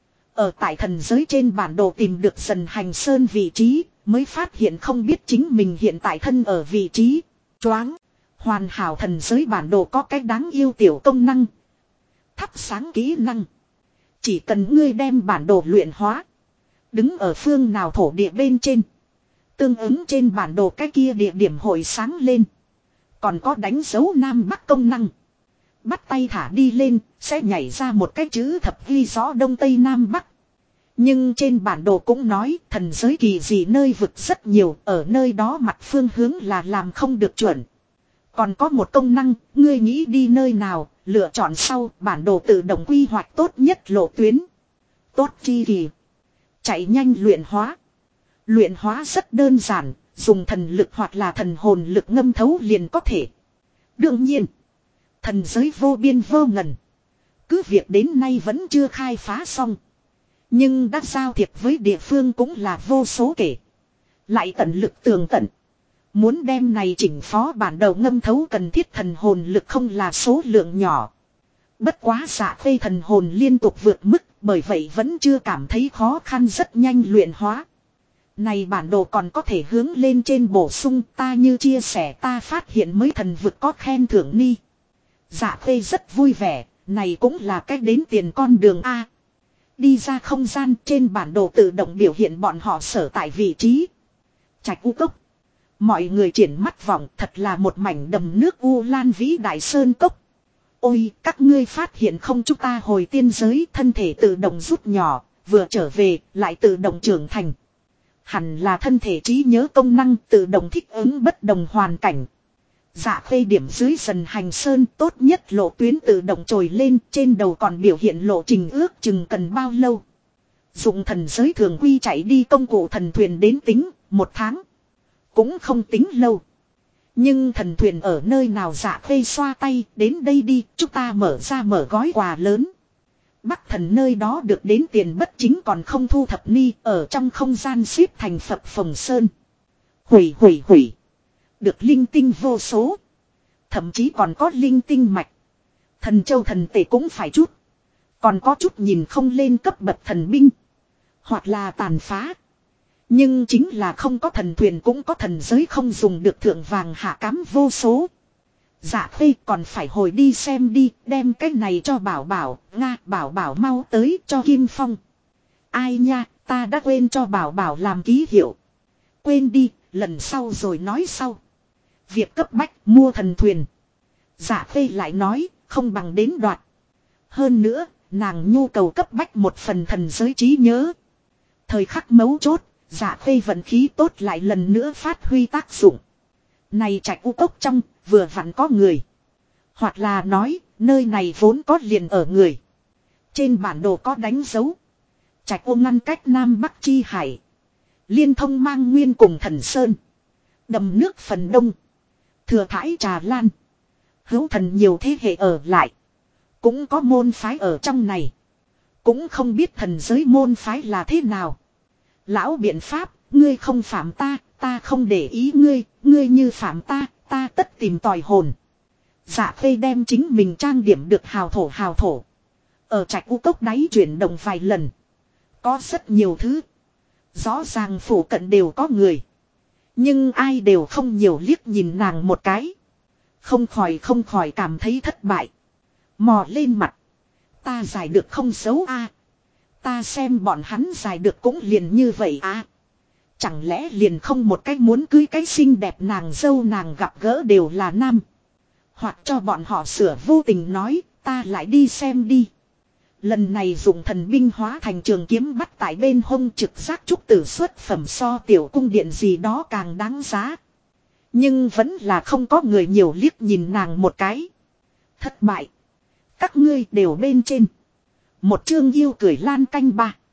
Ở tại thần giới trên bản đồ tìm được Dần Hành Sơn vị trí. Mới phát hiện không biết chính mình hiện tại thân ở vị trí. Choáng. Hoàn hảo thần giới bản đồ có cái đáng yêu tiểu công năng. Thắp sáng kỹ năng. Chỉ cần ngươi đem bản đồ luyện hóa. Đứng ở phương nào thổ địa bên trên. Tương ứng trên bản đồ cái kia địa điểm hội sáng lên. Còn có đánh dấu Nam Bắc công năng. Bắt tay thả đi lên, sẽ nhảy ra một cái chữ thập ghi rõ Đông Tây Nam Bắc. Nhưng trên bản đồ cũng nói thần giới kỳ gì nơi vực rất nhiều, ở nơi đó mặt phương hướng là làm không được chuẩn. Còn có một công năng, ngươi nghĩ đi nơi nào, lựa chọn sau, bản đồ tự động quy hoạch tốt nhất lộ tuyến. Tốt chi kỳ. Chạy nhanh luyện hóa. Luyện hóa rất đơn giản, dùng thần lực hoặc là thần hồn lực ngâm thấu liền có thể. Đương nhiên, thần giới vô biên vô ngần. Cứ việc đến nay vẫn chưa khai phá xong. Nhưng đã giao thiệp với địa phương cũng là vô số kể. Lại tận lực tường tận. Muốn đem này chỉnh phó bản đầu ngâm thấu cần thiết thần hồn lực không là số lượng nhỏ. Bất quá Dạ Khê thần hồn liên tục vượt mức, bởi vậy vẫn chưa cảm thấy khó khăn, rất nhanh luyện hóa. Này bản đồ còn có thể hướng lên trên bổ sung, ta như chia sẻ ta phát hiện mới thần vực có khen thưởng ni. Dạ Khê rất vui vẻ, này cũng là cách đến tiền con đường A. Đi ra không gian trên bản đồ tự động biểu hiện bọn họ sở tại vị trí. Trạch U Cốc. Mọi người triển mắt vọng, thật là một mảnh đầm nước U Lan vĩ đại sơn cốc. Ôi, các ngươi phát hiện không, chúng ta hồi tiên giới thân thể tự động rút nhỏ, vừa trở về lại tự động trưởng thành. Hẳn là thân thể trí nhớ công năng tự động thích ứng bất đồng hoàn cảnh. Dạ Khê điểm dưới Dần Hành Sơn, tốt nhất lộ tuyến tự động trồi lên, trên đầu còn biểu hiện lộ trình ước chừng cần bao lâu. Dụng thần giới thường quy chạy đi công cụ thần thuyền đến tính, 1 tháng. Cũng không tính lâu. Nhưng thần thuyền ở nơi nào? Dạ Khê xoa tay, đến đây đi, chúng ta mở gói quà lớn. Bắc thần nơi đó được đến tiền bất chính còn không thu thập ni, ở trong không gian xếp thành phập phồng sơn. Hủy. Được linh tinh vô số. Thậm chí còn có linh tinh mạch. Thần châu thần tể cũng phải chút. Còn có chút nhìn không lên cấp bậc thần binh. Hoặc là tàn phá. Nhưng chính là không có thần thuyền cũng có thần giới không dùng được thượng vàng hạ cám vô số. Dạ Khê còn phải hồi đi xem đi, đem cái này cho Bảo Bảo, Nga Bảo Bảo mau tới cho Kim Phong. Ai nha, ta đã quên cho Bảo Bảo làm ký hiệu. Quên đi, lần sau rồi nói sau. Việc cấp bách mua thần thuyền. Dạ Khê lại nói, không bằng đến đoạt. Hơn nữa, nàng nhu cầu cấp bách một phần thần giới trí nhớ. Thời khắc mấu chốt, Dạ Khê vận khí tốt lại lần nữa phát huy tác dụng. Này trạch u cốc trong, vừa vặn có người. Hoặc là nói, nơi này vốn có liền ở người. Trên bản đồ có đánh dấu. Trạch u ngăn cách Nam Bắc Chi Hải. Liên thông Mang Nguyên cùng Thần Sơn. Đầm nước phần đông. Thừa thãi Trà Lan. Hữu thần nhiều thế hệ ở lại. Cũng có môn phái ở trong này. Cũng không biết thần giới môn phái là thế nào. Lão biện pháp, ngươi không phạm ta, ta không để ý ngươi, ngươi như phạm ta, ta tất tìm tòi hồn. Dạ Khê đem chính mình trang điểm được hào thổ. Ở trạch u cốc đáy chuyển động vài lần. Có rất nhiều thứ. Rõ ràng phủ cận đều có người. Nhưng ai đều không nhiều liếc nhìn nàng một cái. Không khỏi cảm thấy thất bại. Mò lên mặt. Ta giải được không xấu a. Ta xem bọn hắn giải được cũng liền như vậy a. Chẳng lẽ liền không một cách muốn cưới cái xinh đẹp nàng dâu nàng gặp gỡ đều là nam. Hoặc cho bọn họ sửa vô tình nói, ta lại đi xem đi. Lần này dùng thần binh hóa thành trường kiếm bắt tại bên hông trực giác trúc tử xuất phẩm so tiểu cung điện gì đó càng đáng giá. Nhưng vẫn là không có người nhiều liếc nhìn nàng một cái. Thất bại. Các ngươi đều bên trên. Một chương yêu cười lan canh ba.